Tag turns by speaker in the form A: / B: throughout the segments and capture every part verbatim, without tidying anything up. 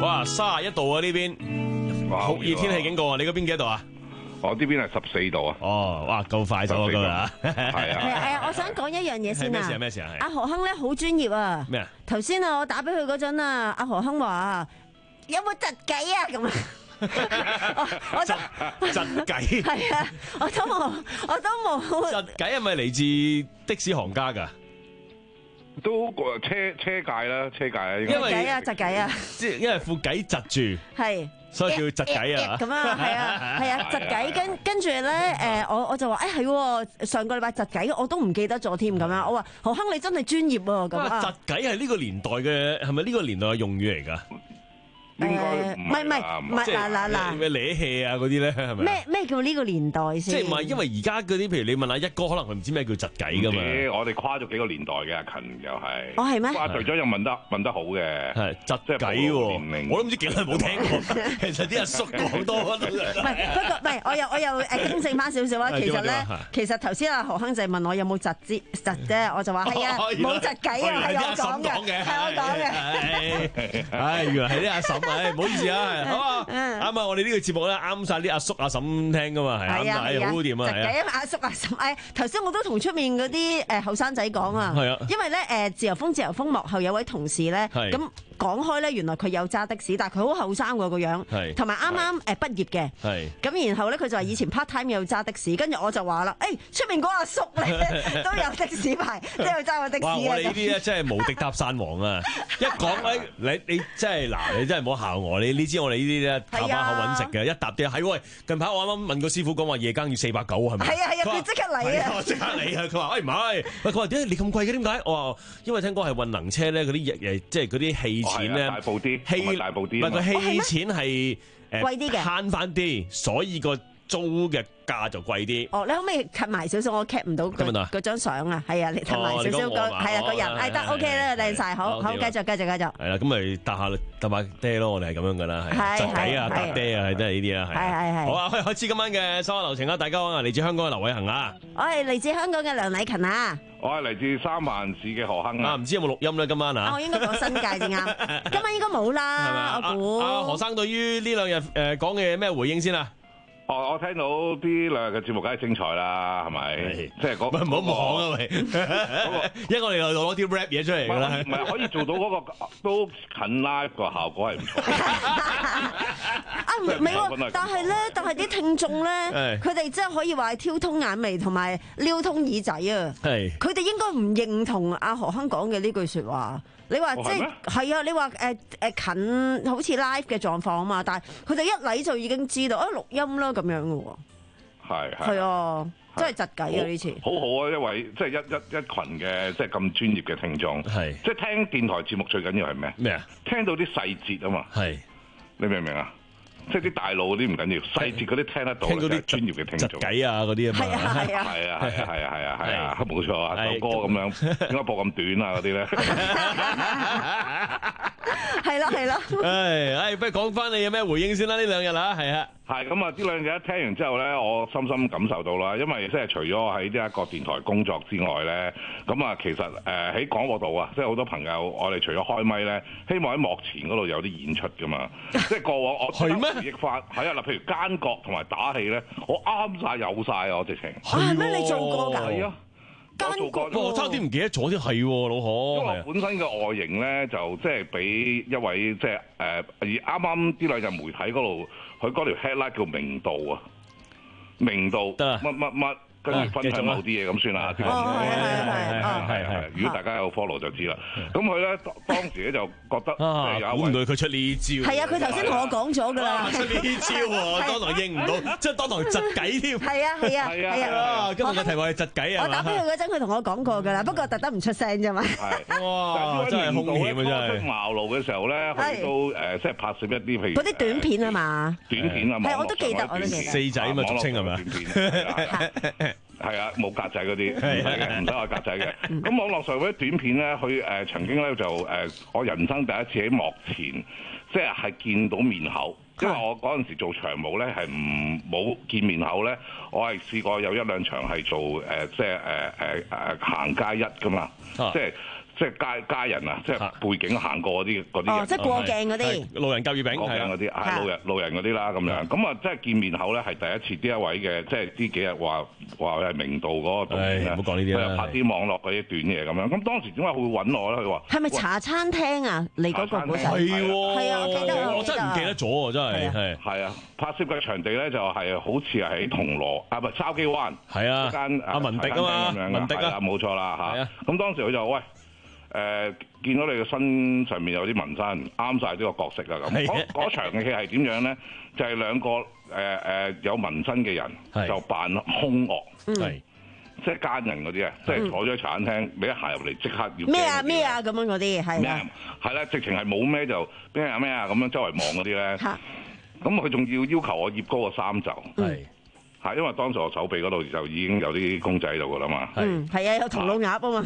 A: 哇，三十一度啊呢邊，酷熱天氣警告啊！你嗰邊幾多度啊？
B: 我呢邊係十四度啊！
A: 哦，哇，夠快咗今日啊！
B: 係啊，
C: 係啊，我想講一樣嘢先啊。
A: 咩事啊？咩事啊？
C: 阿何亨咧好專業啊！
A: 咩啊？
C: 頭先啊，我打俾佢嗰陣啊，阿何亨話有冇窒計啊咁啊！我我都
A: 窒計
C: 係啊！我都冇，我都冇。
A: 窒計係咪嚟自的士行家㗎？
B: 都個車車界啦，車界啊，
A: 因為
C: 計啊，窒計啊，
A: 即係因為副計窒住，
C: 係。
A: 所以叫窒計啊！
C: 咁啊，係啊，係啊，窒計跟跟住咧，誒，我我就話，誒係上個禮拜窒計，我都唔記得咗添咁樣。我話何亨你真係專業喎咁啊！
A: 窒計係呢個年代嘅，係咪呢個年代嘅用語嚟㗎？
B: 應該
C: 唔係唔係唔係嗱嗱嗱
A: 咩瀨氣啊嗰啲咧係咪？
C: 咩咩叫呢個年代先？
A: 即係唔係因為而家嗰啲，譬如你問阿一哥，可能佢唔知咩叫窒計㗎嘛？
B: 我哋跨咗幾個年代嘅，阿勤又係。
C: 哦係咩？
B: 哇！除咗又問得問得好嘅，
A: 係窒計喎，我都唔知幾耐冇聽過。其實啲阿叔講多都唔係，
C: 不過唔係，我又我又誒更正翻少少啊。其實咧，其實頭先阿何亨就問我有冇窒之窒啫，我就話係啊，冇窒計啊，係我講嘅，係我講嘅。
A: 唉，原來係啲阿嬸啊，唔好意思啊。好啊，啱啊！我哋呢個節目咧啱晒啲阿叔阿嬸聽噶嘛，係啱晒，好掂啊！
C: 係啊，阿叔阿嬸，誒，頭先我都同出面嗰啲誒後生仔講啊，係啊，因為咧誒自由風自由風幕後有位同事咧，咁講開咧，原來佢有揸的士，但係佢好後生喎個樣，同埋啱啱誒畢業嘅，咁然後咧佢就話以前 part time 有揸的士，跟住我就話啦，誒出面嗰阿叔咧都有的士牌，即係揸過的士啊！
A: 我哋呢啲咧真係無敵搭訕王啊！一講誒你你真係嗱，你真係唔好嚇我，你你知我哋呢啲咧搭把口揾食嘅，一搭啲係喂。近排我啱啱問個師傅講話夜更要四百九係咪？
C: 係啊係啊，佢即刻嚟啊！
A: 即刻嚟啊！佢話誒唔係，喂佢話點解你咁貴嘅？點解？我話因為聽講係運能車咧，嗰啲誒即係嗰啲氣錢咧，
B: 大部啲，
A: 氣
B: 大部啲，
A: 唔係個氣錢係誒
C: 貴啲嘅，
A: 慳翻啲，所以個租嘅價就貴啲。
C: 哦，你可唔可以 cut 埋少少？我 cap 唔到嗰嗰張相啊。係啊，你 cut 埋少少個，係啊個人，係得 OK 啦，靚晒，好好繼續繼續繼續。
A: 係啦，咁咪搭下搭下爹咯，我哋係咁樣噶啦，係窒計啊，搭爹啊，係都係呢啲啦，係係係。好啊，開始今晚嘅收話流程啦，大家好啊，嚟自香港嘅劉偉恒啊，
C: 我係嚟自香港嘅梁禮勤啊，
B: 我係嚟自三藩市嘅何亨啊，
A: 唔知有冇錄音咧今晚啊？
C: 我應該講新界先啱，今晚應該冇啦，我估。
A: 阿何生對於呢兩日誒講嘅咩回應先啊？
B: 哦，我聽到啲兩日嘅節目梗係精彩啦，係咪？即係嗰
A: 唔好講啊，喂！因為我哋又攞啲 rap 嘢出嚟㗎啦，
B: 唔係可以做到嗰個都近 live 個效果係唔錯。
C: 啊唔係喎，但係咧，但係啲聽眾咧，佢哋真係可以話係挑通眼眉同埋撩通耳仔啊！係，佢哋應該唔認同阿何亨講嘅呢句説話。你話即係係啊！你話誒誒近好似 live 嘅狀況啊嘛，但係佢哋一嚟就已經知道啊錄音啦咁樣嘅喎。
B: 係
C: 係啊，真係窒計啊呢次。
B: 好好啊，因為即係一一一羣嘅即係咁專業嘅聽眾，係即係聽電台節目最緊要係咩？咩啊？聽到啲細節啊嘛。係，你明唔明啊？即係啲大路嗰啲唔緊要，細節嗰啲聽得到，聽到啲專業嘅聽眾。窒計啊嗰啲啊嘛。係啊係啊係啊係啊係啊係啊，冇錯啊，首歌咁樣點解播咁短啊嗰啲咧？
C: 係咯係咯。
A: 誒誒，不如講翻你有咩回應先啦？呢兩日啊，係啊。
B: 係咁啊！呢兩日一聽完之後咧，我深深感受到啦，因為即係除咗我喺呢一個電台工作之外咧，咁啊其實誒喺廣播道啊，即係好多朋友，我哋除咗開咪咧，希望喺幕前嗰度有啲演出噶嘛。即係過往我係咩回憶翻？係啊嗱，譬如奸角同埋打戲咧，我啱晒有晒啊！我直情
C: 係咩？你做過㗎？
B: 係啊，我做過。
A: 我差啲唔記得咗啲係喎，老何。
B: 因為我本身嘅外形咧，就即係俾一位即係誒而啱啱呢兩日媒體嗰度。佢嗰條 headline 叫明道啊，明道乜乜乜，跟住分享某啲嘢咁算啦。
C: 哦，係係係
B: 係係。如果大家有 follow 就知啦。咁佢咧當時咧就覺得即係有
A: 估唔到佢出呢招。
C: 係啊，佢頭先同我講咗㗎啦。
A: 出呢招喎，當堂應唔到，即係當堂窒計添。
C: 係啊係啊係啊！
A: 今日嘅題目係窒計啊。
C: 我打俾佢嗰陣，佢同我講過㗎啦，不過特登唔出聲啫嘛。
B: 係。
A: 哇！真係兇險啊！真係。
B: 出茅廬嘅時候咧，佢都誒即係拍攝一啲譬如
C: 嗰啲短片啊嘛。
B: 短片啊嘛。
C: 係，我都記得，我都記得。
A: 四仔嘛，俗稱係咪？
B: 係啊，冇格仔嗰啲，唔使嘅，唔使話格仔嘅。咁網絡上嗰啲短片咧，佢誒曾經咧就誒，我人生第一次喺幕前，即係係見到面口。因為我嗰陣時做長務咧，係唔冇見面口咧，我係試過有一兩場係做誒，即係誒誒誒行街一㗎嘛，即係即係家家人啊，即係背景行過嗰啲嗰啲人，
C: 哦，即係過鏡嗰啲，
A: 路人甲乙丙，
B: 過鏡嗰啲，係路人路人嗰啲啦咁樣。咁啊，即係見面口咧係第一次，呢一位嘅即係呢幾日話話係明道嗰個導演咧，
A: 唔好講呢啲啦，
B: 拍啲網絡嗰啲短嘢咁樣。咁當時點解會揾我咧？佢話
C: 係咪茶餐廳啊？你嗰個古仔
A: 係喎，
C: 係啊，我記得
A: 我真係唔記得咗喎，真係係
B: 係啊，拍攝嘅場地咧就係好似係喺銅鑼啊，唔係筲箕灣，
A: 係啊，
B: 間
A: 阿文迪啊嘛，文迪啊，
B: 冇錯啦嚇。咁當時佢就喂。誒、呃、見到你嘅身上面有啲紋身，啱晒呢個角色啊咁。嗰嗰場嘅戲係點樣咧？就係、是、兩個誒誒、呃、有紋身嘅人，就扮兇惡，係即係奸人嗰啲啊！即係坐咗喺茶餐廳，你一行入嚟即刻要
C: 咩啊咩啊咁樣嗰啲係啊，
B: 係啦，直情係冇咩就咩啊咩啊咁樣周圍望嗰啲咧。咁佢仲要要求我掖高個衫袖。係。係，因為當時我手臂嗰度就已經有啲公仔喺度噶啦嘛。
C: 嗯，係啊，有唐老鴨啊嘛。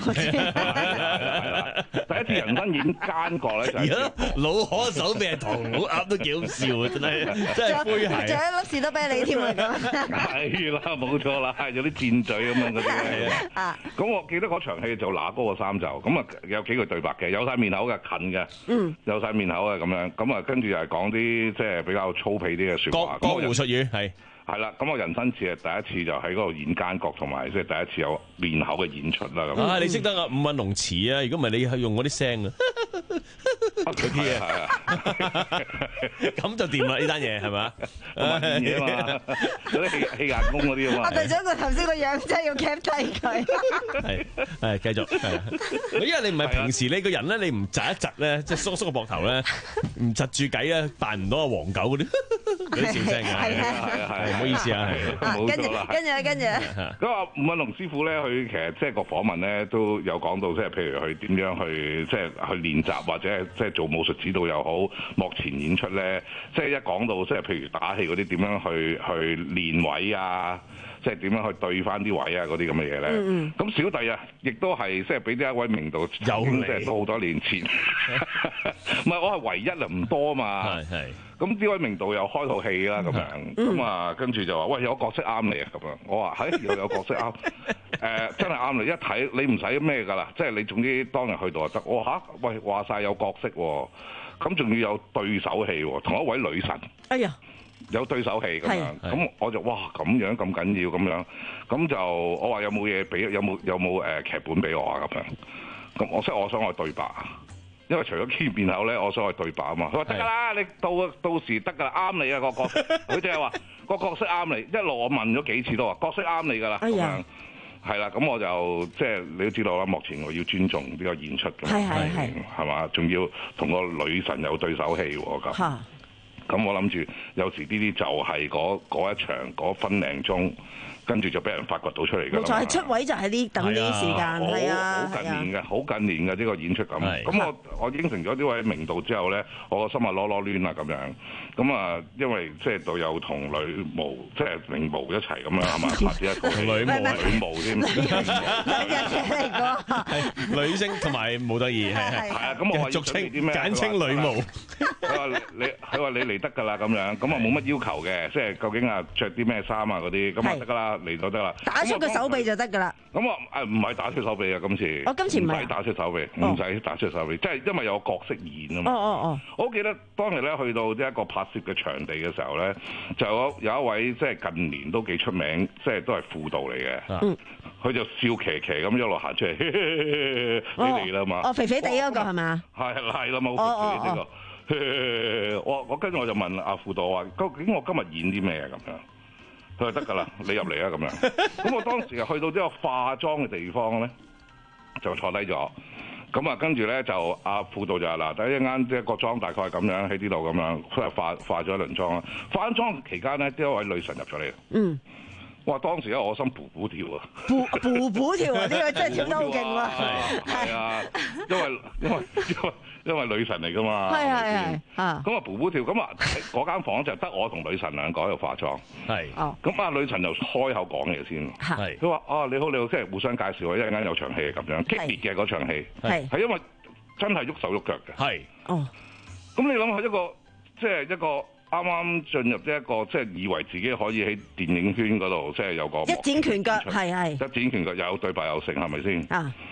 B: 第一次人生演奸角咧，就係
A: 老可手臂係唐老鴨都幾好笑啊！真係真係詼諧。
C: 仲有一粒士多啤梨添啊咁。
B: 係啦，冇錯啦，有啲箭嘴咁樣嗰啲咧。啊！咁我記得嗰場戲就拿高個衫袖，咁啊有幾句對白嘅，有晒面口嘅，近嘅，嗯，有晒面口嘅咁樣，咁啊跟住又係講啲即係比較粗鄙啲嘅説話。江湖術語係。係啦，咁我人生次係第一次就喺嗰度演奸角，同埋即係第一次有面口嘅演出啦。咁啊，你識得啊？伍允龍詞啊？如果唔係你係用嗰啲聲啊，嗰啲嘢係啊，咁就掂啦！呢單嘢係咪？演嘢啊嘛，嗰啲氣氣眼功嗰啲啊嘛。我隊長個頭先個樣真係要 cap 低佢。係係繼續係，因為你唔係平時你個人咧，你唔窒一窒咧，即係縮縮個膊頭咧，唔窒住計咧，扮唔到阿黃狗嗰啲嗰啲笑聲嘅。係啊係啊係。唔好意思啊，係冇錯啦。跟住跟住，咁啊，伍允龍師傅咧，佢其實即係個訪問咧，都有講到，即係譬如佢點樣去即係去練習，或者係即係做武術指導又好，幕前演出咧，即係一講到即係譬如打戲嗰啲點樣去去練位啊，即係點樣去對翻啲位啊嗰啲咁嘅嘢咧。咁、嗯嗯、小弟啊，亦都係即係俾呢一位明道有即係都好多年前，唔係我係唯一啊，唔多啊嘛。係係。咁呢位明道又開套戲啦，咁樣咁啊，跟住就話喂，有個角色啱你啊，咁樣我話喺又有角色啱，誒、呃、真係啱你，一睇你唔使咩㗎啦，即係你總之當日去到就得。我話嚇，喂話晒有角色喎，咁仲要有對手戲喎，同一位女神，哎呀，有對手戲咁樣，咁我就哇咁樣咁緊要咁樣，咁就我話有冇嘢俾，有冇有冇誒劇本俾我啊咁樣，咁我即係我想我對白。因為除咗見面口咧，我想去對白啊嘛。佢話得㗎啦，你到到時得㗎啦，啱你啊個角色。佢淨係話個角色啱你，一路我問咗幾次都話角色啱你㗎啦。咁樣係啦，咁我就即係你都知道啦。目前我要尊重呢個演出嘅，係係係，係嘛？仲要同個女神有對手戲喎咁。咁我諗住有時呢啲就係嗰嗰一場嗰分零鐘。跟住就俾人發掘到出嚟㗎啦。冇錯，係出位就係呢等呢啲時間，係啊，好近年嘅，好近年嘅呢個演出咁。咁我我應承咗呢位明道之後咧，我個心啊囉囉攣啦咁樣。咁啊，因為即係導遊同女巫，即係名模一齊咁樣係嘛，拍咗一個女巫女巫添。兩日嚟個係女星同埋模特兒係係。係啊，咁我話俗稱啲咩？簡稱女巫。佢話你佢話你嚟得㗎啦咁樣，咁啊冇乜要求嘅，即係究竟啊著啲咩衫啊嗰啲，咁啊得㗎啦。嚟到得啦，打出個手臂就得噶啦。咁我誒唔係打出手臂啊，今次。我今次唔係打出手臂，唔使打出手臂，即係因為有個角色演啊嘛。哦哦哦。我記得當日咧去到一個拍攝嘅場地嘅時候咧，就有有一位即係近年都幾出名，即係都係輔導嚟嘅。嗯。佢就笑騎騎咁一路行出嚟，你嚟啦嘛。哦，肥肥地嗰個係咪？係係啦，冇肥肥呢個。我我跟住我就問阿輔導話：究竟我今日演啲咩啊？咁樣。佢話得㗎啦，你入嚟啊咁樣。咁我當時去到呢個化妝嘅地方咧，就坐低咗。咁啊，跟住咧就阿輔導就話嗱，第一間即係個妝大概係咁樣喺呢度咁樣，佢係化化咗一輪妝啦。化緊妝期間咧，呢一位女神入咗嚟。嗯。哇！當時咧，我心噗噗跳啊！噗噗噗跳啊！呢個真係跳得好勁喎。係啊，因為因為因為因為女神嚟㗎嘛。係係係。啊。咁啊，噗噗跳，咁啊，嗰間房就得我同女神兩個喺度化妝。係。哦。咁啊，女神就開口講嘢先。係。佢話：啊，你好，你好，即係互相介紹啊，一陣間有場戲咁樣激烈嘅嗰場戲。係。係因為真係喐手喐腳嘅。係。哦。咁你諗下一個，即係一個。啱啱進入一個即係以為自己可以喺電影圈嗰度即係有個一展拳腳，係係一展拳腳有對白有成，係咪先？啊！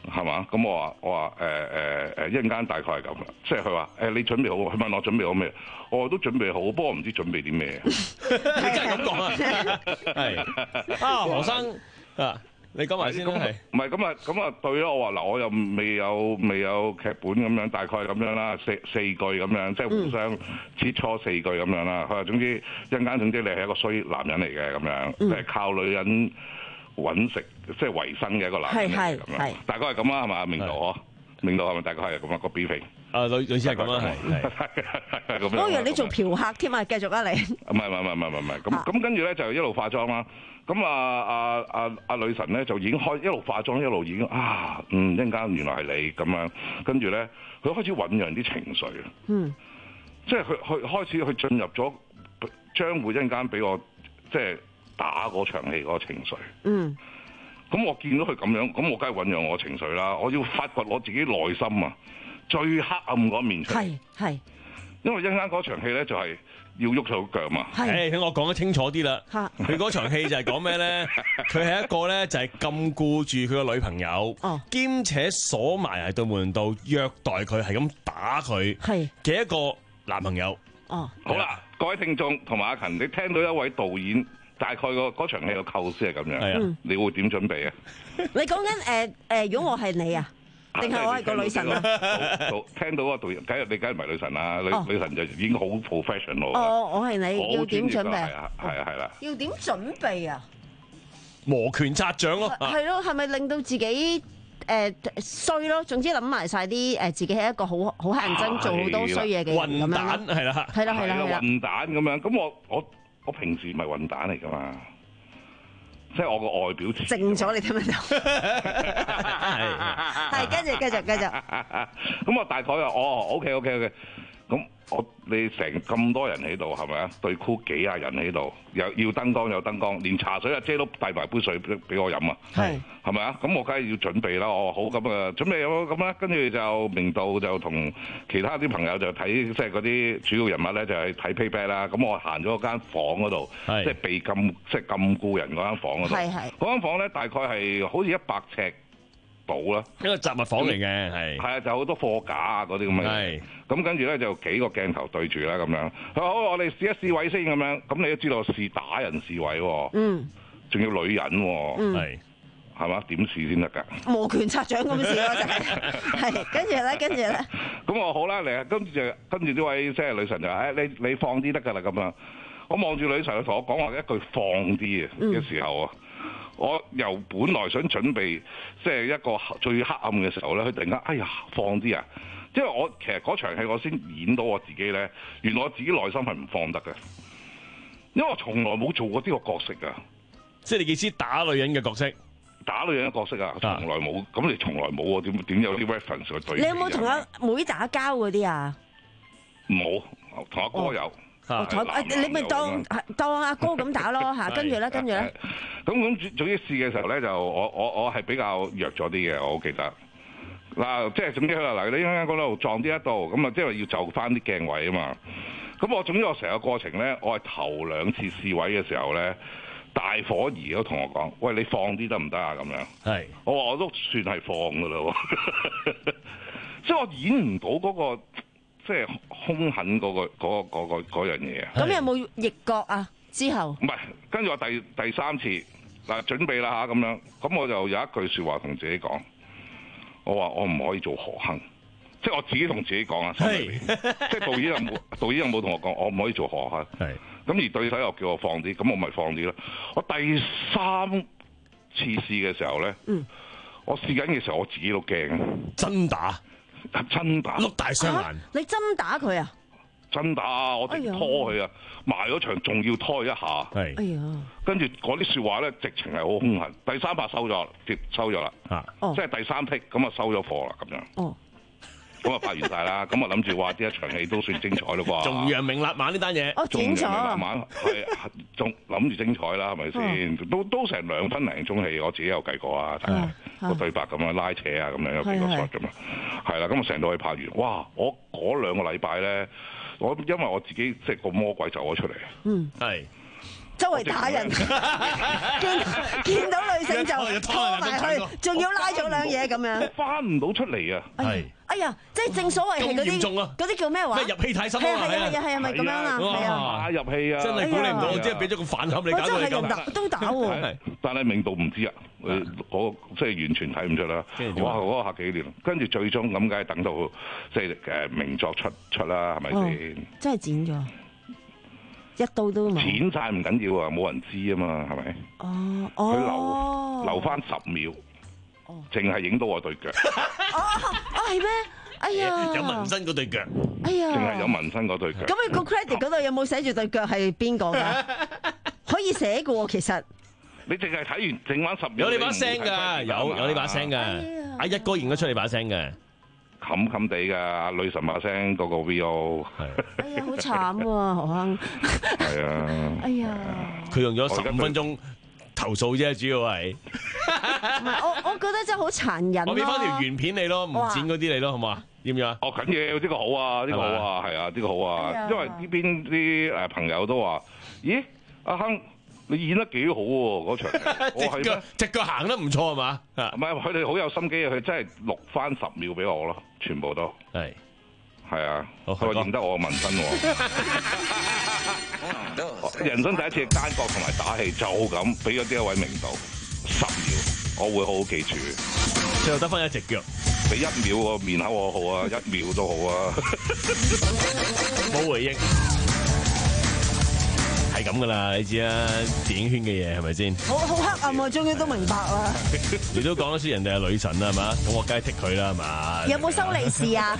B: 係嘛？咁我話我話誒誒誒一陣間大概係咁啦，即係佢話誒你準備好，佢問我準備好咩？我話都準備好，不過唔知準備啲咩。
A: 你真係咁講啊？係啊，何生啊，你講埋先啦，係
B: 唔係咁啊？咁啊對啦，我話嗱，我又未有未有劇本咁樣，大概係咁樣啦，四四句咁樣，即係互相切磋四句咁樣啦。佢話總之一陣間總之你係一個衰男人嚟嘅咁樣，即係靠女人揾食即係維生嘅一個男人嚟咁樣，大概係咁啦，係嘛？明道嗬，明道係咪大概係咁啊？個 briefing
A: 啊，女女士係咁啦，係係咁樣。
C: 我以為你做嫖客添啊，繼續啊你。
B: 唔係唔係唔係唔係唔係，咁咁跟住咧就一路化妝啦。咁啊啊啊啊女神咧就已經開一路化妝一路已經啊嗯一陣間原來係你咁樣，跟住咧佢開始醖釀啲情緒啊。嗯。即係佢佢開始去進入咗將會一陣間俾我即係。打嗰場戲嗰個情緒，嗯，咁我見到佢咁樣，咁我梗係醖釀我情緒啦。我要發掘我自己內心啊最黑暗嗰面出嚟，係係，因為一陣間嗰場戲咧就係要喐手腳嘛。
A: 係，聽我講得清楚啲啦。佢嗰場戲就係講咩咧？佢係一個咧就係禁錮住佢個女朋友，哦，兼且鎖埋喺對門度虐待佢，係咁打佢，係嘅一個男朋友。
B: 哦，好啦，各位聽眾同埋阿勤，你聽到一位導演。大概個嗰場戲個構思係咁樣，嗯、你會點準備啊？
C: 你講緊誒誒，如果我係你啊，定係我係個女神啊？
B: 聽到個導演，梗係你梗係唔係女神啦，女、哦、女神就已經好 professional 啦。
C: 哦，我係你，要點準備？
B: 係啊，係啊，係啦。
C: 要點準備啊？
A: 摩拳擦掌咯。
C: 係咯，係咪令到自己誒衰咯？總之諗埋晒啲誒，自己係一個好好乞人憎，做好多衰嘢嘅人咁樣。混蛋
A: 係啦，
C: 係啦，係啦，
B: 混蛋咁樣。咁我我。我平時唔係混蛋嚟噶嘛，即係我個外表
C: 靜咗，你聽唔聽到？係係，跟住繼續繼續。
B: 咁我大概啊，哦 ，OK OK OK，咁我你成咁多人喺度係咪啊？對 crew 幾廿人喺度，又要燈光有燈光，連茶水阿姐都帶埋杯水俾我飲啊！係係咪啊？咁我梗係要準備啦。哦，好咁啊，準備咗咁啦，跟住就明道就同其他啲朋友就睇，即係嗰啲主要人物咧就係睇 playback 啦。咁我行咗間房嗰度，即係被禁即係禁錮人嗰間房嗰度。係係。嗰間房咧大概係好似一百尺到啦，
A: 一個雜物房嚟嘅，係係
B: 啊，就好多貨架啊嗰啲咁嘅嘢。咁跟住咧就幾個鏡頭對住啦咁樣。好，我哋試一試位先咁樣。咁你都知道試打人試位喎，嗯，仲要女人喎，係係嘛？點試先得㗎？
C: 摩拳擦掌咁試咯，就係係。跟住咧，跟住咧，
B: 咁我好啦，嚟，跟住就跟住呢位即係女神就話：誒你你放啲得㗎啦咁樣。我望住女神，佢同我講話一句放啲啊嘅時候啊。我由本來想準備即係一個最黑暗嘅時候咧，佢突然間哎呀放啲啊！因為我其實嗰場戲我先演到我自己咧，原來我自己內心係唔放得嘅，因為我從來冇做過呢個角色㗎。
A: 即係你意思打女人嘅角色？
B: 打女人嘅角色啊，從來冇。咁你從來冇喎，點點有啲 reference 去對？
C: 你有冇同阿妹打交嗰啲啊？
B: 冇，同阿哥有。
C: 哦，你咪當當阿哥咁打咯嚇，跟住咧，跟住咧。
B: 咁咁總之試嘅時候咧，就我我我係比較弱咗啲嘅，我好記得。嗱，即係總之佢話嗱，你啱啱嗰度撞啲一度，咁啊，即係要就翻啲鏡位啊嘛。咁我總之我成個過程咧，我係頭兩次試位嘅時候咧，大伙兒都同我講：喂，你放啲得唔得啊？咁樣。係。我話我都算係放㗎啦喎，即係我演唔到嗰個。即係兇狠嗰、嗰個嗰、嗰個嗰樣嘢啊！
C: 咁有冇逆角啊？之後
B: 唔係，跟住我第第三次嗱準備啦嚇咁樣，咁我就有一句説話同自己講，我話我唔可以做何亨，即係我自己同自己講啊，心裏邊，即係導演有冇導演有冇同我講，我唔可以做何亨。係咁而對手又叫我放啲，咁我咪放啲咯。我第三次試嘅時候咧，嗯，我試緊嘅時候我自己都驚，
A: 真打。
B: 真打
A: 碌大雙眼，
C: 你真打佢啊？
B: 真打，我直拖佢啊！埋咗場仲要拖一下，係，哎呀！跟住嗰啲説話咧，直情係好兇狠。第三拍收咗，接收咗啦，啊，即係第三剔咁啊，收咗貨啦，咁樣。哦，咁啊拍完晒啦，咁啊諗住話呢一場戲都算精彩咯啩？
A: 仲揚名立萬呢單嘢，
C: 哦，精彩啊！
B: 係仲諗住精彩啦，係咪先？都都成兩分零鐘戲，我自己有計過啊，大概個對白咁樣拉扯啊，咁樣有幾個 shot 咁啊，係啦，咁啊成套戲拍完，哇！我嗰兩個禮拜咧，我因為我自己即係個魔鬼走咗出嚟，嗯，係，
C: 周圍打人，見見到女性就拖埋去，仲要拉咗兩嘢咁樣，
B: 翻唔到出嚟啊！
A: 係，
C: 哎呀，即係正所謂係嗰啲嗰啲叫咩話？
A: 咩入戲太深啊？
C: 係啊係啊係啊係啊，咪咁樣啊？係
B: 啊，入戲啊！
A: 真係估你唔到，即係俾咗個飯盒你搞到你咁。
C: 都打喎，
B: 但係明道唔知啊，我即係完全睇唔出啦。哇！嗰個嚇幾年，跟住最終咁梗係等到即係誒名作出出啦，係咪先？
C: 真係剪咗。一刀都冇，
B: 剪晒唔緊要啊，冇人知啊嘛，係咪？
C: 哦，
B: 佢留留翻十秒，淨係影到我對腳。
C: 哦，哦係咩？哎呀，
A: 有紋身嗰對腳。
C: 哎呀，
B: 淨係有紋身嗰對腳。
C: 咁你個 credit 嗰度有冇寫住對腳係邊個㗎？可以寫嘅喎，其實。
B: 你淨係睇完剩翻十秒。
A: 有你把聲㗎，有有呢把聲㗎。阿一哥認得出你把聲嘅。
B: 冚冚地噶，女神把聲嗰個 V O，
C: 哎呀，好慘喎，何鏗。
B: 係啊。
C: 哎呀，
A: 佢用咗十五分鐘投訴啫，主要係。
C: 唔係，我我覺得真係好殘忍。
A: 我俾翻條原片你咯，唔剪嗰啲你咯，好唔好啊？要唔要啊？
B: 哦，緊要，呢個好啊，呢個好啊，係啊，呢個好啊，因為呢邊啲誒朋友都話，咦，阿亨。你演得幾好喎嗰場，
A: 隻腳隻腳行得唔錯係嘛？
B: 唔係佢哋好有心機啊！佢真係錄翻十秒俾我咯，全部都係係啊！佢話認得我紋身喎，人生第一次奸角同埋打戲就咁，俾咗呢一位明道十秒，我會好好記住。
A: 最後得翻一隻腳，
B: 俾一秒個面口我好啊，一秒都好啊，
A: 冇回應。係咁噶啦，你知啦，電影圈嘅嘢係咪先？
C: 好好黑暗啊！終於都明白啦。
A: 你都講得出人哋係女神啦，係嘛？咁我梗係剔佢啦，係嘛？
C: 有冇收利是啊？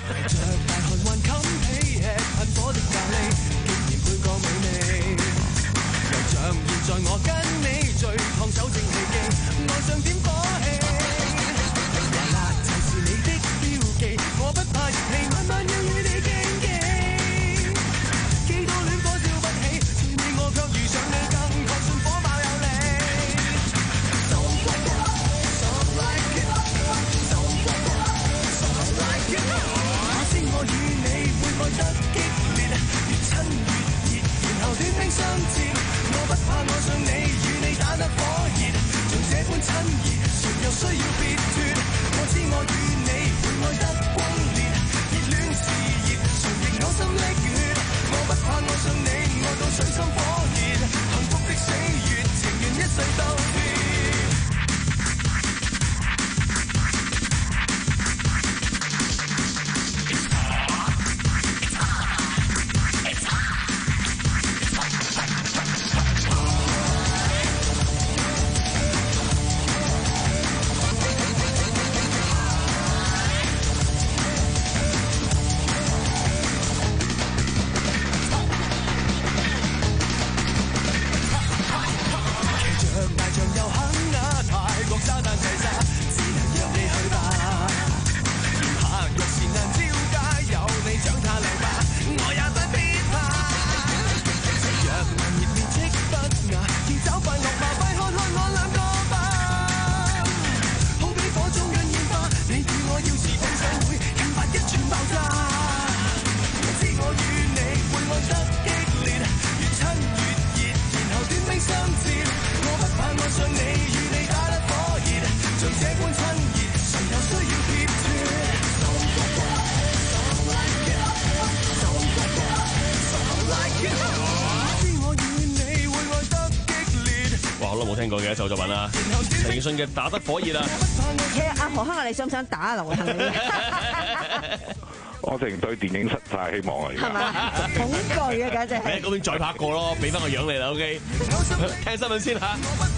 A: 冇聽過嘅一首作品啦，陳奕迅嘅《打得火熱》啊。
C: 其實阿何鏗啊，你想唔想打流行語？
B: 我淨對電影失晒希望啊！
C: 係嘛？恐懼啊，簡直係。
A: 喺嗰邊再拍過咯，俾翻個樣你啦 ，OK？ 聽新聞先嚇。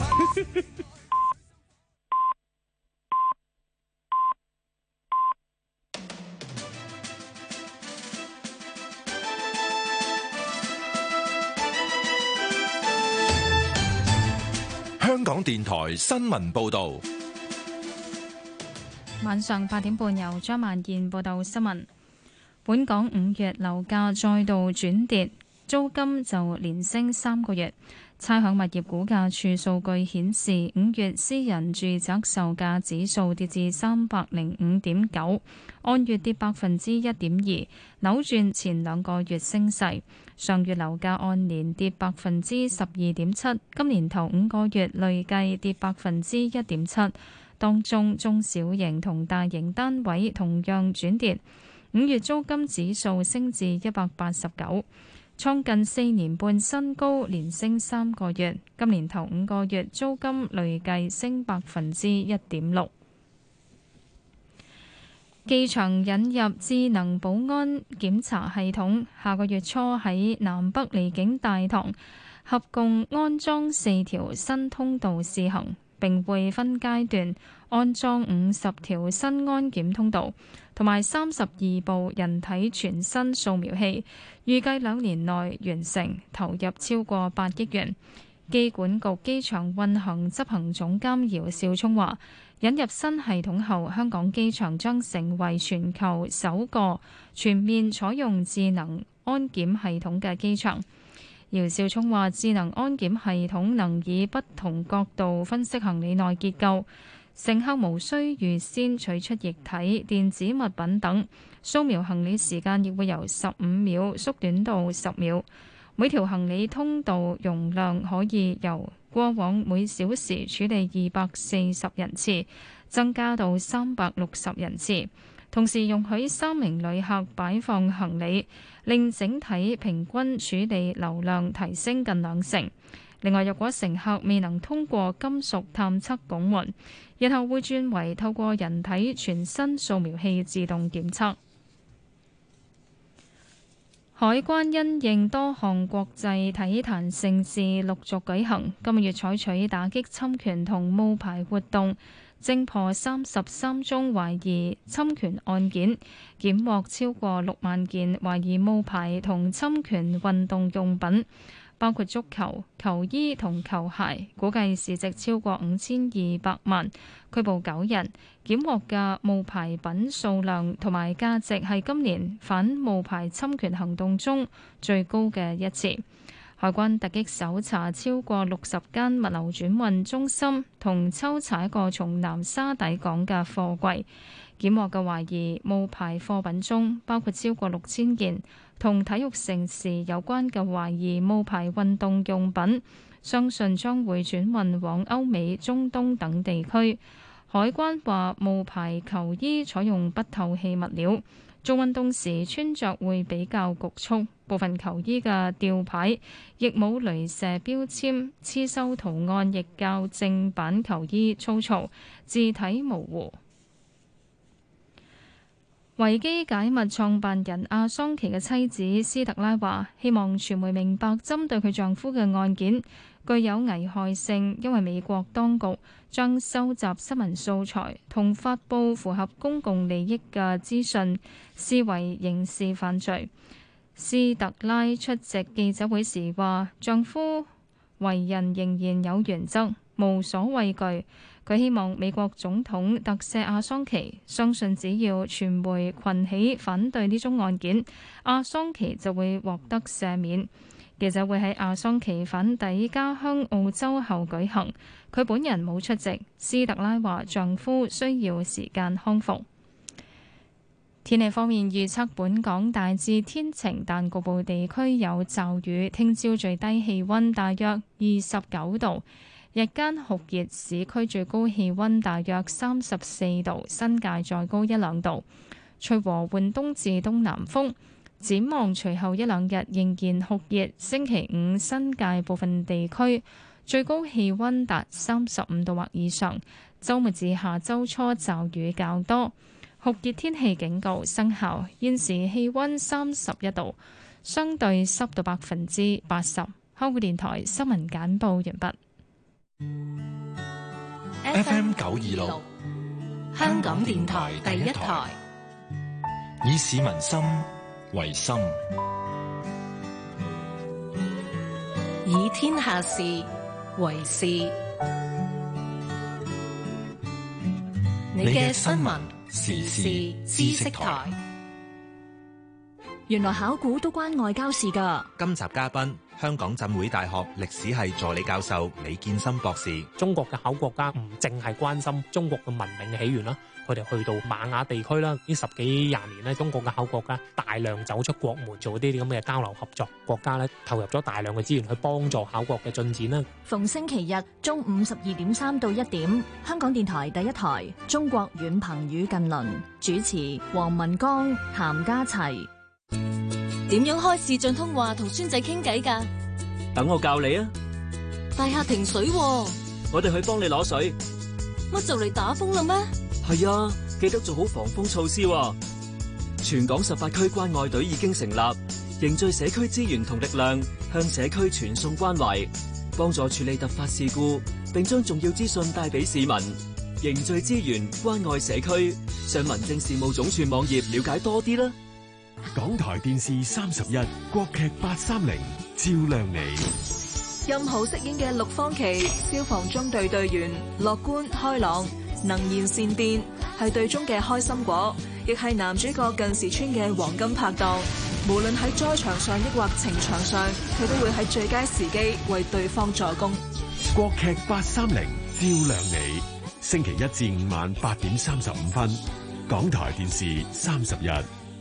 D: 香港電台新聞報道，
E: 晚上八點半由張萬燕報道新聞。本港五月樓價再度轉跌，租金就連升三個月。 差餉物業估價署數據顯示，五月私人住宅售價指數跌至三百零五點九，按月跌百分之一點二，扭轉前兩個月升勢。上月樓價按年跌百分之十二點七，今年頭五個月累計跌百分之一點七。當中中小型同大型單位同樣轉跌。五月租金指數升至一百八十九，創近四年半新高，連升三個月。今年頭五個月租金累計升百分之一點六。機場引入智能保安檢查系統，下個月初喺南北離境大堂合共安裝四條新通道試行，並會分階段安裝五十條新安檢通道，同埋三十二部人體全身掃描器，預計兩年內完成，投入超過八億元。機管局機場運行執行總監姚兆聰話，引入新系統後，香港機場將成為全球首個全面採用智能安檢系統嘅機場。姚兆聰話，智能安檢系統能以不同角度分析行李內結構，乘客無需預先取出液體、電子物品等，掃描行李時間亦會由十五秒縮短到十秒。每條行李通道容量可以由過往每小時處理二百四十人次，增加到三百六十人次。同時容許三名旅客擺放行李，令整體平均處理流量提升近兩成。另外，若果乘客未能通過金屬探測拱門，日後會轉為透過人體全身掃描器自動檢測。海關因應多項國際體壇盛事陸續舉行，今個月採取打擊侵權同冒牌活動，偵破三十三宗懷疑侵權案件，檢獲超過六萬件懷疑冒牌同侵權運動用品，包括足球、球衣同球鞋，估計市值超過五千二百萬，拘捕九人，檢獲嘅冒牌品數量同埋價值係今年反冒牌侵權行動中最高嘅一次。海關突擊搜查超過六十間物流轉運中心，同抽查一個從南沙抵港嘅貨櫃，檢獲嘅懷疑冒牌貨品中包括超過六千件同體育盛事有關嘅懷疑冒牌運動用品，相信將會轉運往歐美、中東等地區。海關話，冒牌球衣採用不透氣物料，做運動時穿着會比較局促，部分球衣嘅吊牌亦冇鐳射標籤，刺繡圖案亦較正版球衣粗糙，字體模糊。維基解密創辦人阿桑奇嘅妻子斯特拉話，希望傳媒明白針對佢丈夫嘅案件具有危害性，因為美國當局將收集新聞素材同發佈符合公共利益嘅資訊視為刑事犯罪。斯特拉出席記者會時話，丈夫為人仍然有原則，無所畏懼。佢希望美國總統特赦阿桑奇，相信只要傳媒群起反對呢宗案件，阿桑奇就會獲得赦免。記者會喺阿桑奇返抵家鄉澳洲後舉行，佢本人冇出席。斯特拉話丈夫需要時間康復。天氣方面預測，本港大致天晴，但局部地區有驟雨。聽朝最低氣溫大約二十九度。日間酷熱，市區最高氣溫大約三十四度，新界再高一兩度。吹和緩東至東南風。展望隨後一兩日仍然酷熱，星期五新界部分地區最高氣溫達三十五度或以上。週末至下週初驟雨較多，酷熱天氣警告生效。現時氣溫三十一度，相對濕度百分之八十。香港電台新聞簡報完畢。
D: F M 九二六，
F: 香港電台第一台，
D: 以市民心為心，
F: 以天下事為事。你嘅新聞時事知識台。
G: 原來考古都關外交事㗎。
H: 今集嘉賓
G: 香港浸會大學歷史系助理教授李建森博士。
H: 中國嘅考國家唔淨係關心中國嘅文明嘅起源啦，佢哋去到瑪雅地區啦，呢十幾廿年咧，中國嘅考國家大量走出國門，做啲啲咁嘅交流合作，國家咧投入咗大量嘅資源去幫助考國嘅進展啦。
F: 逢星期日中午十二點三到一點，香港電台第一台《中國遠朋與近鄰》，主持黃文剛、譚家齊。點樣開視像通話同孫仔傾偈㗎？
I: 等我教你啊！
F: 大廈停水喎，
I: 我哋去幫你攞水。
F: 乜就嚟打風啦咩？
I: 係啊，記得做好防風措施喎。全港十八區關愛隊已經成立，凝聚社區資源同力量，向社區傳送關懷，幫助處理突發事故，並將重要資訊帶俾市民。凝聚資源，關愛社區，上民政事務總署網頁了解多啲啦。
J: 港台電視三十一，國劇八三零，照亮你。
K: 任浩飾演嘅陸方琪，消防中隊隊員，樂觀開朗，能言善辯，係隊中嘅開心果，亦係男主角近時村嘅黃金拍檔。無論喺災場上抑或情場上，佢都會喺最佳時機為對方助攻。
J: 國劇八三零，照亮你。星期一至五晚八點三十五分，港台電視三十一。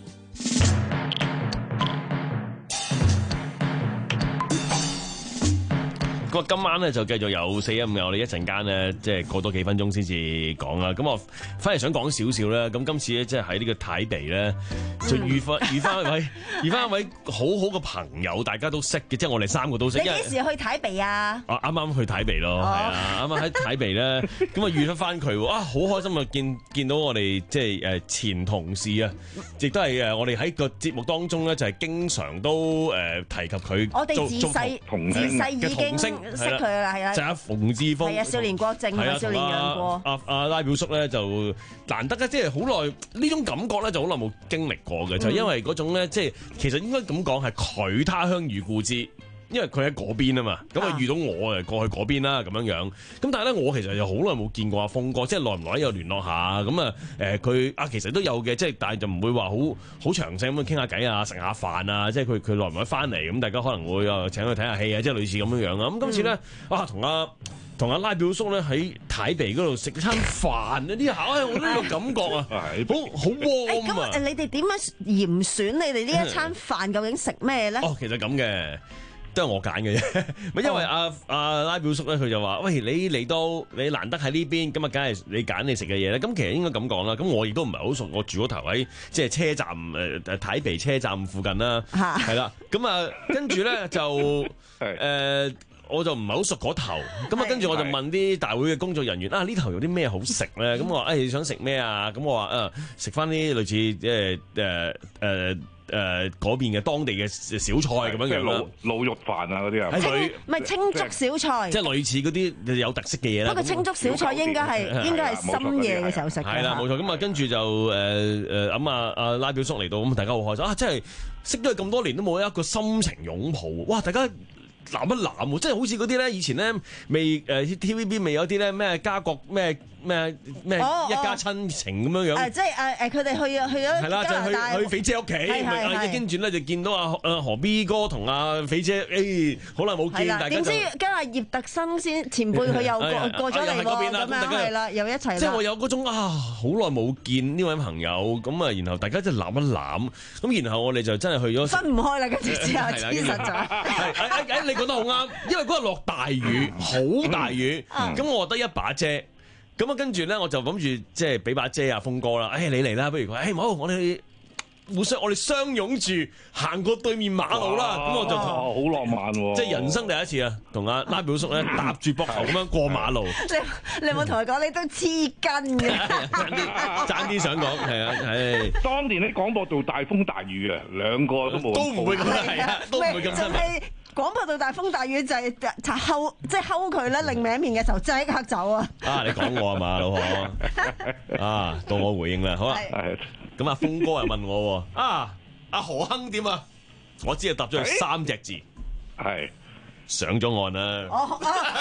A: 咁啊，今晚咧就繼續有四一五嘅，我哋一陣間咧即係過多幾分鐘先至講啦。咁我反而想講少少啦。咁今次咧即係喺呢個台北咧，就遇翻遇翻一位遇翻一位好好嘅朋友，大家都識嘅，即係我哋三個都識。
C: 你幾時去台北啊？
A: 啊，啱啱去台北咯，係啊，啱啱喺台北咧，咁啊遇得翻佢，啊好開心啊！見見到我哋即係誒前同事啊，亦都係誒我哋喺個節目當中咧，就係經常都誒提及佢。
C: 我哋自細自細已經識佢啦，係啦，
A: 就阿馮志峰，
C: 係啊，少年國政啊，少年楊過，
A: 阿阿拉表叔咧就難得咧，即係好耐呢種感覺咧，就好耐冇經歷過嘅，就係因為嗰種咧，即係其實應該咁講係佢他鄉遇故知。因為佢喺嗰邊啊嘛，咁啊遇到我誒過去嗰邊啦咁樣樣，咁但係咧我其實又好耐冇見過阿峰哥，即係耐唔耐有聯絡下，咁啊誒佢啊其實都有嘅，即係但係就唔會話好好詳細咁樣傾下偈啊，食下飯啊，即係佢佢耐唔耐翻嚟，咁大家可能會啊請佢睇下戲啊，即係類似咁樣樣啊。咁今次咧啊同阿同阿拉表叔咧喺台北嗰度食餐飯啊，啲下我都有感覺啊，好好 warm 啊！
C: 咁你哋點樣嚴選你哋呢一餐飯究竟食咩咧？
A: 哦，其實咁嘅。都係我揀嘅啫，咪因為阿阿拉表叔咧，佢就話：喂，你嚟到你難得喺呢邊，咁啊，梗係你揀你食嘅嘢咧。咁其實應該咁講啦。咁我亦都唔係好熟，我住嗰頭喺即係車站誒誒台北車站附近啦，係啦。咁啊，跟住咧就誒、呃，我就唔係好熟嗰頭。咁啊，跟住我就問啲大會嘅工作人員啊，呢頭有啲咩好食咧？咁我話：誒、哎，你想食咩啊？咁我話：誒，食翻啲類似即係誒誒。呃呃誒嗰邊嘅當地嘅小菜咁樣樣啦，
B: 滷肉飯啊嗰啲啊，
C: 唔係清粥小菜，
A: 即係類似嗰啲有特色嘅嘢啦。
C: 不過清粥小菜應該係應該係深夜嘅時候食嘅。
A: 係啦，冇錯。咁啊，跟住就誒誒咁啊，阿拉表叔嚟到，咁大家好開心啊！真係識咗佢咁多年都冇一個深情擁抱，哇！大家攬一攬喎，即係好似嗰啲咧，以前咧未誒 T V B 未有啲咧咩家國咩咩咩一家親情咁樣樣。誒，即係誒誒，佢哋去啊去咗
C: 係
A: 啦，就去去肥姐屋企，咪跟住咧就見到阿阿何 B 哥同阿肥姐，誒好耐冇見，大家就點
C: 知跟阿葉特生先前輩佢又過過咗嚟喎，咁樣係啦，又一齊啦。
A: 即係我有嗰種啊，好耐冇見呢位朋友，咁啊，然後大家即係攬一攬，咁然後我哋就真係去咗
C: 分唔開啦，跟住之後黐實咗。
A: 係誒誒，你講得好啱，因為嗰日落大雨，好大雨，咁我得一把遮。咁啊，跟住咧，我就諗住即係俾把遮啊，峰哥啦，誒、哎，你嚟啦，不如佢，誒，好，我哋互相，我哋相擁住行過對面馬路啦，咁我就
B: 好浪漫喎，
A: 即係人生第一次啊，同阿拉表叔咧搭住膊頭咁樣過馬路。
C: 你你有冇同佢講？你都黐筋嘅，
A: 爭啲爭啲想講，係啊，係。
B: 當年喺廣播道大風大雨啊，兩個都冇
A: 都唔會咁係啊，都唔會咁辛苦。
C: 廣播道大風大雨就係就睺即係睺佢咧，另歪面嘅時候即刻走啊！
A: 啊，你講我啊嘛，老婆啊，到我回應啦，好啦，咁阿峰哥又問我啊，阿何亨點啊？我只係答咗佢三隻字，
B: 係
A: 上咗岸啦。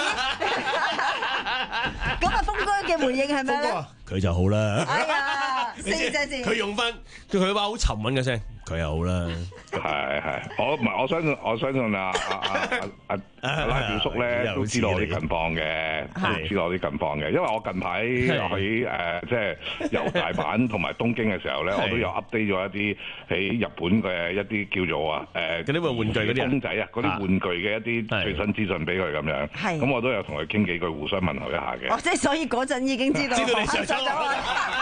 C: 咁阿峰哥嘅回應係咩咧？
A: 佢就好啦。
C: 哎呀， 四隻字。
A: 佢用翻佢話好沉穩嘅聲，佢又好啦。
B: 係係，我唔係我相信我相信啊啊啊啊拉表叔咧都知道我啲近況嘅，都知道我啲近況嘅，因為我近排喺誒即係遊大阪同埋東京嘅時候咧，我都有 update 咗一啲喺日本嘅一啲叫做啊誒
A: 嗰啲玩具嗰啲
B: 公仔啊，嗰啲玩具嘅一啲最新資訊俾佢咁樣。係。咁我都有同佢傾幾句，互相問候一下嘅。
C: 哦，即係所以嗰陣已經知道。
A: 知道你上咗我。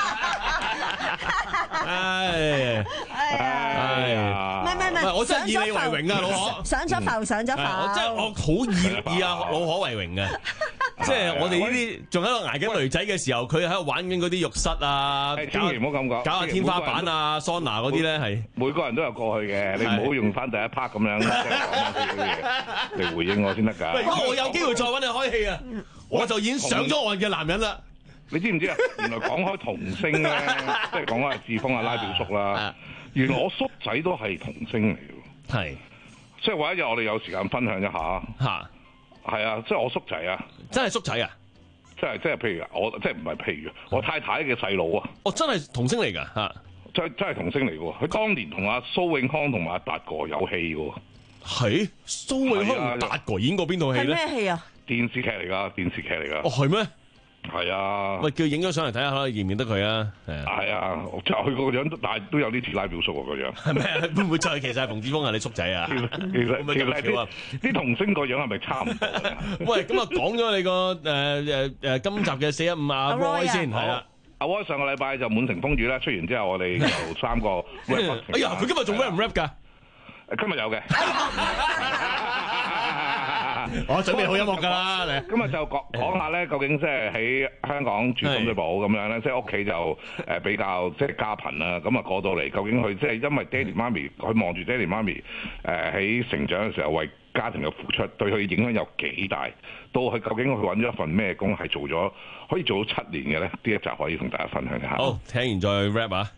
A: 唉唉呀！
C: 唔係唔係唔係，
A: 我真係以你為榮啊，老可。
C: 上咗浮，上咗浮。
A: 我真係我好以以阿老可為榮嘅。即係我哋呢啲仲喺度捱緊女仔嘅時候，佢喺度玩緊嗰啲浴室啊，
B: 千祈唔好咁講，
A: 搞下天花板啊、桑拿嗰啲咧係。
B: 每個人都有過去嘅，你唔好用翻第一 part 咁樣即係講翻啲嘢嚟回應我先得㗎。
A: 如果我有機會再揾你開戲啊，我就已經上咗岸嘅男人啦。
B: 你知唔知啊？原來講開童星咧，即係講開志峰啊、拉表叔啦，原來我叔仔都係童星嚟嘅。
A: 係，
B: 即係話一日我哋有時間分享一下。嚇，係啊，即係我叔仔啊，
A: 真係叔仔啊，
B: 即係即係譬如我，即係唔係譬如我太太嘅細佬啊。
A: 哦，真係童星嚟㗎嚇，
B: 真真係童星嚟㗎。佢當年同阿蘇永康同埋阿達哥有戲㗎。
A: 係蘇永康同達哥演過邊套戲咧？
C: 係咩戲啊？
B: 電視劇嚟㗎，電視劇嚟㗎。
A: 哦，係咩？
B: 係啊，
A: 喂，叫影咗相嚟睇下，認唔認得佢啊？
B: 係啊，就佢個樣，但係都有啲似拉表叔個樣。
A: 係咩？會唔會就係其實係馮志峰啊？你叔仔啊？
B: 其實其實其實啲啲童星個樣係咪差唔多？
A: 喂，咁啊講咗你個誒誒誒今集嘅四一五阿 Roy 先係啊。
B: 阿 Roy 上個禮拜就滿城風雨啦，出完之後我哋就三個 rap。
A: 哎呀，佢今日仲 rap 唔 rap 㗎？
B: 今日有嘅。
A: 我準備好音樂㗎啦，你
B: 今日就講講下咧，究竟即係喺香港住深水埗咁樣咧，即係屋企就誒比較即係家貧啦。咁啊過到嚟，究竟佢即係因為爹哋媽咪，佢望住爹哋媽咪誒喺成長嘅時候為家庭嘅付出，對佢影響有幾大？到佢究竟佢揾咗一份咩工，係做咗可以做到七年嘅咧？呢一集可以同大家分享一下。
A: 好，聽完再 rap 啊！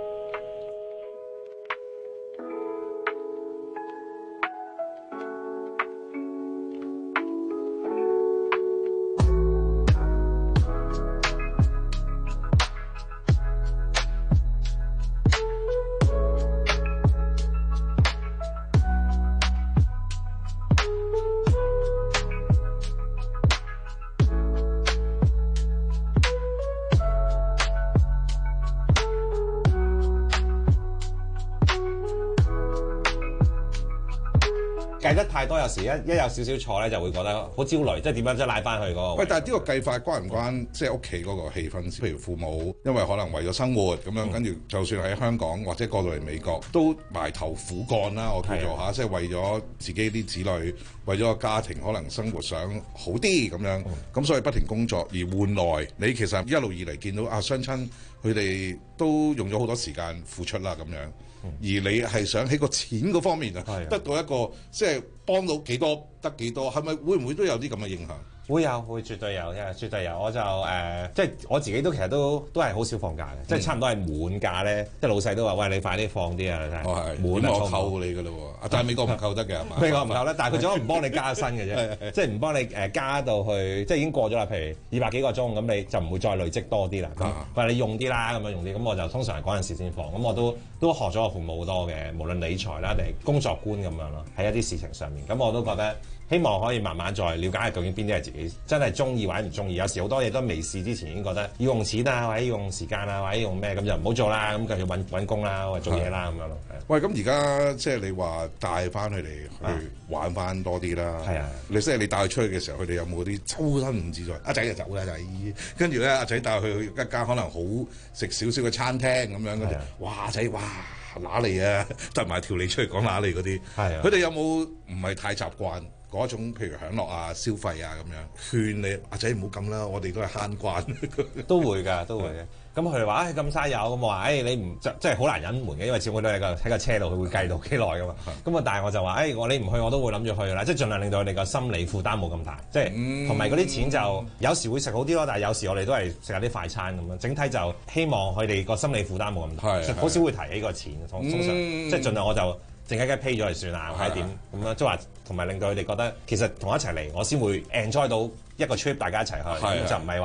L: 計得太多，有時一一有少少錯咧，就會覺得好焦慮，即係點樣即係拉翻去嗰個。
M: 喂，但係呢個計法關唔關即係屋企嗰個氣氛？譬如父母因為可能為咗生活咁樣，跟住、嗯、就算喺香港或者過到嚟美國，都埋頭苦幹啦。我叫做下，即係為咗自己啲子女，為咗個家庭，可能生活想好啲咁樣，咁、嗯、所以不停工作，而換來你其實一路以嚟見到啊雙親佢哋都用咗好多時間付出啦咁樣。而你係想喺個錢嗰方面啊，得到一個即係幫到幾多得幾多，係咪會唔會都有啲咁嘅影響？
L: 會有，會絕對有嘅，絕對有。我就誒、呃，即係我自己都其實都都係好少放假嘅，嗯、即係差唔多係滿假咧。即係老細都話：喂，你快啲放啲啊！
M: 我係滿我扣你㗎咯喎，但係美國唔扣得嘅係嘛？
L: 美國唔扣得，但係佢仲唔幫你加薪嘅啫，即係唔幫你誒加到去，即係已經過咗啦。譬如二百幾個鐘，咁你就唔會再累積多啲啦。咁、啊，喂，你用啲啦，咁樣用啲，咁我就通常係嗰陣時先放。咁我都都學咗我父母好多嘅，無論理財啦定係工作觀咁樣咯，喺一啲事情上面。咁我都覺得。希望可以慢慢再了解下究竟邊啲係自己真係中意或者唔中意。有時好多嘢都未試之前已經覺得要用錢啊，或者要用時間啊，或者用咩咁就唔好做啦。咁繼續揾揾工啦，或者做嘢啦咁樣咯。
M: 喂，咁而家即係你話帶翻佢哋去玩翻多啲啦。係啊，你即係你帶佢出去嘅時候，佢哋有冇啲周身唔自在？阿仔就走啦，仔。跟住咧，阿仔帶佢去一間可能好食少少嘅餐廳咁樣，跟住哇仔哇揦脷啊，得埋條脷出嚟講揦脷嗰啲。係啊，佢哋有冇唔係太習慣？嗰種譬如享樂啊、消費啊咁樣，勸你阿仔唔好咁啦，我哋都係慳慣，
L: 都會㗎，都會嘅。咁佢哋話：唉，咁嘥油，咁我話：唉，你唔即係好難隱瞞嘅，因為始終都喺個喺個車度，佢會計到幾耐㗎嘛。咁啊，但係我就話：唉，我你唔去，我都會諗住去㗎啦。即係盡量令到佢哋個心理負擔冇咁大，即係同埋嗰啲錢就有時會食好啲咯，但係有時我哋都係食下啲快餐咁樣。整體就希望佢哋個心理負擔冇咁大，好少會提起個錢。通常即係盡量我就靜雞雞 pay 咗嚟算啦，或者點咁樣，即係話同埋令到佢哋覺得其實同我一齊嚟，我先會 enjoy 到一個 trip，大家一齊去，就唔係話。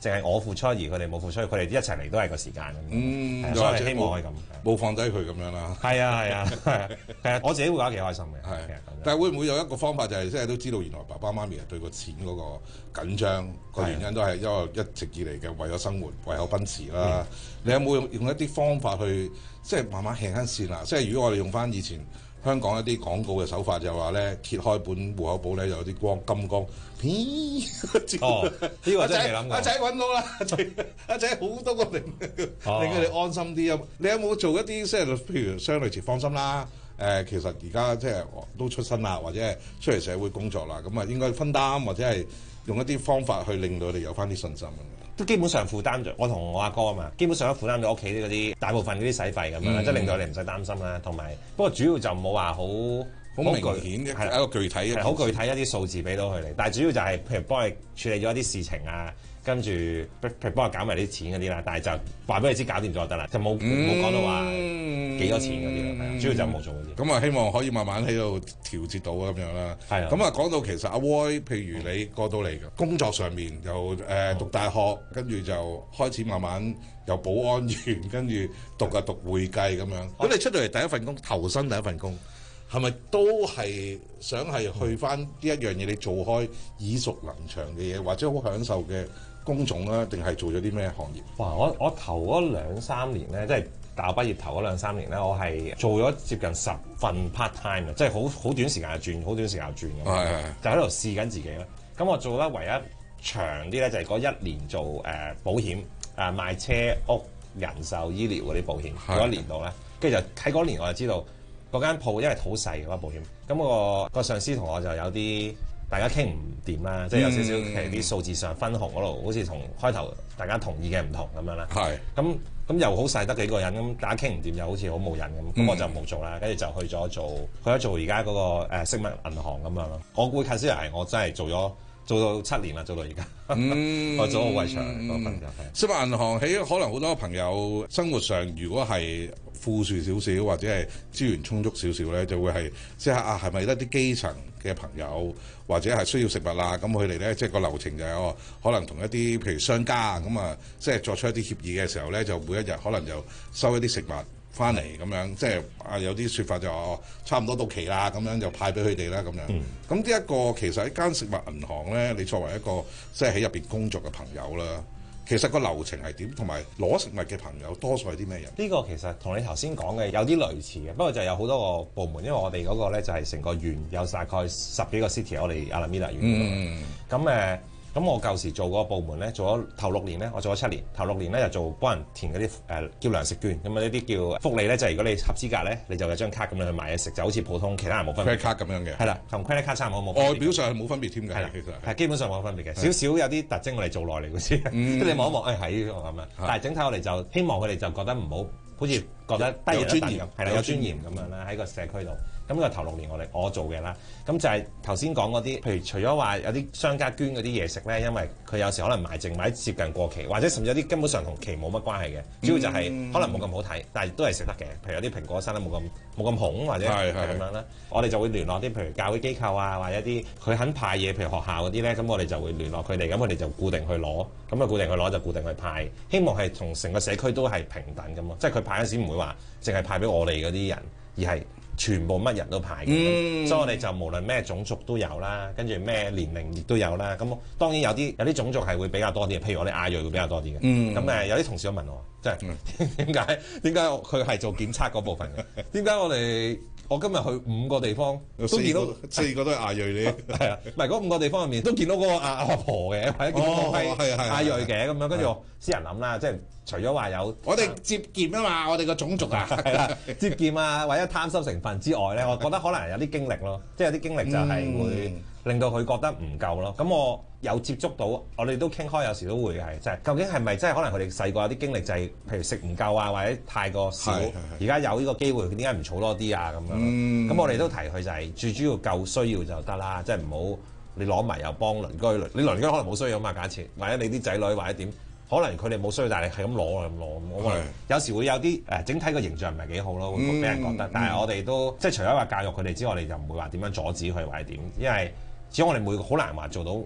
L: 淨係我付出而佢哋冇付出，佢哋一齊嚟都係個時間咁。
M: 嗯，
L: 所以希望可以咁，
M: 冇放低佢咁樣啦。
L: 係啊係啊係啊係啊，我自己會覺得幾開心嘅。
M: 係，但係會唔會有一個方法就係即係都知道原來爸爸媽咪係對個錢嗰個緊張個原因都係因為一直以嚟嘅為咗生活為口奔馳啦。你有冇用用一啲方法去即係慢慢輕輕線啦？即係如果我哋用翻以前香港一啲廣告嘅手法，就話咧揭開本戶口簿咧，有啲光金光，咦？
L: 哦，呢個真係未諗過。
M: 阿仔揾到啦，阿仔好多個令令佢哋安心啲啊！你有冇做一啲即係譬如相類似放心啦？誒、呃，其實而家即係都出身啦，或者係出嚟社會工作啦，咁啊應該分擔或者係用一啲方法去令到佢哋有翻啲信心。
L: 都基本上負擔咗，我同我阿哥啊嘛，基本上都負擔咗屋企嗰啲大部分嗰啲使費咁樣啦，即係、嗯、令到你唔使擔心啦。同埋不過主要就冇話好
M: 好明顯嘅，係一個具體嘅，
L: 好具體一啲數字俾到佢哋。但係主要就係譬如幫佢處理咗一啲事情啊，跟住譬如幫佢搞埋啲錢嗰啲啦。但係就話俾你知搞掂咗就得啦，就冇冇講到話幾多錢嗰啲啦。主要就冇做嗰啲。
M: 咁啊，希望可以慢慢喺度調節到咁樣啦。係啊。咁啊，講到其實阿 Roy，譬如你過到嚟嘅工作上面，又誒讀大學，跟住就開始慢慢由保安員，跟住讀啊讀會計咁樣。咁你出到嚟第一份工，投身第一份工，係咪都係想係去翻呢一樣嘢？你做開耳熟能詳嘅嘢，或者好享受嘅工種啦，定係做咗啲咩行業？
L: 哇！我我頭嗰兩三年咧，即係大學畢業頭嗰兩三年咧，我係做咗接近十份 part time 嘅，即係好好短時間就轉，好短時間就轉咁。係係。就喺度試緊自己啦。咁我做得唯一長啲咧，就係嗰一年做誒、呃、保險，誒、呃、賣車屋、人壽、醫療嗰啲保險嗰一年度咧，跟住就喺嗰年我就知道。嗰間鋪因為好細嘅話保險，咁、個個上司同我就有啲大家傾唔掂啦，即係有少少其實啲數字上分紅嗰度，好似同開頭大家同意嘅唔同咁樣啦。係，咁咁又好細得幾個人，咁大家傾唔掂又好似好冇癮咁，咁我就冇做啦，跟住就去咗做去咗做而家嗰個誒食物銀行咁樣咯。我會 consider 係我真係做咗做到七年啦，做到而家，嗯、我做咗好鬼長嗰份就係。食物銀行喺可能好多朋友生活上，如果係富庶少少或者係資源充足少少咧，就會係即係啊，係咪得啲基層嘅朋友或者係需要食物啦？咁佢哋咧即係個流程就係、哦、可能同一啲譬如商家咁啊，即係作出一啲協議嘅時候咧，就每一日可能就收一啲食物翻嚟咁樣，即係啊有啲説法就話、哦、差唔多到期啦，咁樣就派俾佢哋啦咁樣。咁呢一個其實一間食物銀行咧，你作為一個即係喺入邊工作嘅朋友啦。其實個流程係點，同埋攞食物嘅朋友多數係啲咩人？呢個其實同你頭先講嘅有啲類似嘅，不過就有好多個部門，因為我哋嗰個咧就係成個縣有大概十幾個 city，我哋阿拉米達縣咁誒。咁我舊時做嗰個部門咧，做咗頭六年咧，我做咗七年。頭六年咧就做幫人填嗰啲誒叫糧食券，咁啊呢啲叫福利咧，就係、是、如果你合資格咧，你就有張卡咁樣去買嘢食，就好似普通其他人冇分別。credit card 咁樣嘅。係啦，同 credit card 差唔多冇。外表上係冇分別添㗎。係啦，其實係基本上冇分別嘅，少少有啲特徵我哋做耐嚟嗰啲，跟住你望一望，誒係呢個咁樣。但係整體我哋就希望佢哋就覺得唔好，好似覺得低人一等咁，係啦，有尊嚴咁樣啦，喺個社區度。咁呢個頭六年我哋我做嘅啦，咁就係頭先講嗰啲，譬如除咗話有啲商家捐嗰啲嘢食咧，因為佢有時可能賣剩或者接近過期，或者甚至有啲根本上同期冇乜關係嘅，主要就係可能冇咁好睇，但係都係食得嘅。譬如有啲蘋果生得冇咁冇咁紅，或者係咁樣啦，我哋就會聯絡啲譬如教會機構啊，或者啲佢肯派嘢，譬如學校嗰啲咧，咁我哋就會聯絡佢哋，咁佢哋就固定去攞，咁啊固定去攞就固定去派，希望係同成個社區都係平等咁咯，即係佢派嗰時唔會話淨係派俾我哋嗰啲人，而係全部乜人都派嘅，嗯、所以我哋就無論咩種族都有啦，跟住咩年齡亦都有啦。咁當然有啲有啲種族係會比較多啲，譬如我哋亞裔會比較多啲嘅。咁誒、嗯、有啲同事都問我，即係點解點解佢係做檢測嗰部分嘅？點解我哋我今日去五個地方都見到四個都係亞裔咧？係啊，唔係嗰五個地方入面都見到嗰個阿阿婆嘅，或者見到個係亞裔嘅咁樣，跟住我私人諗啦，即係。除咗話有我哋接見啊嘛，我哋個種族啊，係啦，接見啊，或者貪心成分之外咧，我覺得可能有啲經歷咯，即係有啲經歷就係會令到佢覺得唔夠咯。咁我有接觸到，我哋都傾開，有時都會係即係究竟係咪真係可能佢哋細個有啲經歷就係、是、譬如食唔夠啊，或者太過少，而家有呢個機會，佢點解唔儲多啲啊咁樣？咁、嗯、我哋都提佢就係、是、最主要夠需要就得啦，即係唔好你攞埋又幫鄰居，你鄰居可能冇需要啊嘛，假設或者你啲仔女或者點。可能佢哋冇需要，但係係咁攞啊咁攞，我可能有時會有啲誒整體個形象唔係幾好咯，會俾人覺得。嗯、但係我哋都即係除咗話教育佢哋之外，我哋就唔會話點樣阻止佢或者點，因為始終我哋每個好難話做到呢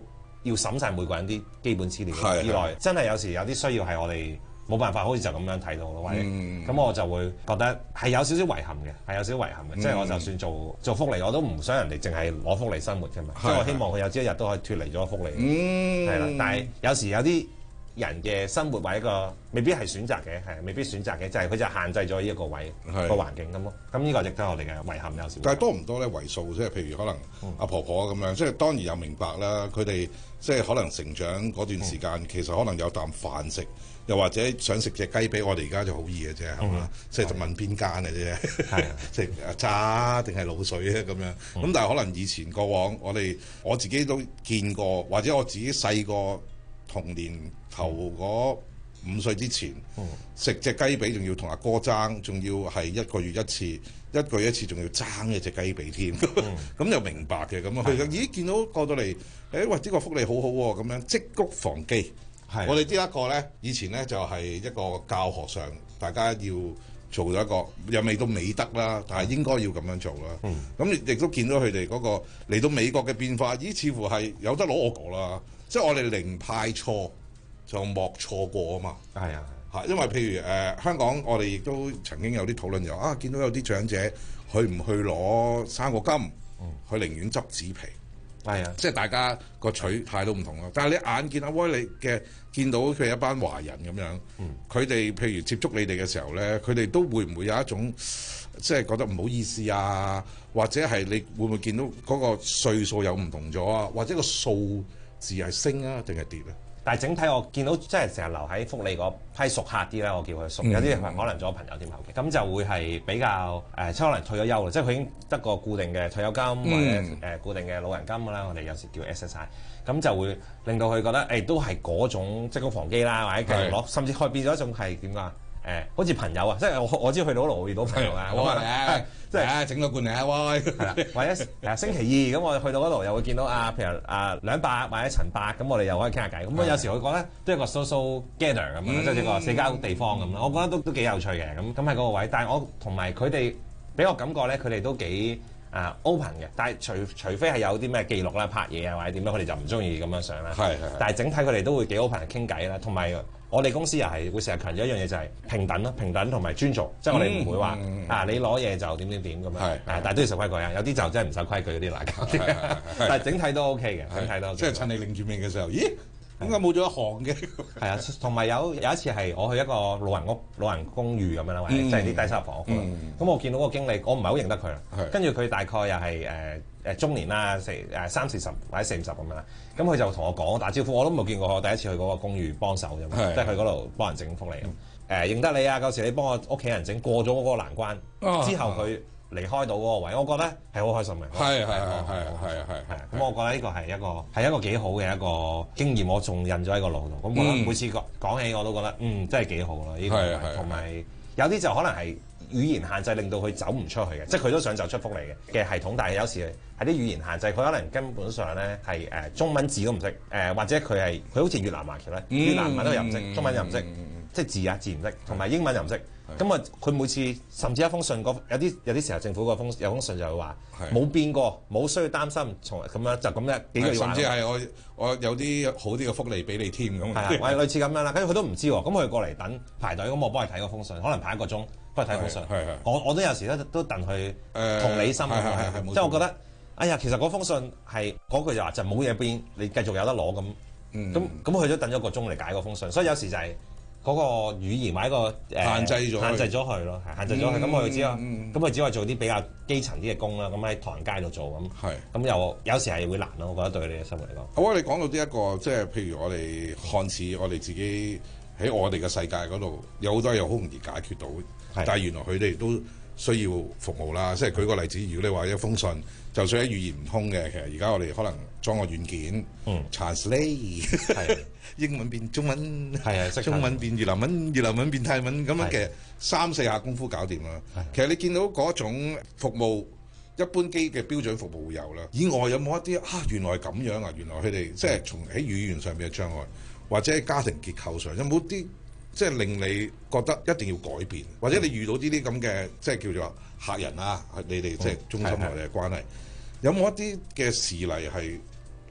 L: 要審晒每個人啲基本資料之外，真係有時有啲需要係我哋冇辦法，好似就咁樣睇到咯，或者咁、嗯、我就會覺得係有少少遺憾嘅，係有少少遺憾嘅。即係、嗯、我就算做做福利，我都唔想人哋淨係攞福利生活㗎嘛。即係我希望佢有朝一日都可以脫離咗福利。係啦、嗯，但係有時有啲人嘅生活或者一個未必係選擇嘅，係未必選擇嘅，就係、是、佢就限制咗呢一個位個環境咁咯。咁呢個亦都係我哋嘅遺憾有少少。
M: 但係多唔多咧？為數即係譬如可能阿婆婆咁樣，即係當然有明白啦。佢哋即係可能成長嗰段時間，嗯、其實可能有啖飯食。又或者想食隻雞髀，我哋而家就好易嘅啫，係嘛、嗯？即係就問邊間嘅啫，食炸定係滷水咧咁樣。咁、嗯、但係可能以前過往，我哋我自己都見過，或者我自己細個童年頭嗰五歲之前，食隻、嗯、雞髀仲要同阿哥爭，仲要係一個月一次，一個月一次仲要爭一隻雞髀添。咁又、嗯、明白嘅咁啊，佢就咦見到過到嚟，誒喂呢個福利好好喎，咁樣積谷防饑。是我哋呢一個咧，以前咧就係、是、一個教學上，大家要做咗一個又未到美德啦，但係應該要咁樣做啦。咁亦、嗯、都見到佢哋嗰個嚟到美國嘅變化，咦？似乎係有得攞我個啦，即係我哋寧派錯就莫錯過啊嘛。係啊，嚇，因為譬如誒、呃、香港，我哋亦都曾經有啲討論就啊，見到有啲長者去唔去攞生果金，佢、嗯、寧願執紙皮。係啊，即係大家個取態都唔同咯。但係你眼見阿威利嘅見到佢係一班華人咁樣，佢哋、嗯、譬如接觸你哋嘅時候咧，佢哋都會唔會有一種即係覺得唔好意思啊？或者係你會唔會見到嗰個歲數有唔同咗啊？或者個數字係升啊定係跌咧？但係整體我見到即係成日留喺福利嗰批熟客啲啦，我叫佢熟，嗯、有啲可能做咗朋友添後期，咁就會係比較誒，即、呃、可能退咗休啦，即係佢已經得個固定嘅退休金、嗯、或者誒、呃、固定嘅老人金啦，我哋有時叫 S S I， 咁就會令到佢覺得誒、欸、都係嗰種積谷防饑啦，或者繼續攞，是甚至可以變咗一種係點啊？誒、欸，好似朋友啊，即係我我知去到度遇到朋友啊，好啊，即係整個罐嚟啊，喂，係啦，或者誒星期二咁，我去到嗰度又會見到啊，譬如啊梁伯或者陳伯，咁我哋又可以傾下偈。咁啊有時我覺得都係一個 social gather 咁樣，即係一個社交地方咁咯。我覺得都都幾有趣嘅。咁咁喺嗰個位，但係我同埋佢哋俾我感覺咧，佢哋都幾啊 open 嘅。但係除除非係有啲咩記錄啦、拍嘢啊或者點樣，佢哋就唔中意咁樣上啦。係係。但係整體佢哋都會幾 open 傾偈啦，同埋。我哋公司又係會成日強調一樣嘢，就係平等咯，平等同埋尊重，即係我哋唔會話、嗯、啊你攞嘢就點點點咁樣，係，但係都要守規矩啊。有啲就真係唔守規矩嗰啲難搞，但係整體都 OK 嘅，整體都 OK。即係趁你領住面嘅時候，咦？點解冇咗一行嘅？係啊，同埋有有一次係我去一個老人屋、老人公寓咁樣啦，或者即係啲低收入房屋。咁、嗯、我見到嗰個經理，我唔係好認得佢啦。跟住佢大概又係誒誒中年啦，四誒三四十或者四五十咁樣啦。咁佢就同我講打招呼，我都冇見過，我第一次去嗰個公寓幫手啫嘛，即係去嗰度幫人整福利。誒、嗯、認得你啊，舊時你幫我屋企人整過咗嗰個難關，哦、之後佢離開到嗰個位，我覺得係好開心嘅。係係係係係係係。咁我覺得呢個係一個係一個幾好嘅一個經驗，我仲印咗喺個腦度。咁我覺得每次講講起我都覺得嗯真係幾好咯。呢個同埋有啲就可能係語言限制令到佢走唔出去嘅，即係佢都想走出福利嘅嘅系統，但係有時係啲語言限制，佢可能根本上咧係誒中文字都唔識，誒、呃、或者佢係佢好似越南華僑咧，嗯、越南文都又唔識，嗯、中文又唔識，嗯、即係字啊字唔識，同埋英文又唔識。咁啊，佢每次甚至一封信，有啲有啲時候政府個封有封信就會話冇變過，冇需要擔心，從咁樣就咁樣幾句話。甚至係我我有啲好啲嘅福利俾你添咁。係啊，係類似咁樣啦。跟住佢都唔知喎，咁佢過嚟等排隊，咁我幫佢睇個封信，可能排一個鐘幫佢睇封信。係係。我我都有時都都戥佢同理心啊，即係我覺得，哎呀，其實嗰封信係嗰句就話就冇嘢變，你繼續有得攞咁。咁咁佢都等咗個鐘嚟解嗰封信，所以有時就係。嗰個語言或者個限制咗，限制咗佢咯，限制咗佢。咁佢只可，咁佢只可以做啲比較基層啲嘅工啦。咁喺唐人街度做咁，係咁又有時係會難咯。我覺得對你嘅生活嚟講。好啊，你講到呢一個，即係譬如我哋看似我哋自己喺我哋嘅世界嗰度有好多嘢好容易解決到，但係原來佢哋都需要服務啦。即係舉個例子，如果你話一封信，就算喺語言唔通嘅，其實而家我哋可能裝個軟件，嗯 ，translate 係。英文變中文，係啊，中文變越南文，越南文變泰文，咁樣其實三四下功夫搞掂啦。其實你見到嗰種服務，一般機嘅標準服務會有啦。以外有冇一啲啊？原來係咁樣啊！原來佢哋即係從喺語言上面嘅障礙，或者喺家庭結構上有冇啲即係令你覺得一定要改變，或者你遇到呢啲咁嘅即係叫做客人啊，你哋即係中心或者關係，有冇一啲嘅事例係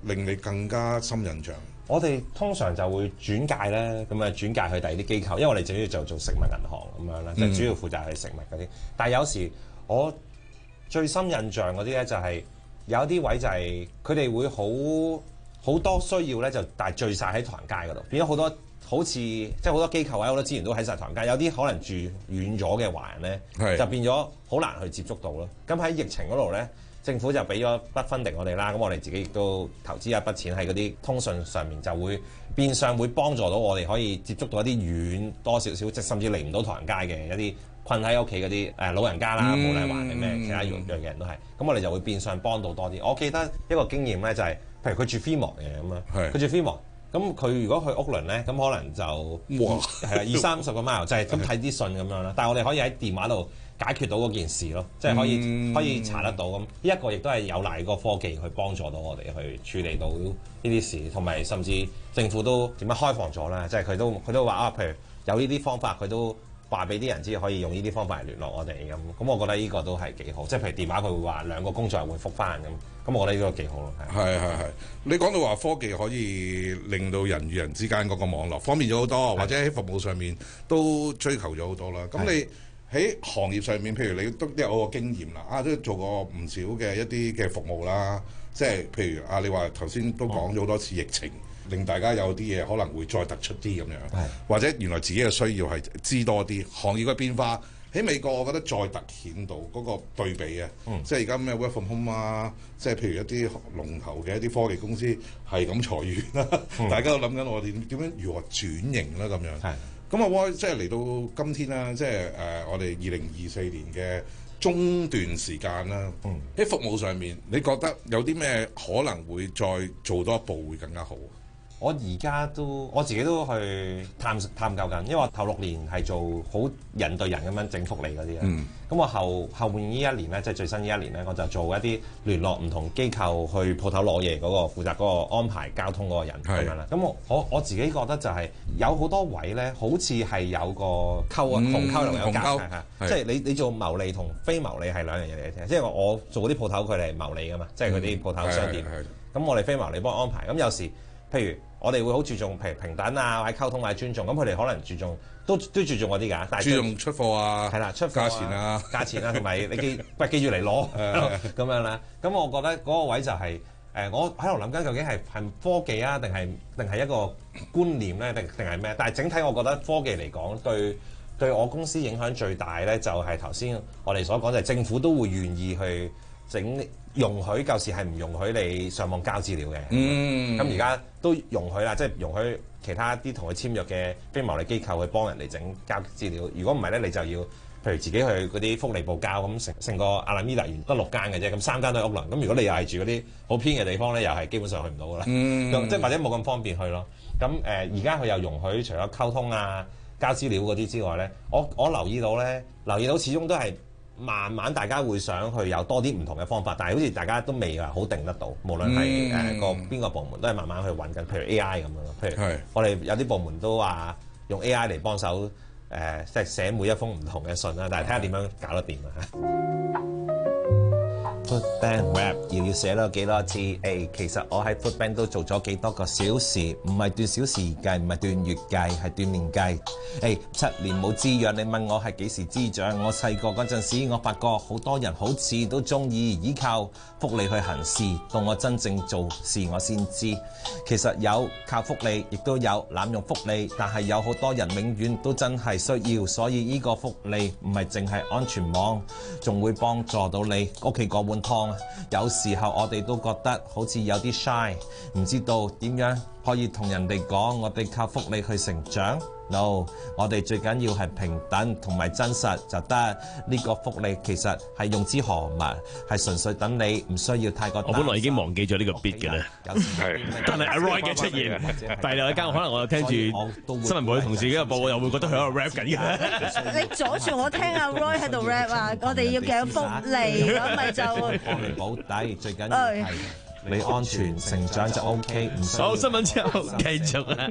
M: 令你更加深印象？
L: 我哋通常就會轉介咧，咁啊轉介去第二啲機構，因為我哋主要就做食物銀行咁樣啦，就、嗯、主要負責係食物嗰啲。但係有時我最深印象嗰啲咧，就係有啲位就係佢哋會好好多需要咧，就但係聚晒喺唐人街嗰度，變咗好多好似即係好多機構或者好多資源都喺晒唐人街，有啲可能住遠咗嘅華人咧，就變咗好難去接觸到咯。咁喺疫情嗰度咧，政府就俾咗筆分定我哋啦，咁我哋自己亦都投資一筆錢喺嗰啲通訊上面，就會變相會幫助到我哋可以接觸到一啲遠多少少，即甚至嚟唔到唐人街嘅一啲困喺屋企嗰啲誒老人家啦，無論話係咩其他樣嘅人都係，咁我哋就會變相幫到多啲。我記得一個經驗咧，就係、是、譬如佢住 Fremont 嘅咁樣，佢住 Fremont，咁佢如果去屋倫咧，咁可能就哇係啊二三十個 mile 就係咁睇啲信咁樣啦。但係我哋可以喺電話度解決到嗰件事咯，即係可以、嗯、可以查得到咁。呢一個亦都係有賴個科技去幫助到我哋去處理到呢啲事，同埋甚至政府都點樣開放咗啦，即係佢都佢都話啊，譬如有呢啲方法，佢都話俾啲人知可以用呢啲方法嚟聯絡我哋咁。咁我覺得呢個都係幾好，即係譬如電話佢會話兩個工作日會覆返咁，咁我覺得呢個幾好咯。
M: 係係係，你講到話科技可以令到人與人之間嗰個網絡方便咗好多，或者喺服務上面都追求咗好多啦。咁你喺行業上面，譬如你都有個經驗啦，啊都做過唔少嘅一啲嘅服務啦，即係譬如啊，你話頭先都講咗好多次疫情，令大家有啲嘢可能會再突出啲咁樣，或者原來自己嘅需要係知多啲行業嘅變化。喺美國，我覺得再突顯到嗰個對比啊、嗯，即係而家咩 work from home 啊，即係譬如一啲龍頭嘅一啲科技公司係咁裁員啦、嗯，大家都諗緊我哋點樣如何轉型啦咁樣。咁啊，我即係嚟到今天啦，即係誒、呃、我哋二零二四年嘅中段時間啦。喺、嗯、服務上面，你覺得有啲咩可能會再做多一步會更加好？
L: 我而家都我自己都去探探究緊，因為我頭六年係做好人對人咁樣整福利嗰啲啊。咁、嗯、我後後面呢一年咧，即係最新呢一年咧，我就做一啲聯絡唔同機構去鋪頭攞嘢嗰個負責嗰個安排交通嗰個人咁樣啦。咁我我我自己覺得就係有好多位咧，好似係有個溝啊，同溝同有交係係，即係你你做牟利同非牟利係兩樣嘢嚟嘅。即係我做嗰啲鋪頭佢哋係牟利噶嘛，即係佢啲鋪頭商店。咁我哋非牟利幫安排。咁有時譬如我哋會好注重譬如平等啊，或者溝通或者尊重，咁佢哋可能注重都都注重嗰啲㗎，但係注重
M: 出貨啊，係啦，出貨啊，價錢啊，
L: 價錢啊，同埋你記喂記住嚟攞咁樣啦。咁我覺得嗰個位就係、是、誒，我喺度諗緊究竟係係科技啊，定係定係一個觀念咧，定定係咩？但係整體我覺得科技嚟講，對對我公司影響最大咧，就係頭先我哋所講，就係政府都會願意去整。容許舊時係唔容許你上網交資料嘅，咁而家都容許啦，即係容許其他啲同佢簽約嘅非牟利機構去幫人哋整交資料。如果唔係咧，你就要譬如自己去嗰啲福利部交，咁成成個阿拉米達園得六間嘅啫，咁三間都係屋崙。咁如果你又係住嗰啲好偏嘅地方咧，又係基本上去唔到噶啦，即係或者冇咁方便去咯。咁誒而家佢又容許除咗溝通啊、交資料嗰啲之外咧，我我留意到咧，留意到始終都係。慢慢大家會想去有多啲唔同嘅方法，但係好似大家都未話好定得到，無論係誒個邊個部門都係慢慢去揾緊，譬如 A I 咁樣咯。譬如我哋有啲部門都話用 A I 嚟幫手誒，即係寫每一封唔同嘅信啦，但係睇下點樣搞得掂啊嚇。Foodbank rap 要要寫多幾多次？誒、欸，其實我喺 Foodbank 都做咗幾多個小時，唔係段小時計，唔係段月計，係段年計。誒、欸，七年冇滋養，你問我係幾時滋長？我細個嗰陣時，我發覺好多人好似都中意依靠福利去行事，到我真正做事我先知，其實有靠福利，亦都有濫用福利，但係有好多人永遠都真係需要，所以呢個福利唔係淨係安全網，仲會幫助到你屋企嗰碗湯。有時候我哋都覺得好似有啲 shy， 唔知道點樣可以同人哋講我哋靠福利去成長。No， 我哋最緊要係平等同埋真實就得。呢個福利其實係用之何物，係純粹等你唔需要太過。我
A: 本來已經忘記咗呢個 beat 嘅咧，係，但係阿 Roy 嘅出現，但係有一間可能我又聽住新聞部嘅同事嘅報，我又會覺得佢喺度 rap 緊嘅。
C: 你阻住我聽阿 Roy 喺度 rap 啊！我哋要嘅福利咁咪就
L: 幫你保底，最緊要係你安全成長就 OK。
A: 好，新聞之後繼續啊！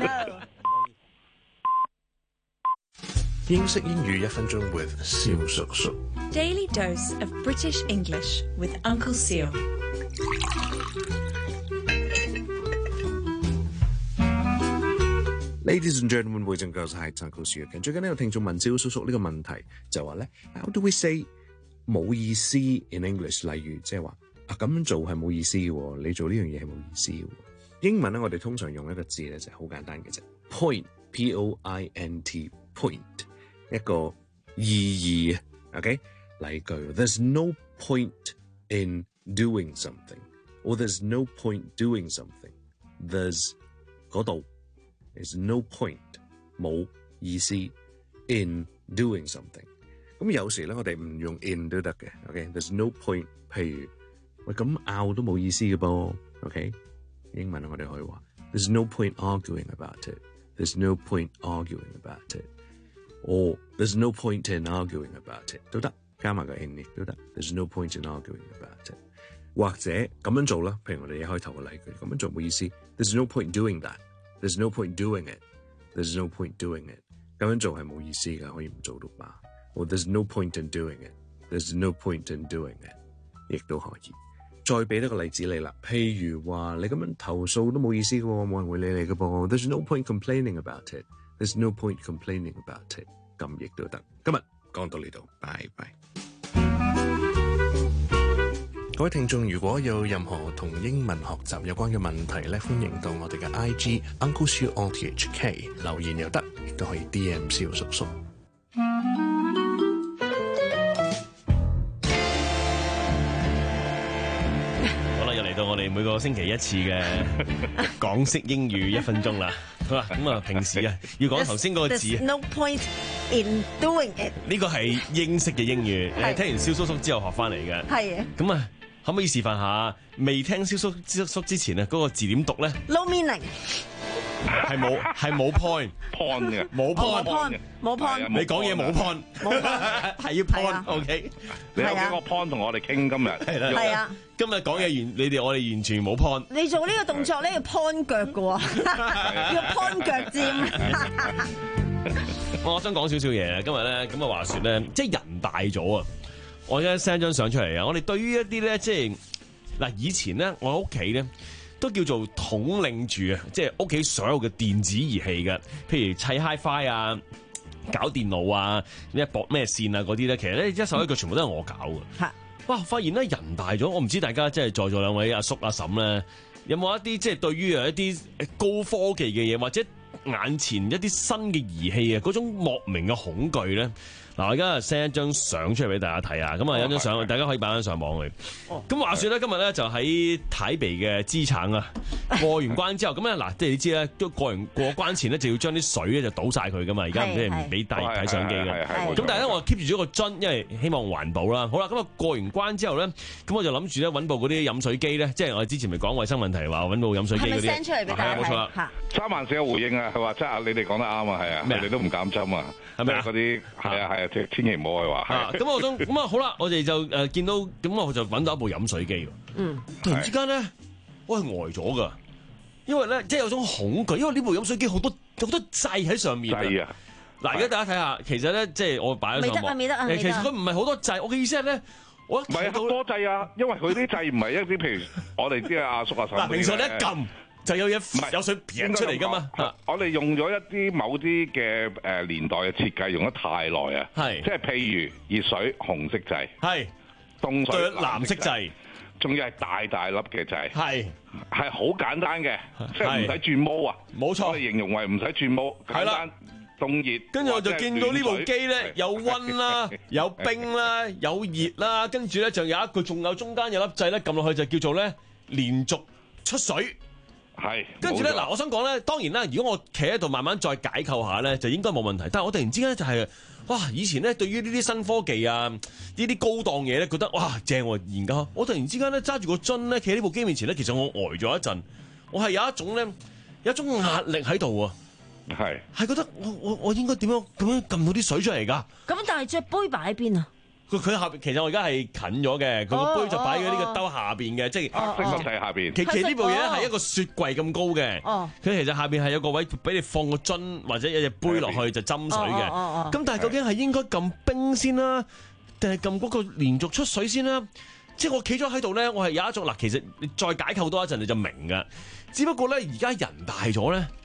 J: 英式英語一分鐘 with 蕭叔叔。
N: Daily dose of British English with Uncle Seal。 Ladies and gentlemen, boys and girls，係陳老師嘅。最近呢有聽眾問招叔叔呢個問題，就話咧 ，How do we say 冇意思 in English？ 例如即係話啊咁樣做係冇意思嘅，你做呢樣嘢係冇意思嘅。英文咧，我哋通常用一個字咧就係好簡單嘅啫 ，point，p o i n t，point， 一個意義 ，OK？ 例句 ，There's no point in doing something，or there's no point doing something。There's 嗰度。There's no point 冇意思 in doing something。咁有時咧，我哋唔用 in 都得嘅。OK，there's no point。譬如喂咁拗都冇意思嘅噃。OK， 英文我哋可以話 There's no point arguing about it。There's no point arguing about it。or there's no point in arguing about it 都得，加埋個 in 都得。There's no point in arguing about it。或者咁樣做啦，譬如我哋一開頭嘅例句，咁樣做冇意思。There's no point doing that。There's no point doing it. There's no point doing it. 咁樣做係冇意思㗎，可以唔做到吧？或 There's no point in doing it. There's no point in doing it. 亦都可以。再俾多個例子你啦，譬如話你咁樣投訴都冇意思嘅喎，冇人會理你嘅噃。There's no point complaining about it. There's no point complaining about it. 咁亦都得。今日講到呢度，拜拜。各位聽眾，如果有任何同英文學習有關嘅問題咧，歡迎到我哋嘅 I G Uncle Siu O T H K 留言又得，亦都可以 D M 蕭叔叔。
A: 好啦，又嚟到我哋每個星期一次嘅港式英語一分鐘啦。好啦，咁啊，平時啊要講頭先嗰個字。
C: There's no point in doing it。
A: 呢個係英式嘅英語，你係聽完蕭叔叔之後學翻嚟嘅。
C: 係啊。
A: 咁啊。可唔可以示範下？未聽蕭叔蕭叔之前咧，嗰個字點讀咧
C: ？No meaning，
A: 係冇係冇 point
B: point 嘅，
A: 冇 point
C: 冇 point。
A: 你講嘢冇 point， 係要 point。OK，
B: 你有幾個 point 同我哋傾今日？
A: 係啦，
C: 係啊。
A: 今日講嘢完，你哋我哋完全冇 point。
C: 你做呢個動作咧要 point 腳嘅喎，要 point 腳尖。
A: 我想講少少嘢，今日咧咁啊話説咧，即係人大咗啊！我而家 send 張相出嚟啊！我哋對於一啲咧，即係嗱，以前咧，我喺屋企咧都叫做統領住啊，即係屋企所有嘅電子儀器嘅，譬如砌 HiFi 啊、搞電腦啊、咩駁咩線啊嗰啲咧，其實咧一手一腳全部都係我搞嘅。係，哇！發現咧人大咗，我唔知大家即係在座兩位阿叔阿嬸咧，有冇一啲即係對於啊一啲高科技嘅嘢，或者眼前一啲新嘅儀器啊嗰種莫名嘅恐懼咧？嗱，我而家 send 一張相出嚟俾大家睇啊！咁啊有張相，大家可以擺翻上網去。咁話説咧，今日咧就喺台北嘅機場啊，過完關之後，咁咧嗱，即係你知咧，都過完過關前咧就要將啲水咧就倒晒佢噶嘛。而家唔知唔俾帶睇相機嘅。咁但係咧，我 keep 住咗個樽，因為希望環保啦。好啦，咁啊過完關之後咧，咁我就諗住咧揾部嗰啲飲水機咧，即係我哋之前咪講衞生問題話揾部飲水機嗰啲。係咪 send
C: 出嚟俾大家睇？冇錯
A: 啦。
B: 三萬四嘅回應啊，佢話即係你哋講得啱啊，係啊，你哋都唔敢針啊，係咪嗰啲係啊係啊，千祈唔好去話。
A: 咁我想咁啊好啦，我哋就誒見到咁我就揾到一部飲水機喎。嗯，突然之間咧，我係呆咗噶，因為咧即係有種恐懼，因為呢部飲水機好多好多掣喺上面。
B: 掣啊！
A: 嗱，而家大家睇下，其實咧即係我擺咗上網。未得啊！未得啊！其實佢唔係好多掣，我嘅意思係咧，我
B: 唔係好多掣啊，因為佢啲掣唔係一啲譬如我哋啲阿叔阿嬸。
A: 嗱，平常你一撳就有嘢有水撇出嚟噶嘛。
B: 我哋用咗一啲某啲嘅誒年代嘅設計用得太耐啊，係即係譬如熱水紅色掣，係凍水藍色掣，仲要係大大粒嘅掣，係係好簡單嘅，即係唔使轉模啊，冇錯，我哋形容為唔使轉模，簡單凍熱。跟住我就見到呢部機咧，有溫啦，有冰啦，有熱啦，跟住咧就有一個仲有中間有粒掣咧，撳落去就叫做咧連續出水。係，跟住咧嗱，我想講咧，當然啦，如果我企喺度慢慢再解構下咧，就應該冇問題。但係我突然之間就係、是，哇！以前咧對於呢啲新科技啊，呢啲高檔嘢咧，覺得哇正喎，研究。我突然之間咧揸住個樽咧，企喺呢部機面前咧，其實我呆咗一陣，我係有一種咧，有一種壓力喺度啊，係，係覺得我我我應該點樣咁樣撳到啲水出嚟㗎？咁但係隻杯擺喺邊啊？佢佢下邊，其實我而家係近咗嘅，佢個杯就擺喺呢個兜下邊嘅，即係黑色掣下邊。其其呢部嘢咧係一個雪櫃咁高嘅，佢其實下邊係有個位俾你放個樽或者有隻杯落去就斟水嘅。咁但係究竟係應該撳冰先啦，定係撳嗰個連續出水先啦？即係我企咗喺度咧，我係有一種嗱，其實你再解構多一陣你就明㗎。只不過咧而家人大咗咧，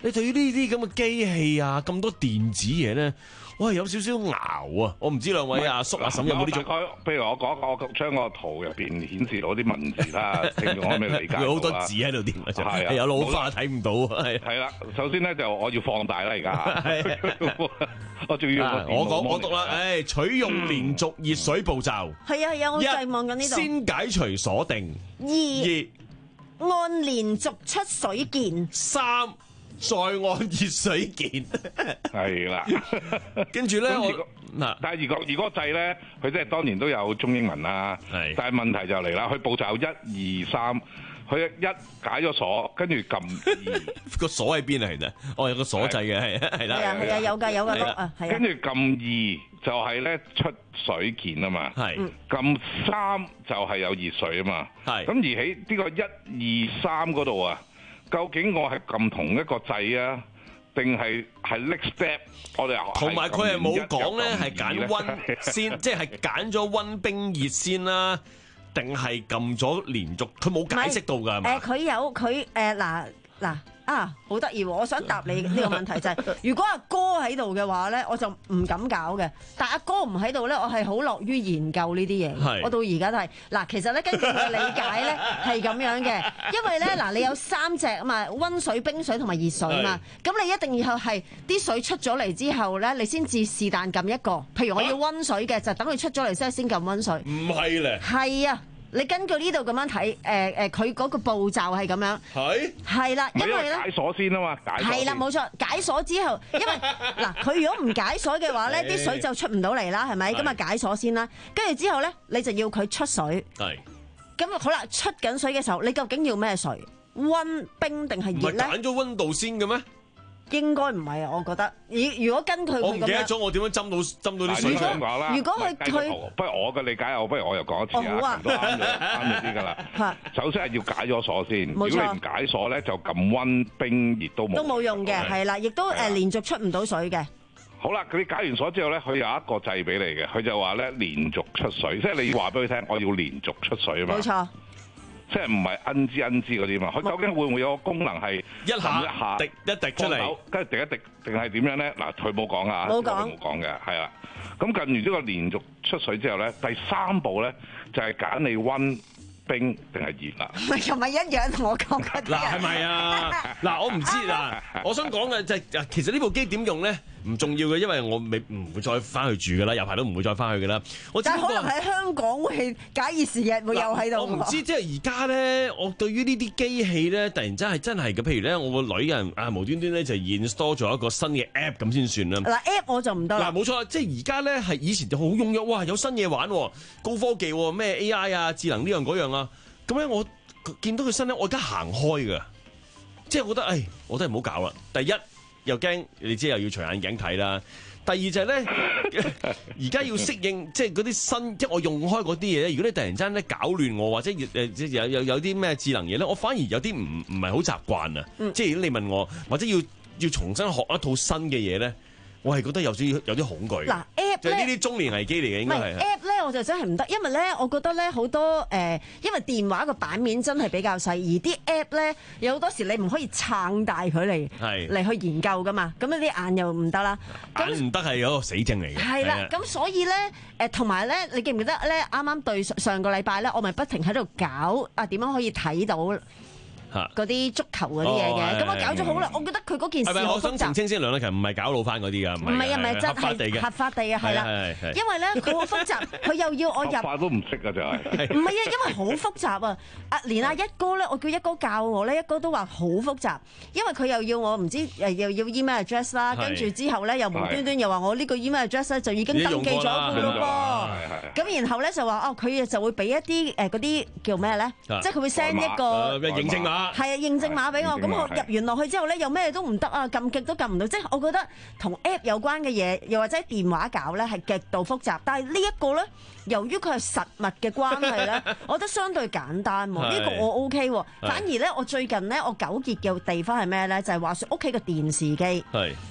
A: 你對於呢啲咁嘅機器啊，咁多電子嘢咧，我係有少少熬啊！我唔知兩位阿叔阿嬸有冇呢種？
B: 譬如我講我將個圖入邊顯示到啲文字啦，聽眾可唔可以理解？
A: 佢好多字喺度點啊？係啊，有老花睇唔到係。
B: 係啦，首先咧就我要放大啦，而家我仲要
A: 我講我讀啦，誒取用連續熱水步驟。
C: 係啊係啊，我就係望緊呢度。
A: 先解除鎖定。
C: 二按連續出水鍵。
A: 三再按熱水鍵。
B: 係啦，
A: 跟住咧我
B: 嗱，但係如果如果掣咧，佢即係當然都有中英文啦。係，但係問題就嚟啦，佢步驟一二三。佢一解咗鎖，跟住撳二
A: 個鎖喺邊啊？其實我有個鎖掣嘅，係係啦，
C: 係啊係啊，有㗎有㗎啊，係啊。
B: 跟住撳二就係咧出水鍵啊嘛，係撳三就係有熱水啊嘛，係咁而喺呢個一二三嗰度啊，究竟我係撳同一個掣啊，定係係 next step？我哋
A: 同埋佢係冇講咧，係揀溫先，即係揀咗溫冰熱先啦。定係撳咗連續，佢冇解釋到㗎係嘛？
C: 誒，佢有佢誒嗱嗱啊，好得意喎！我想答你呢個問題就係，如果阿哥喺度嘅話咧，我就唔敢搞嘅。但阿哥唔喺度咧，我係好樂於研究呢啲嘢。我到而家都係嗱，其實咧根據我嘅理解咧係咁樣嘅，因為咧嗱，你有三隻啊嘛，溫水、冰水同埋熱水嘛，咁你一定要係啲水出咗嚟之後咧，你先至是但撳一個。譬如我要溫水嘅，就等佢出咗嚟先先撳溫水。
A: 唔係咧。
C: 係啊。你根據呢度咁樣睇，誒誒，佢嗰個步驟係咁樣，係係啦，因為咧
B: 解鎖先啊嘛，解鎖
C: 係啦，冇錯，解鎖之後，因為嗱，佢如果唔解鎖嘅話咧，啲水就出唔到嚟啦，係咪？咁啊解鎖先啦，跟住之後咧，你就要佢出水，係，咁好啦，出緊水嘅時候，你究竟要咩水？溫冰定係熱咧？
A: 唔係揀咗溫度先嘅咩？
C: 應該唔係啊，我覺得。如如果跟佢，
A: 我唔記得咗我點樣斟到斟到啲水出嚟啦。
C: 如果佢佢，
B: 不如我嘅理解，我不如我又講一次啊，
C: 好啊，
B: 都啱咗啱咗啲㗎啦。首先係要解咗鎖先，如果你唔解鎖咧，就撳溫冰熱都冇
C: 都冇用嘅，係啦，亦都誒連續出唔到水嘅。
B: 好啦，佢解完鎖之後咧，佢有一個掣俾你嘅，佢就話咧連續出水，即係你話俾佢聽，我要連續出水啊嘛。
C: 冇錯。
B: 即係唔係恩之恩之嗰啲嘛？佢究竟會唔會有個功能係
A: 一下一下滴一滴出嚟，
B: 跟住滴一滴，定係點樣咧？嗱，佢冇講啊，
C: 冇講
B: 冇講嘅，係啦。咁近完呢個連續出水之後咧，第三步咧就係揀你溫冰定係熱啦。
C: 咪又咪一樣同我講嗰啲
A: 嗱係咪啊？嗱我唔知嗱，我想講嘅就係其實呢部機點用咧？唔重要嘅，因為我未唔會再翻去住㗎啦，有排都唔會再翻去㗎啦。我
C: 但係可能喺香港會假以時日會有喺度。
A: 我唔知，即係而家咧，我對於呢啲機器咧，突然之間係真係嘅。譬如咧，我個女人啊，無端端咧就 install 咗一個新嘅 app 咁先算啦。
C: 嗱 app 我就唔得啦。
A: 嗱冇錯，即係而家咧係以前就好踴躍，哇有新嘢玩，高科技咩 A I 啊，智能呢樣嗰樣啊。咁咧我見到佢新咧，我而家行開㗎，即係覺得誒，我都係唔好搞啦。第一。又驚你知又要除眼鏡睇啦。第二就係咧，而家要適應即係嗰啲新，即係我用開嗰啲嘢咧。如果你突然之間咧搞亂我，或者誒有有有啲咩智能嘢咧，我反而有啲唔唔係好習慣啊。嗯、即係如果你問我，或者要要重新學一套新嘅嘢咧，我係覺得有啲有啲恐懼。
C: 嗱 app
A: 就係呢啲中年危機嚟嘅，應該係
C: app 咧，我就真係唔得，因為咧，我覺得咧好多誒、呃，因為電話個版面真係比較細，而啲 app 咧有好多時你唔可以撐大佢嚟嚟去研究噶嘛，咁啲眼又唔得啦，
A: 眼唔得係有個死症嚟嘅。
C: 係啦，咁所以咧誒，同埋咧，你記唔記得咧？啱啱對上個禮拜咧，我咪不停喺度搞啊，點樣可以睇到嗰啲足球嗰啲嘢嘅，咁、哦、我搞咗好耐，我覺得佢嗰件事好複雜。係咪？我想澄清先，梁麗琴唔係搞老翻嗰啲㗎，唔係啊，唔係真係合法地嘅，係啦。因為咧佢好複雜，佢又要我入。
B: 合法都唔識啊，就係。
C: 唔係啊，因為好複雜啊！啊，連阿一哥咧，我叫一哥教我咧，一哥都話好複雜，因為佢又要我唔知誒又要 email address 啦，跟住之後咧又無端端又話我呢個 email address 咧就已經登記咗㗎咯噃。咁然後咧就話哦，佢就會俾一啲誒嗰啲叫咩咧？即係佢會 send 一個
A: 認證碼。
C: 係啊，認證碼俾我，咁我入完落去之後咧，又咩都唔得啊，撳極都撳唔到，即係我覺得同 app 有關嘅嘢，又或者電話搞咧係極度複雜。但係呢一個咧，由於佢係實物嘅關係咧，我覺得相對簡單喎。呢個我 OK 喎，反而咧我最近咧我糾結嘅地方係咩咧？就係話説屋企嘅電視機。係。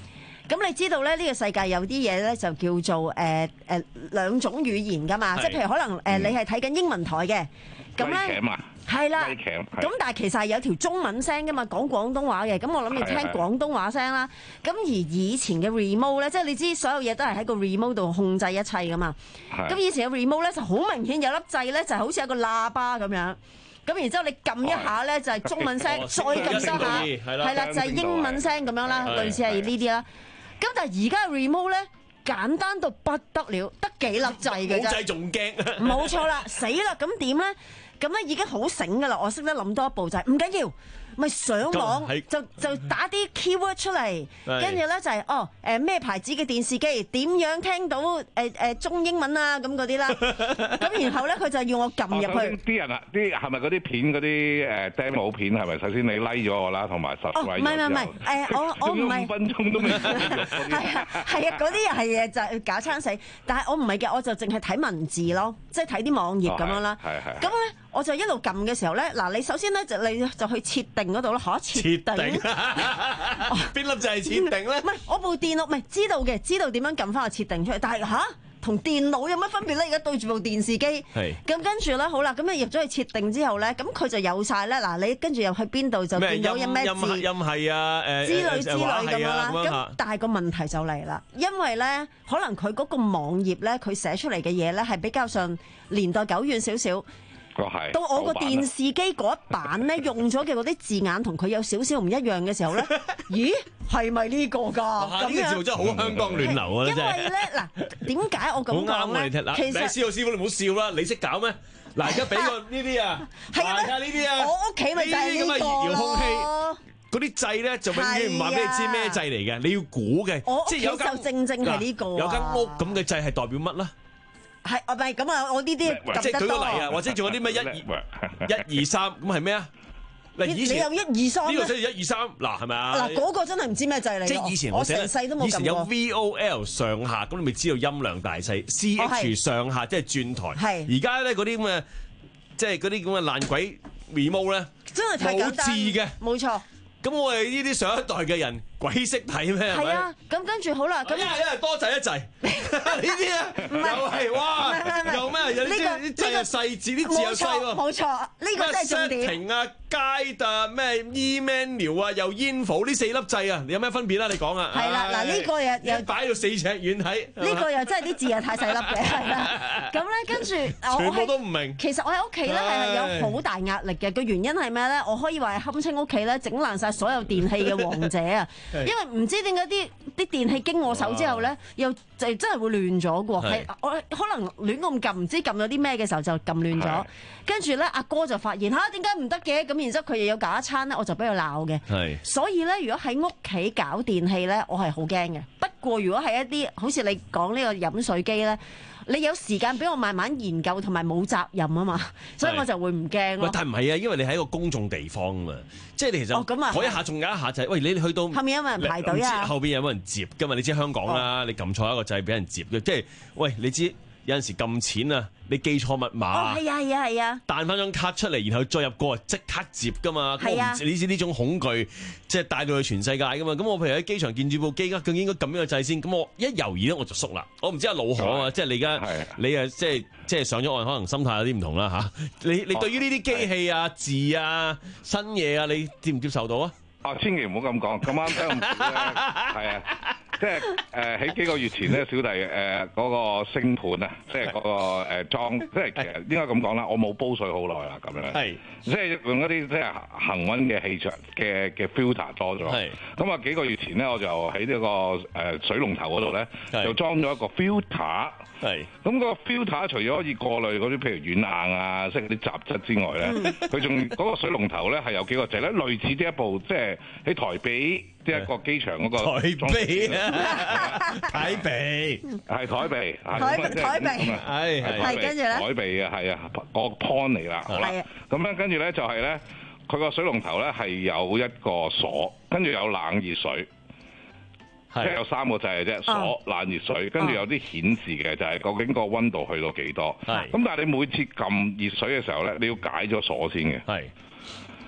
C: 咁你知道咧，呢個世界有啲嘢咧就叫做誒誒兩種語言㗎嘛，即係譬如可能誒你係睇緊英文台嘅，咁咧係啦，咁但係其實係有條中文聲㗎嘛，講廣東話嘅，咁我諗你聽廣東話聲啦。咁而以前嘅 remote 咧，即係你知所有嘢都係喺個 remote 度控制一切㗎嘛。咁以前嘅 remote 咧就好明顯有粒掣咧，就好似一個喇叭咁樣。咁然之後你撳一下咧就係中文聲，再撳一下係啦就係英文聲咁樣啦，類似係呢啲啦。咁但係而家嘅 remote 咧簡單到不得了，得幾粒掣嘅啫。
A: 冇掣仲驚。
C: 冇錯啦，死啦！咁點咧？咁咧已經好醒噶啦，我識得諗多一步就係唔緊要，咪上網就就打啲 keyword 出嚟，跟住咧就係哦誒咩牌子嘅電視機，點樣聽到誒誒中英文啊咁嗰啲啦。咁然後咧佢就要我撳入去。
B: 啲人啊，啲係咪嗰啲片嗰啲誒 demo 片係咪？首先你 like 咗我啦，同埋 subscribe 咗之後。哦，唔係唔係誒，我我唔係。五分鐘都未。係啊係啊，嗰啲係誒就係搞餐死，但係我唔係嘅，我就淨係睇文字咯，即係睇啲網頁咁樣啦。係係。咁咧。我就一路撳嘅時候咧，嗱你首先咧就你就去設定嗰度咯，嚇設定邊
A: 粒就係設定咧？
C: 唔係我部電腦，唔係知道嘅，知道點樣撳翻個設定出嚟，但係嚇同電腦有乜分別咧？而家對住部電視機，係咁跟住咧，好啦，咁你入咗去設定之後咧，咁佢就有晒咧。嗱，你跟住入去邊度就見到有咩字、
A: 音係啊，誒
C: 之類之類咁樣啦。咁但係個問題就嚟啦，因為咧可能佢嗰個網頁咧，佢寫出嚟嘅嘢咧係比較上年代久遠少少。到我個電視機嗰一版咧，用咗嘅嗰啲字眼同佢有少少唔一樣嘅時候咧，咦，係咪呢個㗎？咁
A: 樣真係好香港亂流啊！
C: 因為咧嗱，點解我咁講咧？
A: 其實師傅師傅你唔好笑啦，你識搞咩？嗱，而家俾個呢啲啊，係啊，呢啲啊，
C: 我屋企咪就係呢個
A: 遙控器，嗰啲掣咧就永遠唔話俾你知咩掣嚟嘅，你要估嘅。
C: 我屋企就正正係呢個。
A: 有間屋咁嘅掣係代表乜啦？
C: 係，唔係咁啊！我呢啲
A: 即係舉個例啊，或者仲有啲咩一二一二三咁係咩啊？嗱，以前
C: 你有一二三
A: 呢個即係一二三，嗱係咪啊？
C: 嗱嗰個真係唔知咩掣嚟。
A: 即係以前
C: 我成世都冇撳過。
A: 以前有 V O L 上下，咁你咪知道音量大細。C H 上下即係轉台。係。而家咧嗰啲咁嘅，即係嗰啲咁嘅爛鬼 remote 咧，
C: 真係太簡單。冇
A: 字嘅，
C: 冇錯。咁
A: 我哋呢啲上一代嘅人鬼識睇咩？
C: 係啊，咁跟住好啦，咁
A: 一係一係多掣一掣，呢啲啊又係哇，又咩？有啲啲掣又細字，啲字又細喎。
C: 冇錯，呢個真係重點。
A: 停啊，街啊，咩 email 啊，又煙火呢四粒掣啊，你有咩分別啊？你講啊。
C: 係啦，嗱呢個又又
A: 擺到四尺遠睇。
C: 呢個又真係啲字又太細粒嘅，係啦。咁咧跟住
A: 全部都唔明。
C: 其實我喺屋企咧係有好大壓力嘅，個原因係咩咧？我可以話係堪稱屋企咧整爛晒所有電器嘅王者啊！因為唔知點解啲啲電器經我手之後咧，又就真係會亂咗嘅喎。係我可能亂咁撳，唔知撳咗啲咩嘅時候就撳亂咗。跟住咧，阿哥就發現吓點解唔得嘅？咁然之後佢又有搞一餐咧，我就俾佢鬧嘅。係。所以咧，如果喺屋企搞電器咧，我係好驚嘅。不過如果係一啲好似你講呢個飲水機咧，你有時間俾我慢慢研究同埋冇責任啊嘛，所以我就會唔驚咯。
A: 但係唔係啊，因為你喺一個公眾地方啊嘛，即係你其實嗰一下仲有一下就係，喂，你去到
C: 後面有冇人排隊啊？
A: 後邊有冇人接㗎嘛？你知香港啦，你撳錯一個掣俾人接嘅，即係喂，你知有陣時撳錢啊，你記錯密碼啊，
C: 係啊係啊係啊，
A: 彈翻張卡出嚟，然後再入過即刻接㗎嘛。係啊，你知呢種恐懼即係帶到去全世界㗎嘛。咁我譬如喺機場見住部機，究竟應該撳呢個掣先？咁我一猶豫咧，我就縮啦。我唔知阿老何啊，即係你而家你啊，即係即係上咗岸，可能心態有啲唔同啦嚇。你你對於呢啲機器啊、字啊、新嘢啊，你接唔接受到啊？
B: 哦，千祈唔好咁講，咁啱聽唔到咧，係啊。即係誒喺幾個月前咧，小弟誒嗰、呃那個星盤啊，即係嗰、那個誒、呃、裝，即係其實應該咁講啦，我冇煲水好耐啦，咁樣。係，即係用一啲即係恆溫嘅氣場嘅嘅 filter 多咗。係。咁啊幾個月前咧，我就喺呢、這個誒、呃、水龍頭嗰度咧，就裝咗一個 filter。係。咁個 filter 除咗可以過濾嗰啲譬如軟硬啊，即係啲雜質之外咧，佢仲嗰個水龍頭咧係有幾個掣咧，類似呢一部即係喺台北。即係一個機場嗰個
A: 台臂啊，台臂
B: 係台臂，
C: 台台臂
B: 係係跟住咧台臂啊，係啊個 point 嚟啦，好啦，咁樣跟住咧就係咧，佢個水龍頭咧係有一個鎖，跟住有冷熱水，即係有三個掣嘅啫，鎖冷熱水，跟住有啲顯示嘅就係究竟個溫度去到幾多，係咁但係你每次撳熱水嘅時候咧，你要解咗鎖先嘅，係。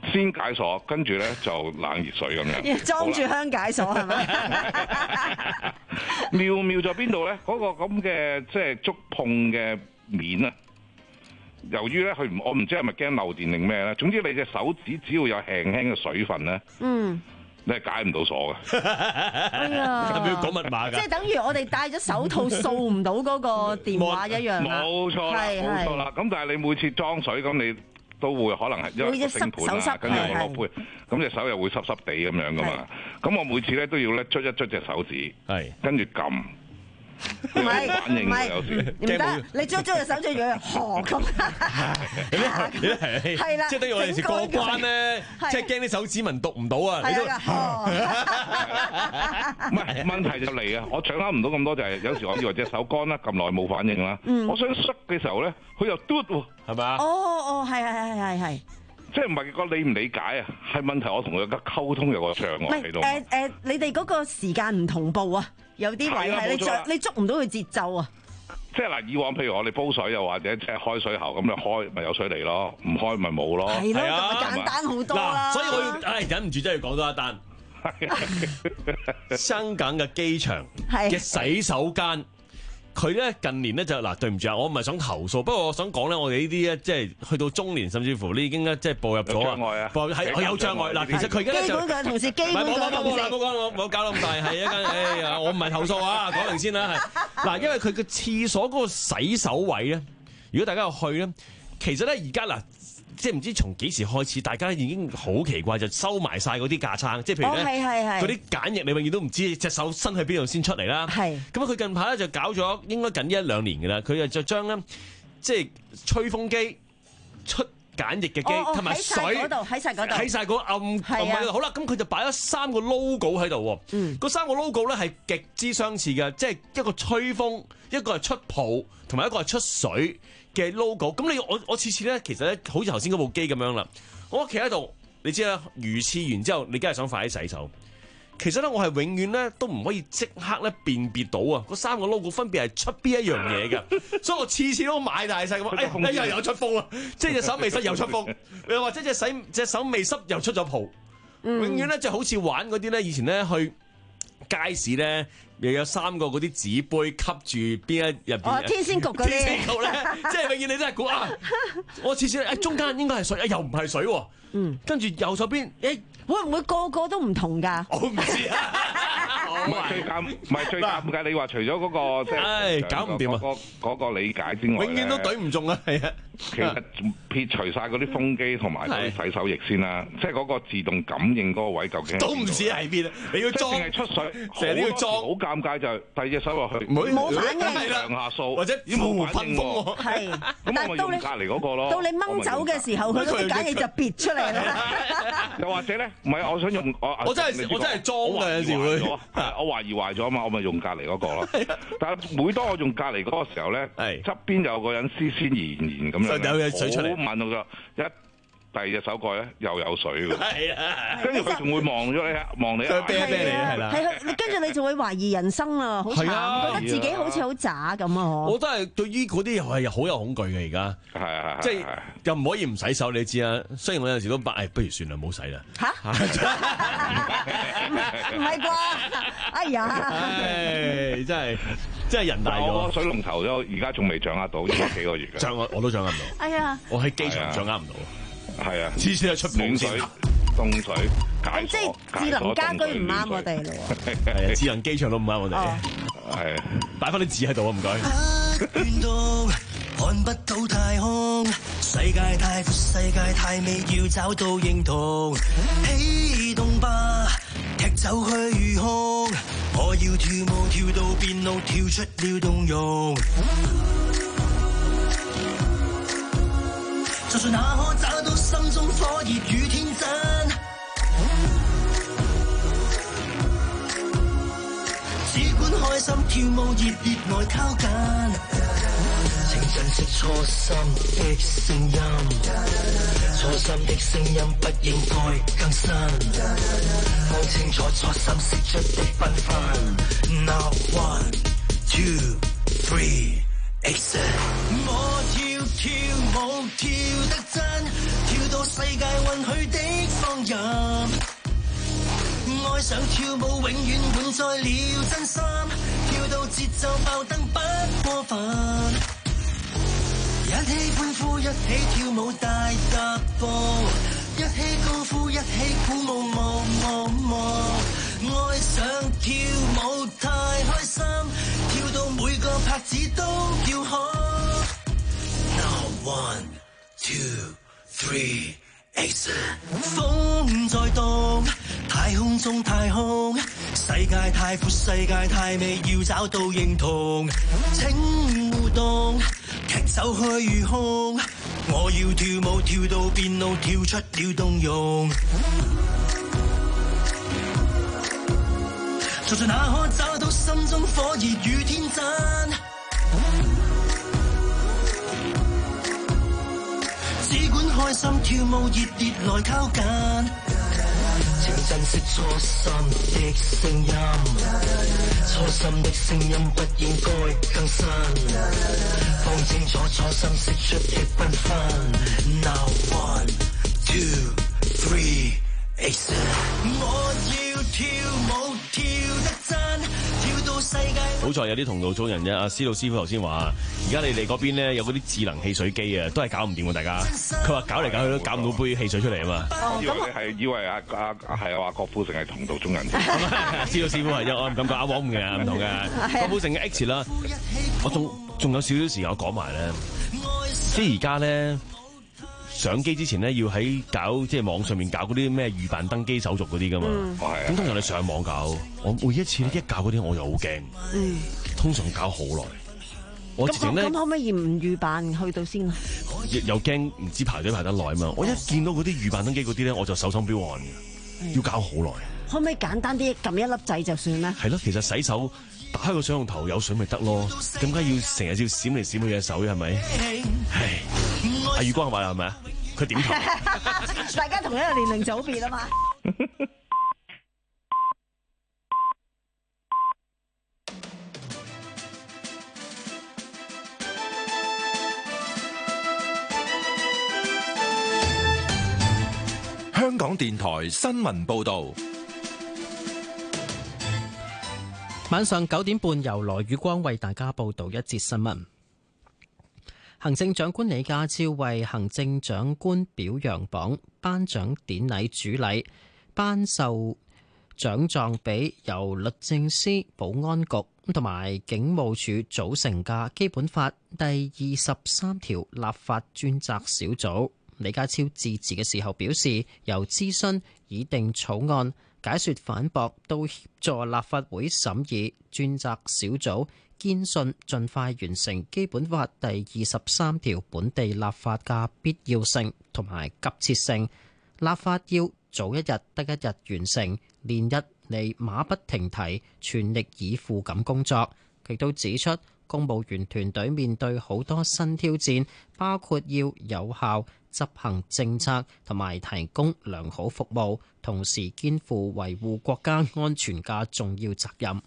B: 先解鎖，跟住咧就冷熱水咁樣，
C: 裝住香解鎖係咪？
B: 妙妙在邊度咧？嗰、那個咁嘅即係觸碰嘅面啊！由於咧佢唔，我唔知係咪驚漏電定咩咧。總之你隻手指只要有輕輕嘅水分咧，嗯，你係解唔到鎖嘅。
C: 哎呀，
A: 係咪要講密碼㗎？
C: 即係等於我哋戴咗手套掃唔到嗰個電話一樣啦。
B: 冇錯啦，冇錯啦。咁但係你每次裝水咁你。都會可能係因為個星盤啊，跟住我落杯，咁隻手又會濕濕地咁樣噶嘛。咁我每次咧都要咧捽一捽隻手指，跟住撳。
C: 唔係唔係，唔得！你捽捽隻手指要河咁。係啦，
A: 即係等於我哋時過關咧，即係驚啲手指紋讀唔到啊！你都
B: 唔係問題就嚟啊！我掌握唔到咁多，就係有時我以為隻手乾啦，咁耐冇反應啦。我想捽嘅時候咧，佢又嘟喎，係咪啊？
C: 哦哦，係係係係係。
B: 即係唔係個理唔理解啊？係問題我同佢嘅溝通有個障礙喺度。
C: 誒誒，你哋嗰個時間唔同步啊，有啲位係你捉你捉唔到佢節奏啊。
B: 即係嗱，以往譬如我哋煲水又或者即係開水喉咁，你開咪有水嚟咯，唔開咪冇咯。
C: 係咯，咁簡單好多啦。
A: 所以我要唉忍唔住真係要講多一單。香港嘅機場嘅洗手間。佢咧近年咧就嗱，對唔住啊，我唔係想投訴，不過我想講咧，我哋呢啲咧即係去到中年，甚至乎你已經咧即係步入咗啊，係我有障礙嗱。其實佢而家咧就
C: 基本嘅同事，基本嘅同事，
A: 唔好講我冇搞咁大，係一間哎呀，我唔係投訴啊，講明先啦，係嗱，因為佢嘅廁所嗰個洗手位咧，如果大家有去咧，其實咧而家嗱。即係唔知從幾時開始，大家已經好奇怪，就收埋晒嗰啲架撐，即係譬如咧嗰啲梘液，你永遠都唔知隻手伸去邊度先出嚟啦。係咁佢近排咧就搞咗應該近一兩年嘅啦，佢就將咧即係吹風機出梘液嘅機同埋水
C: 喺度喺晒嗰度
A: 喺晒嗰暗暗位。好啦，咁佢就擺咗三個 logo 喺度喎。嗯，嗰三個 logo 咧係極之相似嘅，即係一個吹風，一個係出泡，同埋一個係出水嘅 logo。咁你我我次次咧，其實咧好似頭先嗰部機咁樣啦。我企喺度，你知啦，如廁完之後，你梗係想快啲洗手。其實咧，我係永遠咧都唔可以即刻咧辨別到啊！嗰三個 logo 分別係出邊一樣嘢嘅，所以我次次都買大細咁。哎呀，又出風啊！即係隻手未濕又出風，又或者隻洗隻手未濕又出咗泡。永遠咧就好似玩嗰啲咧，以前咧去街市咧。又有三個嗰啲紙杯吸住邊一入邊？
C: 哦，天仙局嗰啲。
A: 天仙局咧，即係永遠你都係估啊！我次次誒中間應該係水，又唔係水喎。嗯。跟住右手邊，誒
C: 會唔會個個都唔同㗎？
A: 我唔知啊。
B: 唔係最尷，唔係最尷尬。你話除咗嗰個即係
A: 搞唔掂啊，
B: 嗰個理解之外，
A: 永遠都懟唔中啊！係啊。
B: 其實撇除晒嗰啲風機同埋嗰啲洗手液先啦，即係嗰個自動感應嗰個位究竟
A: 都唔知喺邊啊！你要裝，
B: 淨係出水，
A: 成日都要裝，
B: 好尷尬就係第二隻手落去，
C: 冇反應，
B: 上下掃
A: 或者冇反應喎。
C: 係，
B: 咁我咪用隔離嗰個咯。
C: 到你掹走嘅時候，佢嗰啲梘液就別出嚟啦。
B: 又或者咧，唔係我想用我，
A: 我真係我真係裝嘅有時會，
B: 我懷疑壞咗啊嘛，我咪用隔離嗰個咯。但係每當我用隔離嗰個時候咧，側邊有個人斯斯然然咁樣。
A: 有嘢水出嚟，
B: 好聞到咗一第二隻手蓋咧又有水喎，跟住佢仲會望咗你，望你
A: 佢啤啤你係啦，
C: 係跟住你就會懷疑人生啦，好慘，覺得自己好似好渣咁啊！
A: 我真係對於嗰啲又係好有恐懼嘅而家，
B: 係啊，
A: 即係又唔可以唔洗手，你知啊？雖然我有時都白，誒，不如算啦，唔好洗啦。
C: 嚇？唔係啩？哎呀！
A: 誒，真係真係人大咗，
B: 水龍頭都而家仲未掌握到，應該幾個月嘅。
A: 掌握我都掌握唔到。
C: 哎呀！
A: 我喺機場掌握唔到。
B: 係啊，
A: 次次都出暖水、
B: 凍水，
C: 咁即係智能家居唔啱我哋咯喎。
A: 係啊，智能機場都唔啱我哋。
B: 係，
A: 擺翻啲紙喺度啊，唔該。
O: 看不到太空，世界太闊，世界太美，要找到認同。起動吧，踢走虛空，我要跳舞跳到變路，跳出了動容。就算那可找到心中火熱與天真，只管開心跳舞，熱烈愛靠近。請珍惜初心的聲音，初心的聲音不應該更新。看清楚初心釋出的繽紛。Now one two three exit。我要跳舞跳得真，跳到世界允許的任。愛上跳舞永遠滿載了真心，跳到節奏爆燈不過分。一起歡呼，一起跳舞大踏步，一起高呼，一起鼓舞，舞舞舞。愛上跳舞太開心，跳到每個拍子都叫好。Now one, two, three, action。風在動，太空中太空，世界太闊，世界太美，要找到認同。請互動，劇走開與空，我要跳舞跳到變老，跳出了動容。做在那可找到心中火熱與天真，只管開心跳舞熱烈來靠近，請珍惜初心的聲音，初心的聲音不應該更新，放清楚初心釋出的繽紛。 Now one, two, three, action。 我要跳舞跳得真，跳到世界。
A: 好在有啲同道中人啫。阿司徒師傅頭先話，而家你哋嗰邊咧有嗰啲智能汽水機啊，都係搞唔掂喎，大家。佢話搞嚟搞去都搞唔到杯汽水出嚟啊嘛。
B: 我以為你係以為阿阿係話郭富城係同道中人。司
A: 徒師傅係我唔敢講，阿黃唔嘅唔同嘅。郭富城嘅 X 啦，我仲仲有少少時間講埋咧，即係而家咧。上機之前咧，要喺搞即係網上面搞嗰啲咩預辦登機手續嗰啲噶嘛，咁通常你上網搞，我每一次一搞嗰啲我就好驚，嗯、通常搞好耐。我直情咧，
C: 咁可唔可以唔預辦去到先啊？
A: 又驚唔知排隊排得耐嘛，我一見到嗰啲預辦登機嗰啲咧，我就手心飆汗嘅，要搞好耐。可
C: 唔可以簡單啲撳一粒掣就算咧？
A: 係咯，其實洗手打開個水龍頭有水咪得咯，點解要成日要閃嚟閃去嘅手係咪？唉。阿宇光話係咪啊？佢點頭？
C: 大家同一個年齡組別啊嘛。
D: 香港電台新聞報導，
P: 晚上九點半由羅宇光為大家報道一節新聞。行政長官李家超為行政長官表揚榜頒獎典禮主禮，頒授獎狀俾由律政司、保安局同埋警務處組成嘅基本法第二十三條立法專責小組。李家超致辭嘅時候表示，由諮詢、擬定草案、解說反駁到協助立法會審議，專責小組堅信盡快完成基本法第二十三條本地立法嘅必要性同埋急切性，立法要早一日得一日完成，連日嚟馬不停蹄，全力以赴咁工作。佢都指出，公務員團隊面對好多新挑戰，包括要有效執行政策同埋提供良好服務，同時肩負維護國家安全嘅重要責任。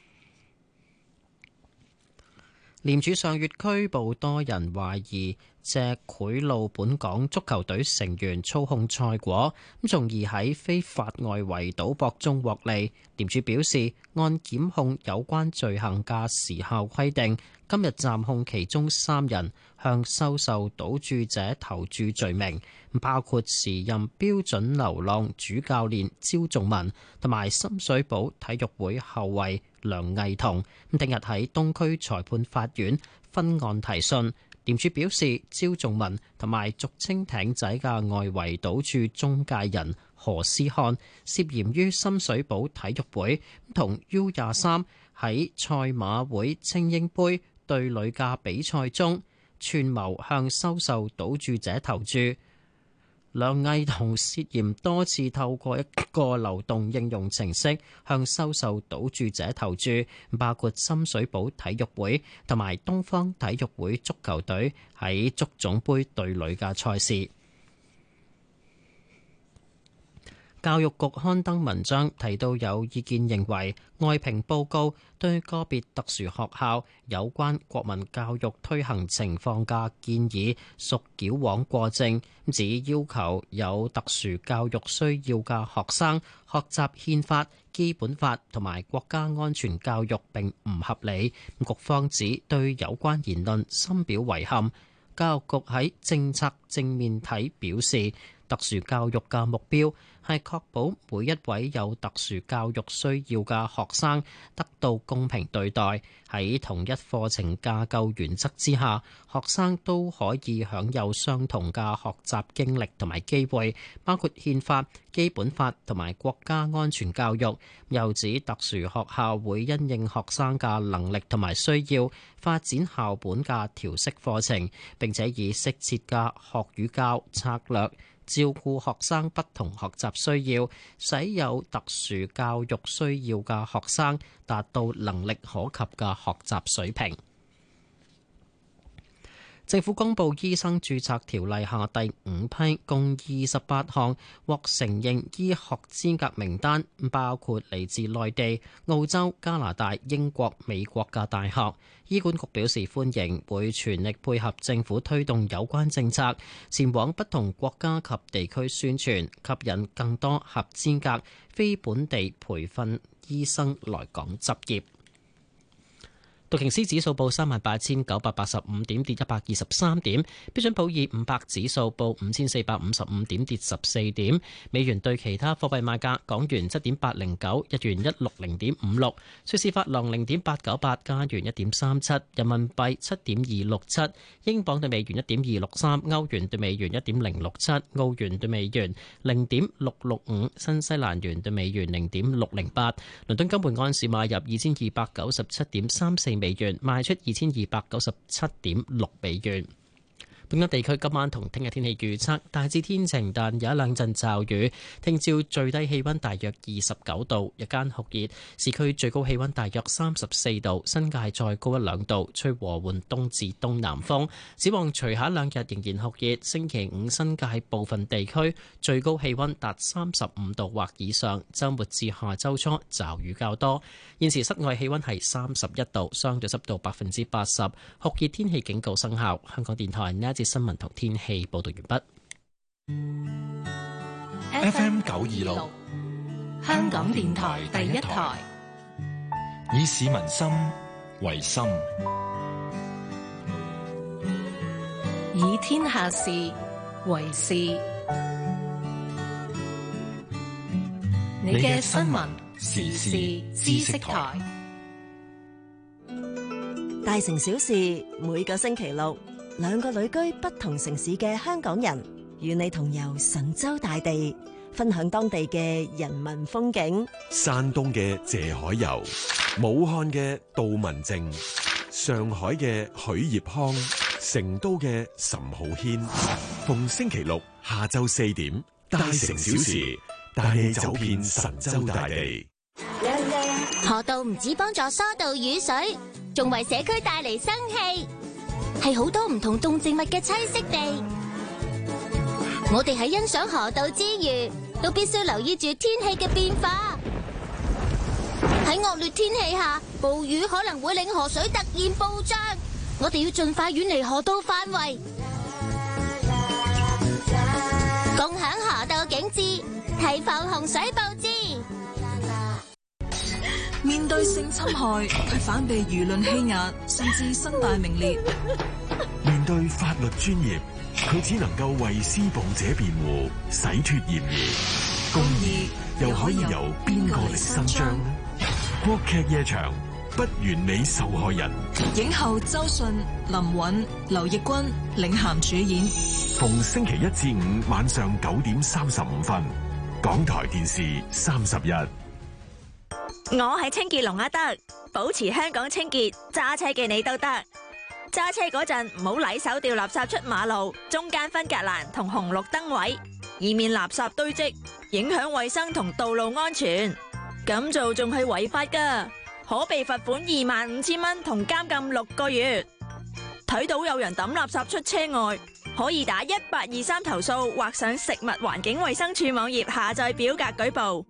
P: 廉署上月拘捕多人懷疑借賄賂本港足球隊成員操控賽果，咁從而喺非法外圍賭博中獲利。廉署表示，按檢控有關罪行嘅時效規定，今日暫控其中三人向收受賭注者投注罪名，包括時任標準流浪主教練招仲文同埋深水埗體育會後衛梁毅彤。咁聽日喺東區裁判法院分案提訊。廉署表示，招仲文同埋俗稱艇仔嘅外圍賭注中介人何思漢涉嫌於深水埗體育會同 U 廿三喺賽馬會精英杯對壘嘅比賽中串謀向收受賭注者投注。梁毅彤涉嫌多次透過一個流動應用程式向收受賭注者投注，包括深水埗體育會同埋東方體育會足球隊喺足總杯對壘嘅賽事。 教育局刊登文章提到，有意見認為外評報告對個別特殊學校有關國民教育推行情況嘅建議屬矯枉過正，只要求有特殊教育需要嘅學生學習憲法、基本法同埋國家安全教育並唔合理。局方指對有關言論深表遺憾。教育局喺政策正面睇表示，特殊教育嘅目標係確保每一位有特殊教育需要嘅學生得到公平對待，喺同一課程架構原則之下，學生都可以享有相同嘅學習經歷同埋機會，包括憲法、基本法同埋國家安全教育。又指特殊學校會因應學生嘅能力同埋需要，發展校本嘅調適課程，並且以適切嘅學與教策略照顧學生不同學習需要，使有特殊教育需要嘅學生達到能力可及嘅學習水平。政府公布醫生註冊條例下第五批共二十八項獲承認醫學資格名單，包括嚟自內地、澳洲、加拿大、英國、美國嘅大學。醫管局表示歡迎，會全力配合政府推動有關政策，前往不同國家及地區宣傳，吸引更多合資格非本地培訓醫生來港執業。道瓊斯指數報三萬八千九百八十五點，跌一百二十三點。標準普爾五百指數報五千四百五十五點，跌十四點。美元對其他貨幣賣價：港元七點八零九，日元一六零點五六，瑞士法郎零點八九八，加元一點三七，人民幣七點二六七，英鎊對美元一點二六三，歐元對美元一點零六七，澳元對美元零點六六五，新西蘭元對美元零點六零八。倫敦金每安士買入二千二百九十七點三四美元，賣出二千二百九十七點六美元。本港地區今晚同聽日天氣預測大致天晴，但有一兩陣驟雨。聽朝最低氣溫大約二十九度，日間酷熱，市區最高氣溫大約三十四度，新界再高一兩度，吹和緩東至東南風。展望隨下兩日仍然酷熱，星期五新界部分地區最高氣溫達三十五度或以上，週末至下週初驟雨較多。現時室外氣溫係三十一度，相對濕度百分之八十，酷熱天氣警告生效。香港電台呢一節新聞同天氣報道完畢。
D: F M 九二六，
K: 香港電台第一台，
D: 以市民心為心，
K: 以天下事為事。你嘅新聞時事知識台，
C: 大城小事，每個星期六，兩個旅居不同城市嘅香港人，與你同遊神州大地，分享當地嘅人文風景。
J: 山東嘅謝海游，武漢嘅杜文靜，上海嘅許業康，成都嘅岑浩軒。逢星期六下晝四點，大城小事，帶你走遍神州大地。
Q: 河道唔止幫助疏導雨水，仲為社區帶嚟生氣，係好多唔同動植物嘅棲息地。我哋喺欣賞河道之餘，都必須留意住天氣嘅變化。喺惡劣天氣下，暴雨可能會令河水突然暴漲，我哋要盡快遠離河道範圍，共享河道景致，提防洪水暴至。
K: 面對性侵害，佢反被輿論欺壓，甚至身敗名裂。
J: 面對法律專業，佢只能夠為施暴者辯護，洗脫嫌疑。公義又可以由邊個嚟伸張？國劇夜場，不完美受害人。
K: 影后周迅、林允、劉奕君領銜主演。
J: 逢星期一至五晚上九點三十五分，港台電視三十一。
R: 我係清潔龍阿德，保持香港清潔，揸車嘅你都得。揸車嗰陣唔好禮手掉垃圾出馬路中間分隔欄同紅綠燈位，以免垃圾堆積，影響衛生同道路安全。咁做仲係違法噶，可被罰款二萬五千蚊同監禁六個月。睇到有人抌垃圾出車外， 可以打一八二三投訴，或上食物環境衛生署網頁下載表格舉報。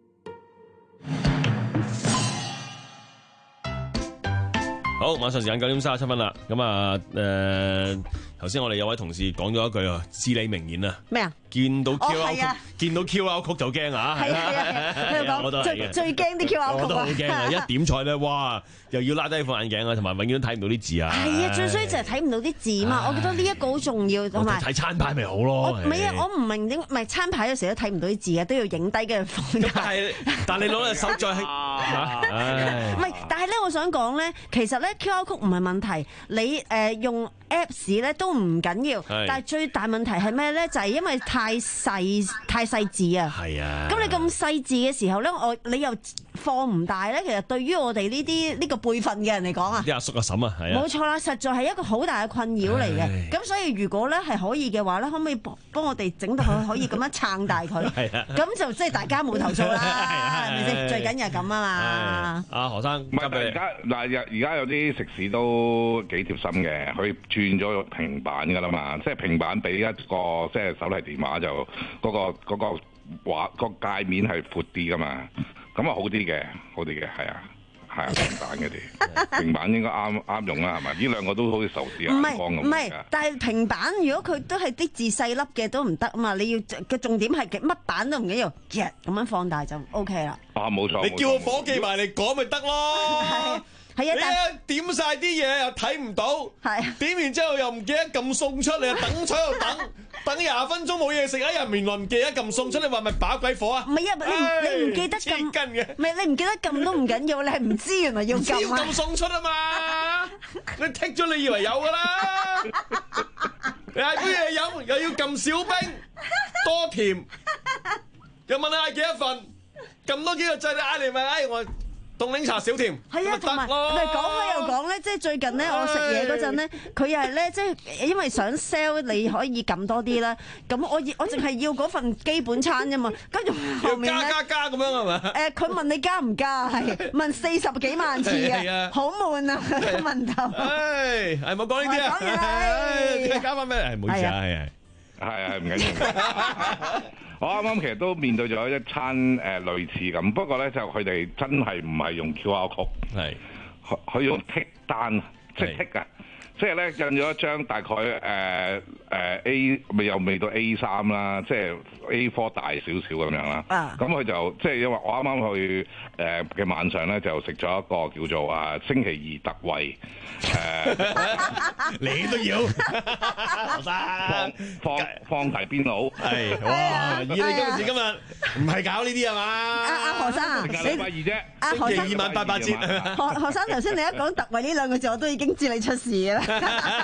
A: 好，晚上時間九點三十七分啦。咁啊，誒，頭先我哋有位同事講咗一句啊至理名言啊。
C: 咩啊？
A: 見到 Q R 曲，
C: 哦、
A: 見到 Q R 曲就驚啊！
C: 係啊係啊，佢講最最驚啲 Q R 曲
A: 我都好驚啊！一點菜咧，哇，又要拉低副眼鏡啊，同埋永遠都睇唔到啲字啊！
C: 係啊，最衰就係睇唔到啲字嘛。我覺得呢一個好重要，同埋
A: 睇餐牌咪好咯。
C: 唔係啊，我唔明點，唔係餐牌有時都睇唔到啲字啊，都要影低嘅放大。
A: 但係但係你攞隻手再係，
C: 唔係，但係咧，我想講咧，其實咧 Q R 曲唔係問題，你誒用 Apps 咧都唔緊要，但係最大問題係咩咧？就係因為太細太細字啊！
A: 係啊！
C: 咁你咁細字嘅時候咧，我你又放唔大咧，其實對於我哋呢啲呢個輩份嘅人嚟講啊，
A: 啲阿叔阿嬸啊，係啊，
C: 冇錯啦，實在係一個好大嘅困擾嚟嘅。咁所以如果咧係可以嘅話咧，可唔可以幫幫我哋整到佢可以咁樣撐大佢？係啊，咁就即係大家冇投訴啦，係咪先？最緊要係咁啊嘛！
A: 阿何生，
B: 唔係而家嗱，而家有啲食肆都幾貼心嘅，佢轉咗平板㗎啦嘛，即係平板俾一個即係手提電話就嗰個嗰個畫個界面係闊啲㗎嘛，咁啊好啲嘅，好啲嘅，係啊。係啊，平板嗰啲平板應該啱啱用啦，係咪？呢兩個都好似仇視眼光咁。
C: 唔係唔係，但係平板如果佢都係啲字細粒嘅都唔得啊嘛！你要個重點係乜版都唔緊要，夾咁樣放大就 O K 啦。
B: 啊，冇錯。
A: 你叫個伙計埋嚟講咪得咯。係啊，你點晒啲嘢又睇唔到，係點完之後又唔記得撳送出，你又等彩又等，等廿分鐘冇嘢食啊！又原來唔記得撳送出，你話咪把鬼火啊？唔係啊，你你唔記得撳嘅，唔係你唔記得撳都唔緊要，你係唔知原來要撳啊！撳送出啊嘛，你剔咗你以為有噶啦，你嗌杯嘢飲又要撳小冰多甜，又問你嗌幾多份，撳多幾個掣你嗌嚟咪嗌我。凍檸茶少甜，
C: 係啊，同埋唔係講開又講咧，即係最近咧，我食嘢嗰陣咧，佢又係咧，即係因為想 sell 你可以撳多啲啦。咁我我淨係要嗰份基本餐啫嘛，跟住後面咧
A: 加加加咁樣係嘛？
C: 誒，佢問你加唔加，係問四十幾萬次嘅，好悶啊問頭。
A: 誒，係冇講呢啲啊，
C: 講完啦，
A: 加翻咩？誒，唔好意思啊，係係
B: 係係唔緊要。我啱啱其實都面對咗一餐誒、呃、類似咁，不過咧就佢哋真係唔係用 Q R code，係佢用剔單，即係剔啊！即係咧印咗一張大概誒誒、呃呃、A 未又未到 A 三啦，即係 A 四大少少咁樣啦。啊！咁佢就即係因為我啱啱去誒嘅、呃、晚上咧，就食咗一個叫做啊星期二特惠誒，呃、
A: 你都要
B: 放放放題邊爐
A: 係哇！以你今時今日唔係搞呢啲係嘛？
C: 阿阿何生，
B: 你禮拜二啫，
C: 阿何生
A: 二萬八八折。
C: 何何生頭先你一講特惠呢兩個字，我都已經知你出事啦。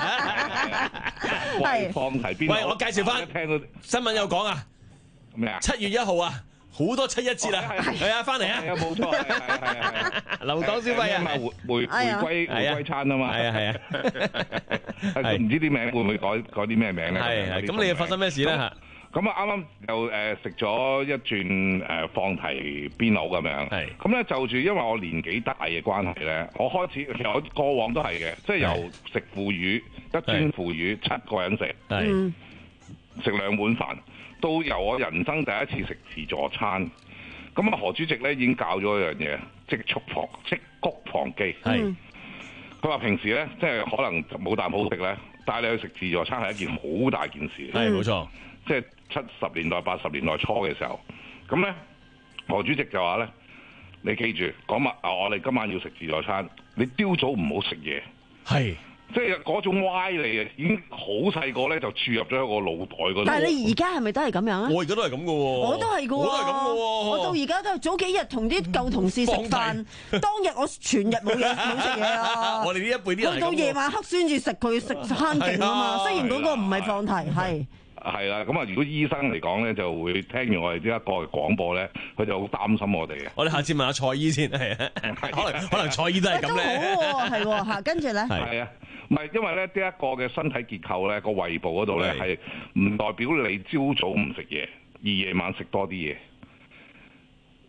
B: 係放題邊爐。
A: 喂，我介紹翻，聽到新聞有講啊，
B: 咩啊？
A: 七月一號啊，好多七一節啊，係啊，翻嚟啊，
B: 冇錯，係係係係，
A: 留檔消費啊，
B: 回回回歸回歸餐啊嘛，
A: 係啊係啊，
B: 唔知啲名會唔會改改啲咩名咧？
A: 係係，咁你又發生咩事咧嚇？
B: 咁啊，啱啱又誒食咗一轉誒放題邊爐咁樣，係咁咧就住，因為我年紀大嘅關係咧，我開始其實我過往都係嘅，即係由食腐乳一樽腐乳七個人食，係食兩碗飯，到由我人生第一次食自助餐。咁啊何主席咧已經教咗一樣嘢，即蓄房即谷房機。係佢話平時咧即係可能冇啖好食咧，帶你去食自助餐係一件好大件事。
A: 係冇錯，
B: 即係七十年代、八十年代初嘅時候，咁咧何主席就話咧：你記住，嗰晚啊，我哋今晚要食自助餐，你朝早唔好食嘢。係。即係嗰種歪理啊，已經好細個咧就注入咗喺我腦袋嗰度。
C: 但係你而家係咪都係咁樣啊？
A: 我而家都係咁嘅喎。我
C: 都係嘅喎。
A: 我都係咁嘅喎。
C: 我到而家都係早幾日同啲舊同事食飯，當日我全日冇嘢冇食嘢啊。
A: 我哋呢一輩啲人
C: 去到夜晚黑先至食佢食慳勁啊嘛。雖然嗰個唔係放題，係。
B: 係啦，咁啊，如果醫生嚟講咧，就會聽完我哋呢一個廣播咧，佢就好擔心我哋嘅。
A: 我哋下次問下蔡醫先，係啊，可能可能蔡醫都係咁咧。
C: 都好喎，係喎嚇，跟住咧。
B: 係啊，唔係因為咧呢一個嘅身體結構咧，個胃部嗰度咧係唔代表你朝早唔食嘢，而夜晚食多啲嘢。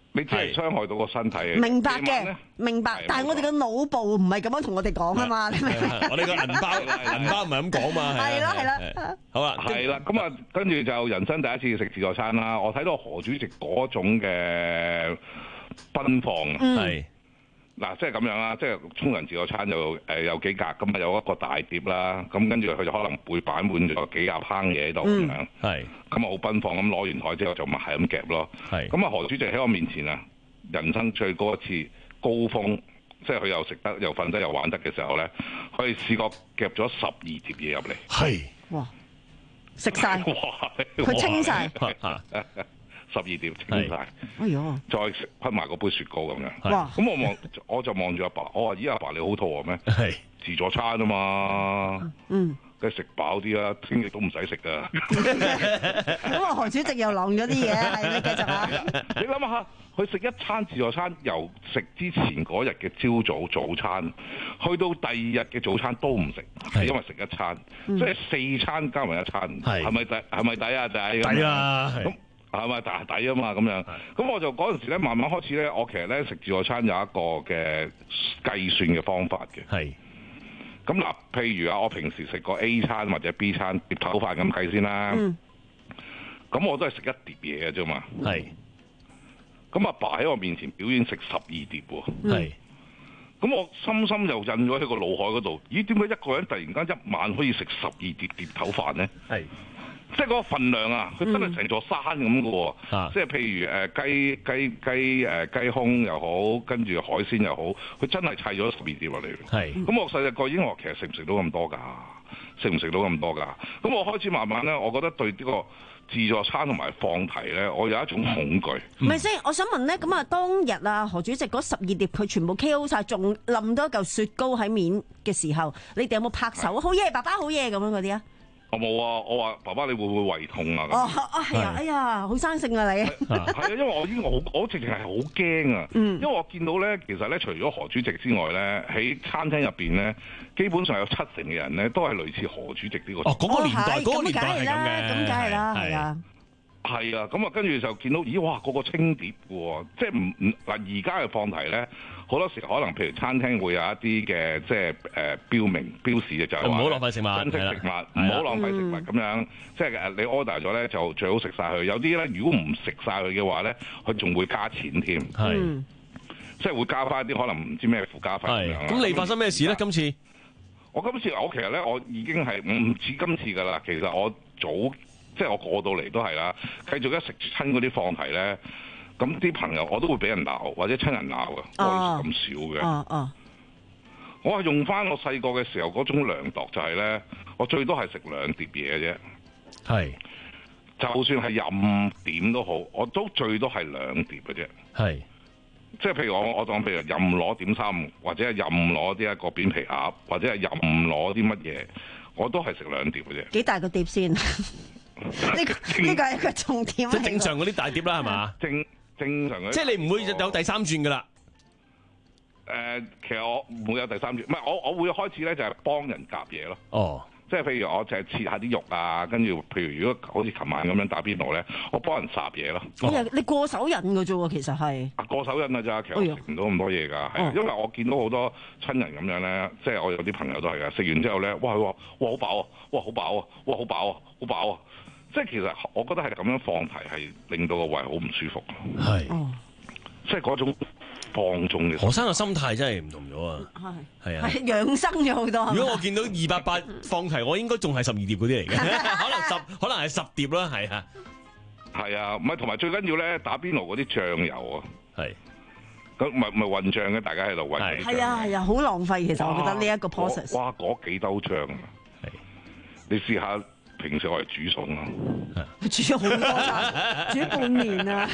B: 你真係傷害到個身體。
C: 明白嘅，明白。但係我哋嘅腦部唔係咁樣同我哋講啊嘛，你明唔明？
A: 我哋個銀包銀包唔係咁講嘛。
C: 係啦係啦。
A: 好啦，
B: 係啦，咁啊，跟住就人生第一次食自助餐啦。我睇到何主席嗰種嘅奔放啊，係嗱，即係咁樣啦，即係沖人自助餐就誒有幾格，咁啊有一個大碟啦，咁跟住佢就可能會擺滿咗幾廿烹嘢喺度咁樣，係咁啊好奔放咁攞完台之後就咪係咁夾咯，係咁啊何主席喺我面前啊，人生最高一次高峰，即係佢又食得又瞓得又玩得嘅時候咧，佢試過夾咗十二碟嘢入嚟，係
C: 哇食晒，
B: 哇
C: 佢清晒。
B: 十二碟清晒，
C: 哎呀！
B: 再食吞埋嗰杯雪糕咁樣。哇！咁我望我就望住阿爸，我話：咦，阿爸你好肚餓咩？係自助餐啊嘛。嗯。梗係食飽啲啦，聽日都唔使食噶。
C: 咁啊，何主席又晾咗啲嘢，係你繼續啊！
B: 你諗下，佢食一餐自助餐，由食之前嗰日嘅朝早早餐，去到第二日嘅早餐都唔食，係因為食一餐，即係四餐加埋一餐，係咪抵？係咪抵啊？抵！
A: 抵啊！
B: 咁。係咪大抵啊嘛咁樣？咁我就嗰陣時咧，慢慢開始咧，我其實咧食自助餐有一個嘅計算嘅方法嘅。係。咁嗱，譬如啊，我平時食個 A 餐或者 B 餐碟頭飯咁計先啦。嗯。咁我都係食一碟嘢嘅啫嘛。係。咁阿爸喺我面前表演食十二碟喎。係。咁我深深又印咗喺個腦海嗰度。咦？點解一個人突然間一晚可以食十二碟碟頭飯咧？係。即係嗰個份量啊，佢真係成座山咁嘅喎。嗯、即係譬如誒雞雞雞誒雞胸又好，跟住海鮮又好，佢真係砌咗十二碟落嚟。係。咁我細細個已經話其實食唔食到咁多㗎？食唔食到咁多㗎？咁我開始慢慢咧，我覺得對呢個自助餐同埋放題咧，我有一種恐懼。
C: 唔係先，我想問咧，咁啊當日啊何主席嗰十二碟佢全部 K O 晒，仲冧多一嚿雪糕喺面嘅時候，你哋有冇拍手？好嘢，爸爸好嘢咁樣嗰啲啊？
B: 我冇啊！我話爸爸你會唔會胃痛啊？
C: 哦哦係啊！哎呀，好生性啊你！
B: 係啊，因為我已經我我直情係好驚啊！因為我見到咧，其實咧除咗何主席之外咧，喺餐廳入邊咧，基本上有七成嘅人咧都係類似何主席呢個。
A: 哦，嗰個年代，嗰個年代係咁嘅，
C: 咁梗係啦，係啊。
B: 係啊，咁啊跟住就見到，咦哇，個個清碟喎，即係唔唔嗱而家嘅放題咧，好多時可能譬如餐廳會有一啲嘅即係誒標明標示嘅就係話
A: 唔好浪費食物，
B: 珍惜食物，唔好浪費食物咁樣，即係誒你 order 咗咧就最好食晒佢。有啲咧如果唔食晒佢嘅話咧，佢仲會加錢添，係即係會加翻啲可能唔知咩附加費咁樣。
A: 咁你發生咩事咧？今次
B: 我今次我其實咧我已經係唔止今次㗎啦，其實我早。即係我過到嚟都係啦，繼續一食親嗰啲放題咧，咁啲朋友我都會俾人鬧或者親人鬧嘅，我係咁少嘅。哦哦，我係用翻我細個嘅時候嗰種量度，就係咧，我最多係食兩碟嘢嘅啫。係，就算係任點都好，我都最多係兩碟嘅啫。係，即係譬如我我當譬如任攞點心，或者係任攞啲一個扁皮鴨，或者係任攞啲乜嘢，我都係食兩碟嘅啫。
C: 幾大個碟先？呢個呢個係一個重點。
A: 即係正常嗰啲大碟啦，係嘛？
B: 正正常嗰啲。即
A: 係你唔會有第三轉噶啦。
B: 誒、呃，其實我唔會有第三轉，唔係我我會開始咧就係幫人夾嘢咯。哦。即係譬如我就係切下啲肉啊，跟住譬如如果好似琴晚咁樣打邊爐咧，我幫人烚嘢咯。
C: 哦、你過手癮㗎啫喎，其實係。
B: 啊，過手癮啊咋，其實我食唔到咁多嘢㗎，係、哎，因為我見到好多親人咁樣咧，即係我有啲朋友都係㗎，食完之後咧，哇佢話，哇好飽啊，哇好飽啊，哇好飽啊，好飽啊。即係其實我覺得係咁樣放題係令到個胃好唔舒服。係，即係嗰種放縱嘅。
A: 何生嘅心態真係唔同咗啊！係係啊，
C: 係養生咗好多。
A: 如果我見到二百八放題，我應該仲係十二碟嗰啲嚟嘅，可能十可能係十碟啦，係啊，
B: 係啊，唔係同埋最緊要咧打邊爐嗰啲醬油啊，係咁唔係唔係混醬嘅，大家喺度混。
C: 係啊係啊，好浪費其實我覺得呢一個 process。
B: 哇，嗰幾兜醬啊！係，你試下。平時我係煮餸啊，
C: 煮咗好多餐，煮半年啊，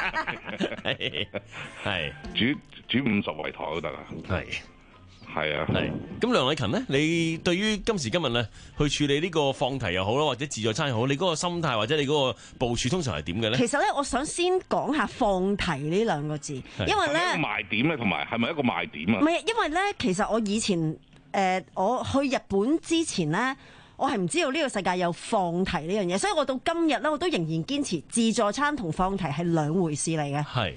B: 係煮煮五十圍台都得啊，係係啊，係。
A: 咁梁禮勤呢，你對於今時今日咧去處理呢個放題又好啦，或者自助餐又好，你嗰個心態或者你嗰個部署通常係點嘅咧？
C: 其實咧，我想先講下放題呢兩個字，因為咧
B: 賣點咧，同埋係咪一個賣點啊？
C: 唔係，因為咧，其實我以前誒、呃、我去日本之前咧。我係唔知道呢個世界有放題呢樣嘢，所以我到今日咧，我都仍然堅持自助餐同放題係兩回事嚟嘅。係，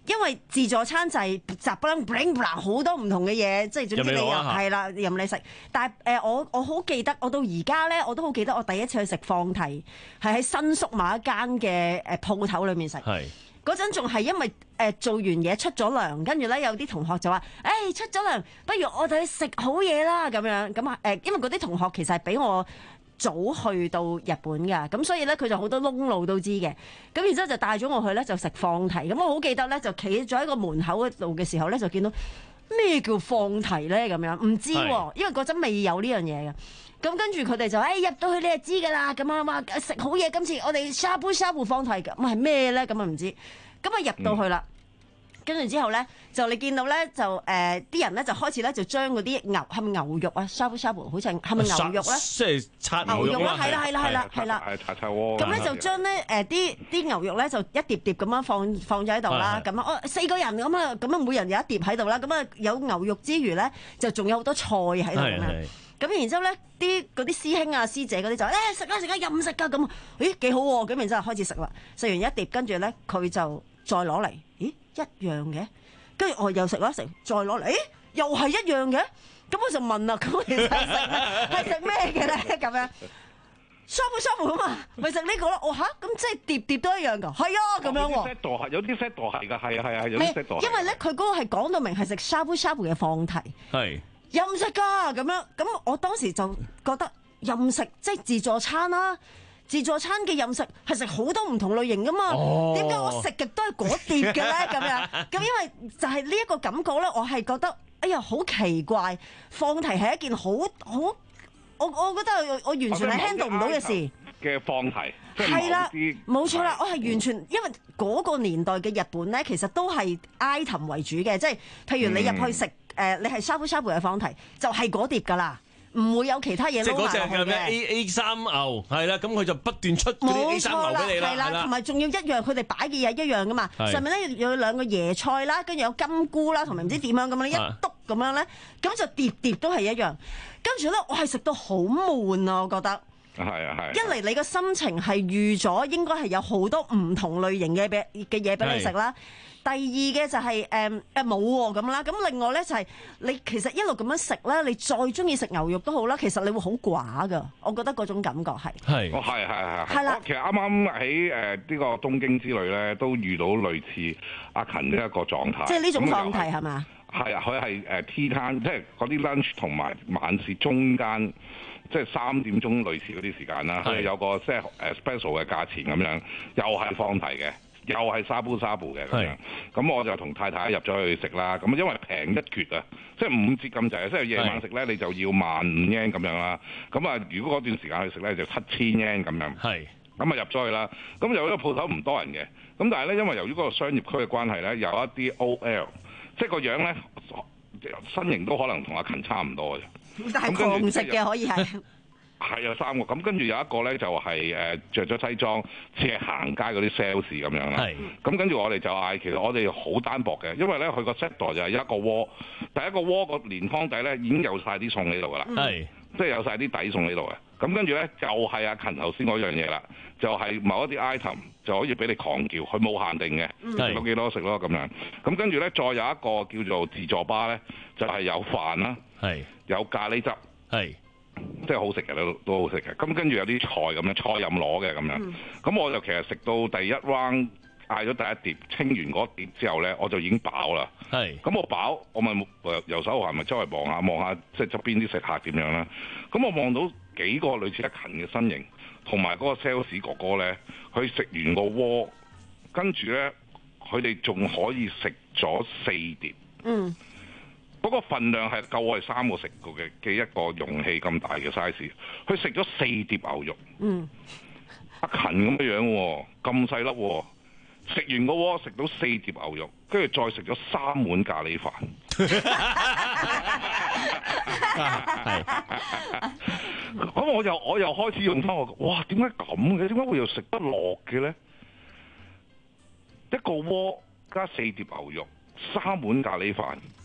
C: 因為自助餐就係雜不楞 bling bling 好多唔同嘅嘢，即係總之你又係啦，任你食。但係誒、呃，我我好記得，我到而家咧，我都好記得我第一次去食放題，係喺新宿某一間嘅誒鋪頭裏面食。係嗰陣仲係因為誒、呃、做完嘢出咗糧，跟住咧有啲同學就話：誒、欸、出咗糧，不如我哋去食好嘢啦咁樣。咁啊誒，因為嗰啲同學其實係比我早去到日本㗎，咁所以咧佢就好多窿路都知嘅。咁然之後就帶咗我去咧就食放題。咁我好記得咧就企咗喺個門口嗰度嘅時候咧就見到咩叫放題咧咁樣，唔知喎，因為嗰陣未有呢樣嘢嘅。咁跟住佢哋就誒、欸、入到去你就知㗎啦，咁啊嘛食好嘢，今次我哋沙煲沙煲放題咁係咩咧？咁啊唔知，咁啊入到去啦。跟住之後咧，就你見到咧，就誒啲、呃、人咧就開始咧就將嗰啲牛係咪牛肉啊？沙煲沙煲好似係咪牛肉咧？
A: 即係刷牛肉
C: 啦，係啦係啦係啦係啦，
B: 係刷刷鍋。
C: 咁咧就將咧誒啲啲牛肉咧就一碟碟咁樣放放咗喺度啦。咁啊，哦四個人咁啊，咁啊每人有一碟喺度啦。咁啊有牛肉之餘咧，就仲有好多菜喺度咁樣。咁然之後咧，啲嗰啲師兄啊師姐嗰啲就誒食啦食啦任食㗎咁，咦幾好喎！咁然之後開始食啦，食完一碟，跟住咧佢就再攞嚟，咦一樣嘅，跟住我又食啦食，再攞嚟，誒又係一樣嘅，咁我就問啦，咁其實係食咩？係食咩嘅咧？咁樣沙煲沙煲啊嘛，咪食呢個咯。我嚇咁即係碟碟都一樣㗎，係啊咁樣喎。
B: 有啲 set 度係，有啲 set 度係㗎，係啊係啊，有啲 set 度。
C: 因為咧佢嗰個係講到明係食沙煲沙煲嘅放題。係。任食㗎咁樣，咁我當時就覺得任食即係自助餐啦，自助餐嘅任食係食好多唔同類型㗎嘛。點解、哦、我食極都係嗰碟嘅咧？咁樣咁因為就係呢一個感覺咧，我係覺得哎呀好奇怪，放題係一件好好，我我覺得我完全係 handle 唔到嘅事
B: 嘅放題。
C: 係啦，冇錯啦，我係完全因為嗰個年代嘅日本咧，其實都係 item 為主嘅，即係譬如你入去食。嗯誒、呃，你係沙煲沙煲嘅放題，就係、是、嗰碟㗎啦，唔會有其他嘢撈埋落去嘅。即係嗰隻叫咩 A A 三牛，係啦，咁佢就不斷出嗰啲 A 三牛俾你啦，係啦，同埋仲要一樣，佢哋擺嘅嘢一樣㗎嘛。上面咧有兩個椰菜啦，跟住有金菇啦，同埋唔知點樣咁樣一篤咁樣咧，咁就碟碟都係一樣。跟住咧，我係食到好悶啊，我覺得。係啊係。一嚟你個心情係預咗應該係有好多唔同類型嘅嘅嘢俾你食啦。第二嘅就係誒誒冇喎咁啦，咁另外咧就係、是、你其實一路咁樣食咧，你再中意食牛肉都好啦，其實你會好寡噶，我覺得嗰種感覺係係，哦係係係係啦，其實啱啱喺誒呢個東京之旅咧，都遇到類似阿勤呢一個狀態，即係呢種放題係嘛？係啊，佢係誒 tea time，即係嗰啲 lunch 同埋晚市中間，即係三點鐘類似嗰啲時間啦，佢有個即係誒 special 嘅價錢咁樣，又係放題嘅。又係沙煲沙煲嘅咁樣，咁我就同太太入咗去食啦。咁因為平一橛啊，即係五折咁滯，即係夜晚食咧你就要萬五 yen 咁樣啦。咁啊，如果嗰段時間去食咧就七千 yen 咁樣。係，咁啊入咗去啦。咁有一個鋪頭唔多人嘅，咁但係咧因為由於嗰個商業區嘅關係咧，有一啲 O L， 即係個樣咧身形都可能同阿勤差唔多嘅。但係狂食嘅可以係。係啊，三個咁，跟住有一個咧就係誒著咗西裝，似係行街嗰啲 sales 咁樣啦。係。咁跟住我哋就嗌，其實我哋好單薄嘅，因為咧佢個 set 袋就係一個鍋，第一個鍋個連湯底咧已經有晒啲餸喺度噶啦。係。即係有晒啲底餸喺度嘅。咁跟住咧就係、是、阿勤頭先嗰樣嘢啦，就係、是、某一啲 item 就可以俾你狂叫，佢冇限定嘅，食到幾多食咯咁樣。咁跟住咧再有一個叫做自助吧咧，就係、是、有飯啦，係有咖喱汁，係。即係好食嘅都都好食嘅，咁跟住有啲菜咁樣，菜任攞嘅咁樣，咁、嗯、我就其實食到第一 round 嗌咗第一碟，清完嗰碟之後咧，我就已經飽啦。係，咁我飽，我咪遊手係咪周圍望下望下，即係側邊啲食客點樣啦？咁我望到幾個類似阿勤嘅身形，同埋嗰個 sales 哥哥咧，佢食完個鍋，跟住咧佢哋仲可以食咗四碟。嗯。嗰、那個份量係夠我哋三個食過嘅嘅一個容器咁大嘅 size， 佢食咗四碟牛肉。嗯，阿勤咁嘅樣喎，咁細粒喎，食完個鍋食到四碟牛肉，跟住再食咗三碗咖喱飯。咁我又我又開始用翻我，哇！點解咁嘅？點解會又食得落嘅咧？一個鍋加四碟牛肉，三碗咖喱飯。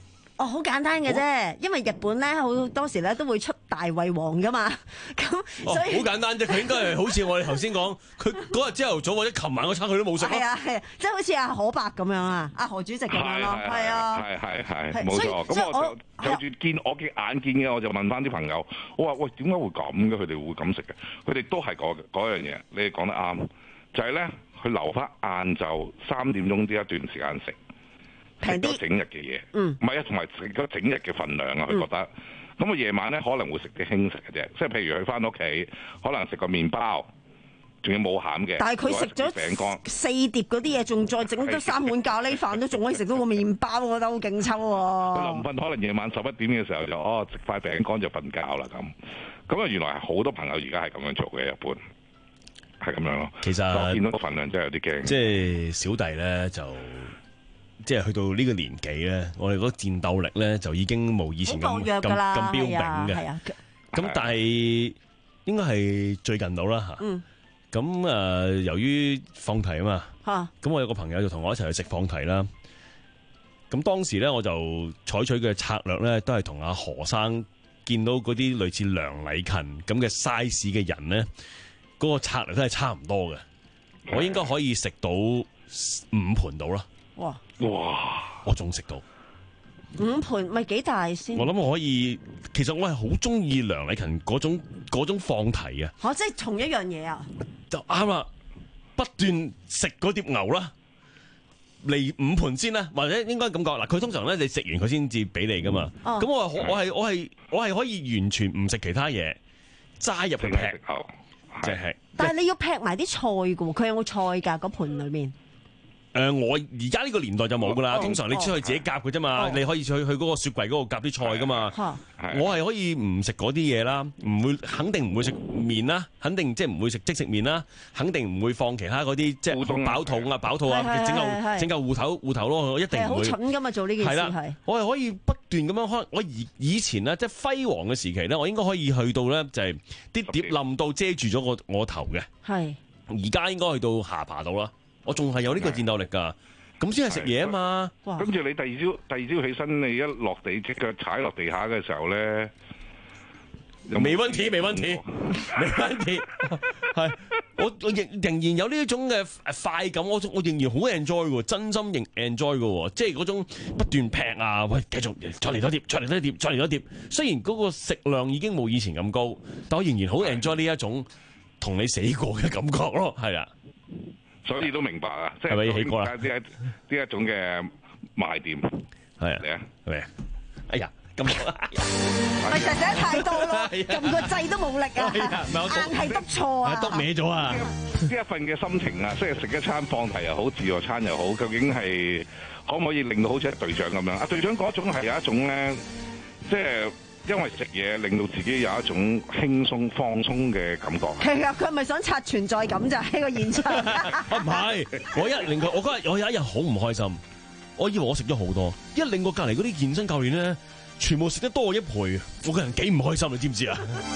C: 哦，好簡單嘅啫，因為日本咧好多時咧都會出大胃王噶嘛，咁所以
A: 好簡單啫。佢應該係好似我哋頭先講，佢嗰日朝頭早或者琴晚嗰餐佢都冇食咯。
C: 係啊係啊，即係好似阿可伯咁樣啊，阿何主席咁樣咯，係啊，
B: 係係係冇錯。咁我就就住見我嘅眼見嘅，我就問翻啲朋友，我話喂，點解會咁嘅？佢哋會咁食嘅？佢哋都係嗰嗰樣嘢，你哋講得啱，就係咧，佢留翻晏晝三點鐘呢一段時間食。食咗整日嘅嘢，唔係啊，同埋食咗整日嘅份量啊，佢覺得。咁我夜晚咧可能會食啲輕食嘅啫，即係譬如佢翻屋企，可能食個麵包，仲要冇餡嘅。
C: 但係佢食咗餅乾四碟嗰啲嘢，仲再整多三碗咖喱飯，都仲可以食到個麵包，我覺得好勁抽喎。
B: 佢臨瞓可能夜晚十一點嘅時候就哦食塊餅乾就瞓覺啦咁。咁啊原來係好多朋友而家係咁樣做嘅，日本係咁樣咯。
A: 其實
B: 我見到個份量真係有啲驚。
A: 即係小弟咧就。即係去到呢個年紀咧，我哋嗰個戰鬥力咧就已經冇以前咁咁咁標炳嘅。咁但係應該係最近到啦嚇。咁誒、呃，由於放題啊嘛，咁我有個朋友就同我一齊去食放題啦。咁當時咧我就採取嘅策略咧，都係同阿何生見到嗰啲類似梁禮勤咁嘅 size 嘅人咧，嗰、嗰個策略都係差唔多嘅。我應該可以食到五盤到啦。
C: 哇！
A: 哇！我仲食到
C: 五盤，咪幾大先？
A: 我諗我可以，其實我係好中意梁禮勤嗰種嗰種放題啊！
C: 嚇，即係同一樣嘢啊！
A: 就啱啦，不斷食嗰碟牛啦，嚟五盤先啦，或者應該咁講嗱，佢通常咧你食完佢先至俾你噶嘛。咁、哦、我我係我係我係可以完全唔食其他嘢，齋入去劈，即係。
C: 但係你要劈埋啲菜噶喎，佢有冇菜㗎？嗰盤裏面？
A: 誒、呃，我而家呢個年代就冇噶啦，通常你出去自己夾嘅啫嘛，
C: 哦、
A: 你可以去去嗰個雪櫃嗰度夾啲菜噶嘛。
C: 哦、
A: 我係可以唔食嗰啲嘢啦，唔會肯定唔會食麵啦，肯定即係唔會食即食麵啦，肯定唔會放其他嗰啲即係飽肚啊、飽肚啊，整嚿整嚿芋頭芋頭咯，我一定唔會。
C: 好蠢噶嘛，做呢件事係。
A: 我係可以不斷咁樣開，我以以前咧即係輝煌嘅時期咧，我應該可以去到咧就係啲碟冧到遮住咗我我頭嘅。
C: 係。
A: 而家應該去到下巴度啦。我仲係有呢個戰鬥力㗎，咁先係食嘢啊嘛。
B: 跟住你第二朝第二朝起身，你一落地隻腳踩落地下嘅時候咧，
A: 未溫題，未溫題，未溫題。係我我仍仍然有呢一種嘅快感，我我仍然好 enjoy 嘅，真心仍 enjoy 嘅，即係嗰種不斷劈啊，喂，繼續再嚟多碟，再嚟多碟，再嚟多碟。雖然嗰個食量已經冇以前咁高，但我仍然好 enjoy 呢一種同你死過嘅感覺咯，係啊。
B: 所以都明白啊，即係
A: 咪起過啦？
B: 呢一呢一種嘅賣點
A: 係啊，
B: 嚟啊，
A: 係咪啊？哎呀，咁
C: 咪實在太多咯，撳個掣都冇力啊，硬係篤錯啊，
A: 篤歪咗啊！
B: 呢一份嘅心情啊，即係食一餐放題又好，自助餐又好，究竟係可唔可以令到好似隊長咁樣？啊，隊長嗰種係有一種咧，即係。因為食嘢令到自己有一種輕鬆放鬆嘅感覺。
C: 其實佢係咪想刷存在感就喺個現場？
A: 啊唔係，我一令佢，我嗰日我有一日好唔開心，我以為我食咗好多，一令我隔離嗰啲健身教練咧，全部食得多我一倍，我個人幾唔開心，你知唔知啊？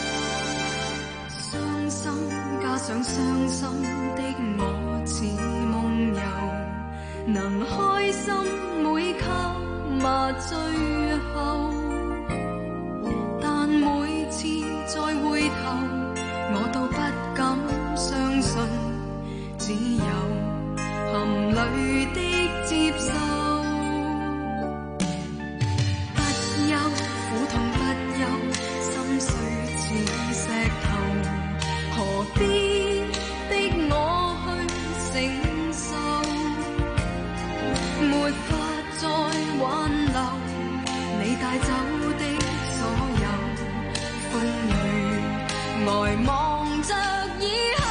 S: 傷心加上傷心的我似夢遊，能開心每刻麻醉後。但每次再回頭，我都不敢相信，只有含淚的接受。不憂苦痛不憂，心碎似石頭，何必逼我去承受？沒法再挽留，你帶走的呆望着以後，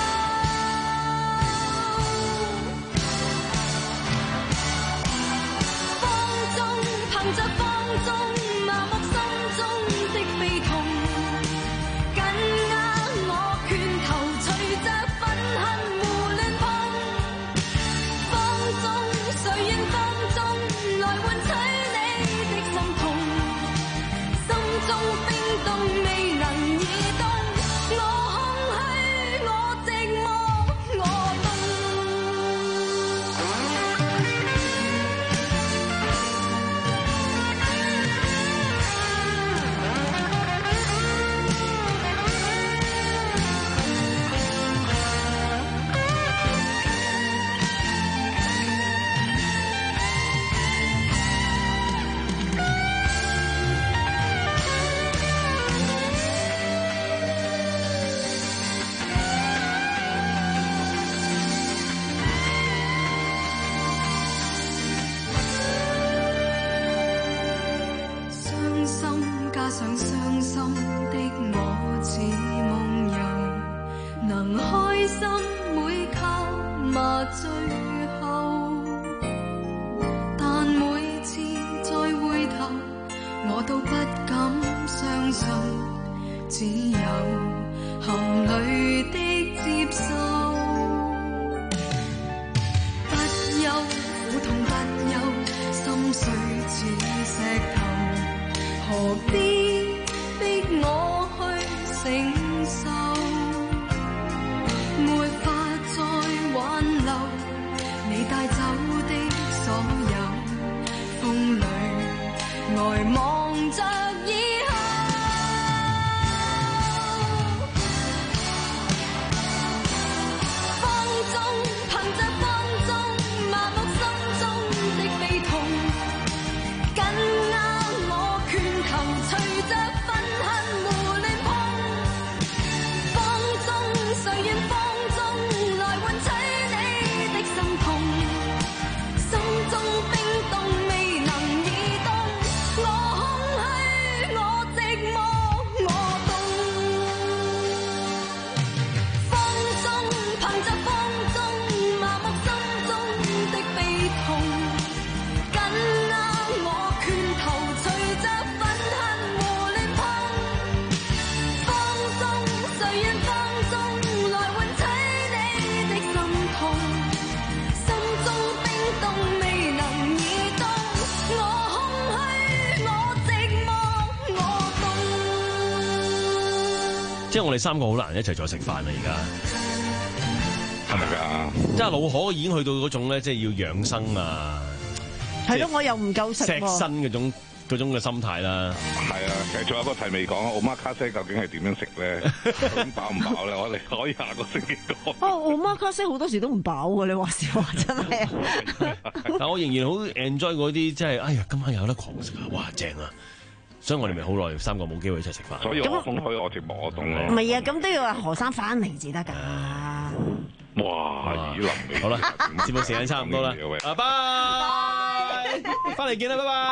S: 放縱憑着放縱，麻木心中的悲痛，緊握我拳頭，隨着憤恨胡亂碰，放縱誰願放縱，來換取你的心痛，心中冰凍未能移動。我只有含淚的接受，不憂苦痛不憂，心碎似石頭，何必逼我去承受，沒法再挽留你帶走的所有，風裏呆望着以後，風中憑着風中麻木心中的悲痛，緊握我拳頭，隨着憤恨胡亂碰，風中誰願風中來換取你的心痛，心中冰凍未能移動，我空虛，我寂寞，我凍。風中憑着風中麻木心中的悲痛，緊握我拳頭，隨着憤恨胡亂碰，風中誰願風中來換取你的心痛，心中冰凍未能移動，我空虛，我寂寞，我凍。
A: 即係我哋三個好難一齊再食飯啦，而家係咪㗎？即係老可已經去到嗰種咧，即係要養生啊，
C: 係咯，我又唔夠食
A: 錫
C: 喎。
A: 身嗰種嗰種嘅心態啦。
B: 係啊，其實仲有一個題未講啊，奧馬卡西究竟係點樣食咧？究竟飽唔飽咧？我哋可以下個星期講。
C: 哦，我媽卡西好多時都唔飽㗎，你話笑話真係。
A: 但我仍然好 enjoy 嗰啲，即係哎呀，今晚有得狂食啊！哇，正啊！所以我哋咪好耐三個冇機會一齊食飯。
B: 所以我空虛，我寂寞，我凍咯。
C: 唔係啊，咁都要話何生翻嚟至得㗎。
B: 哇！以林，
A: 好啦，節目時間差唔多啦，拜拜，翻嚟見啦，拜拜。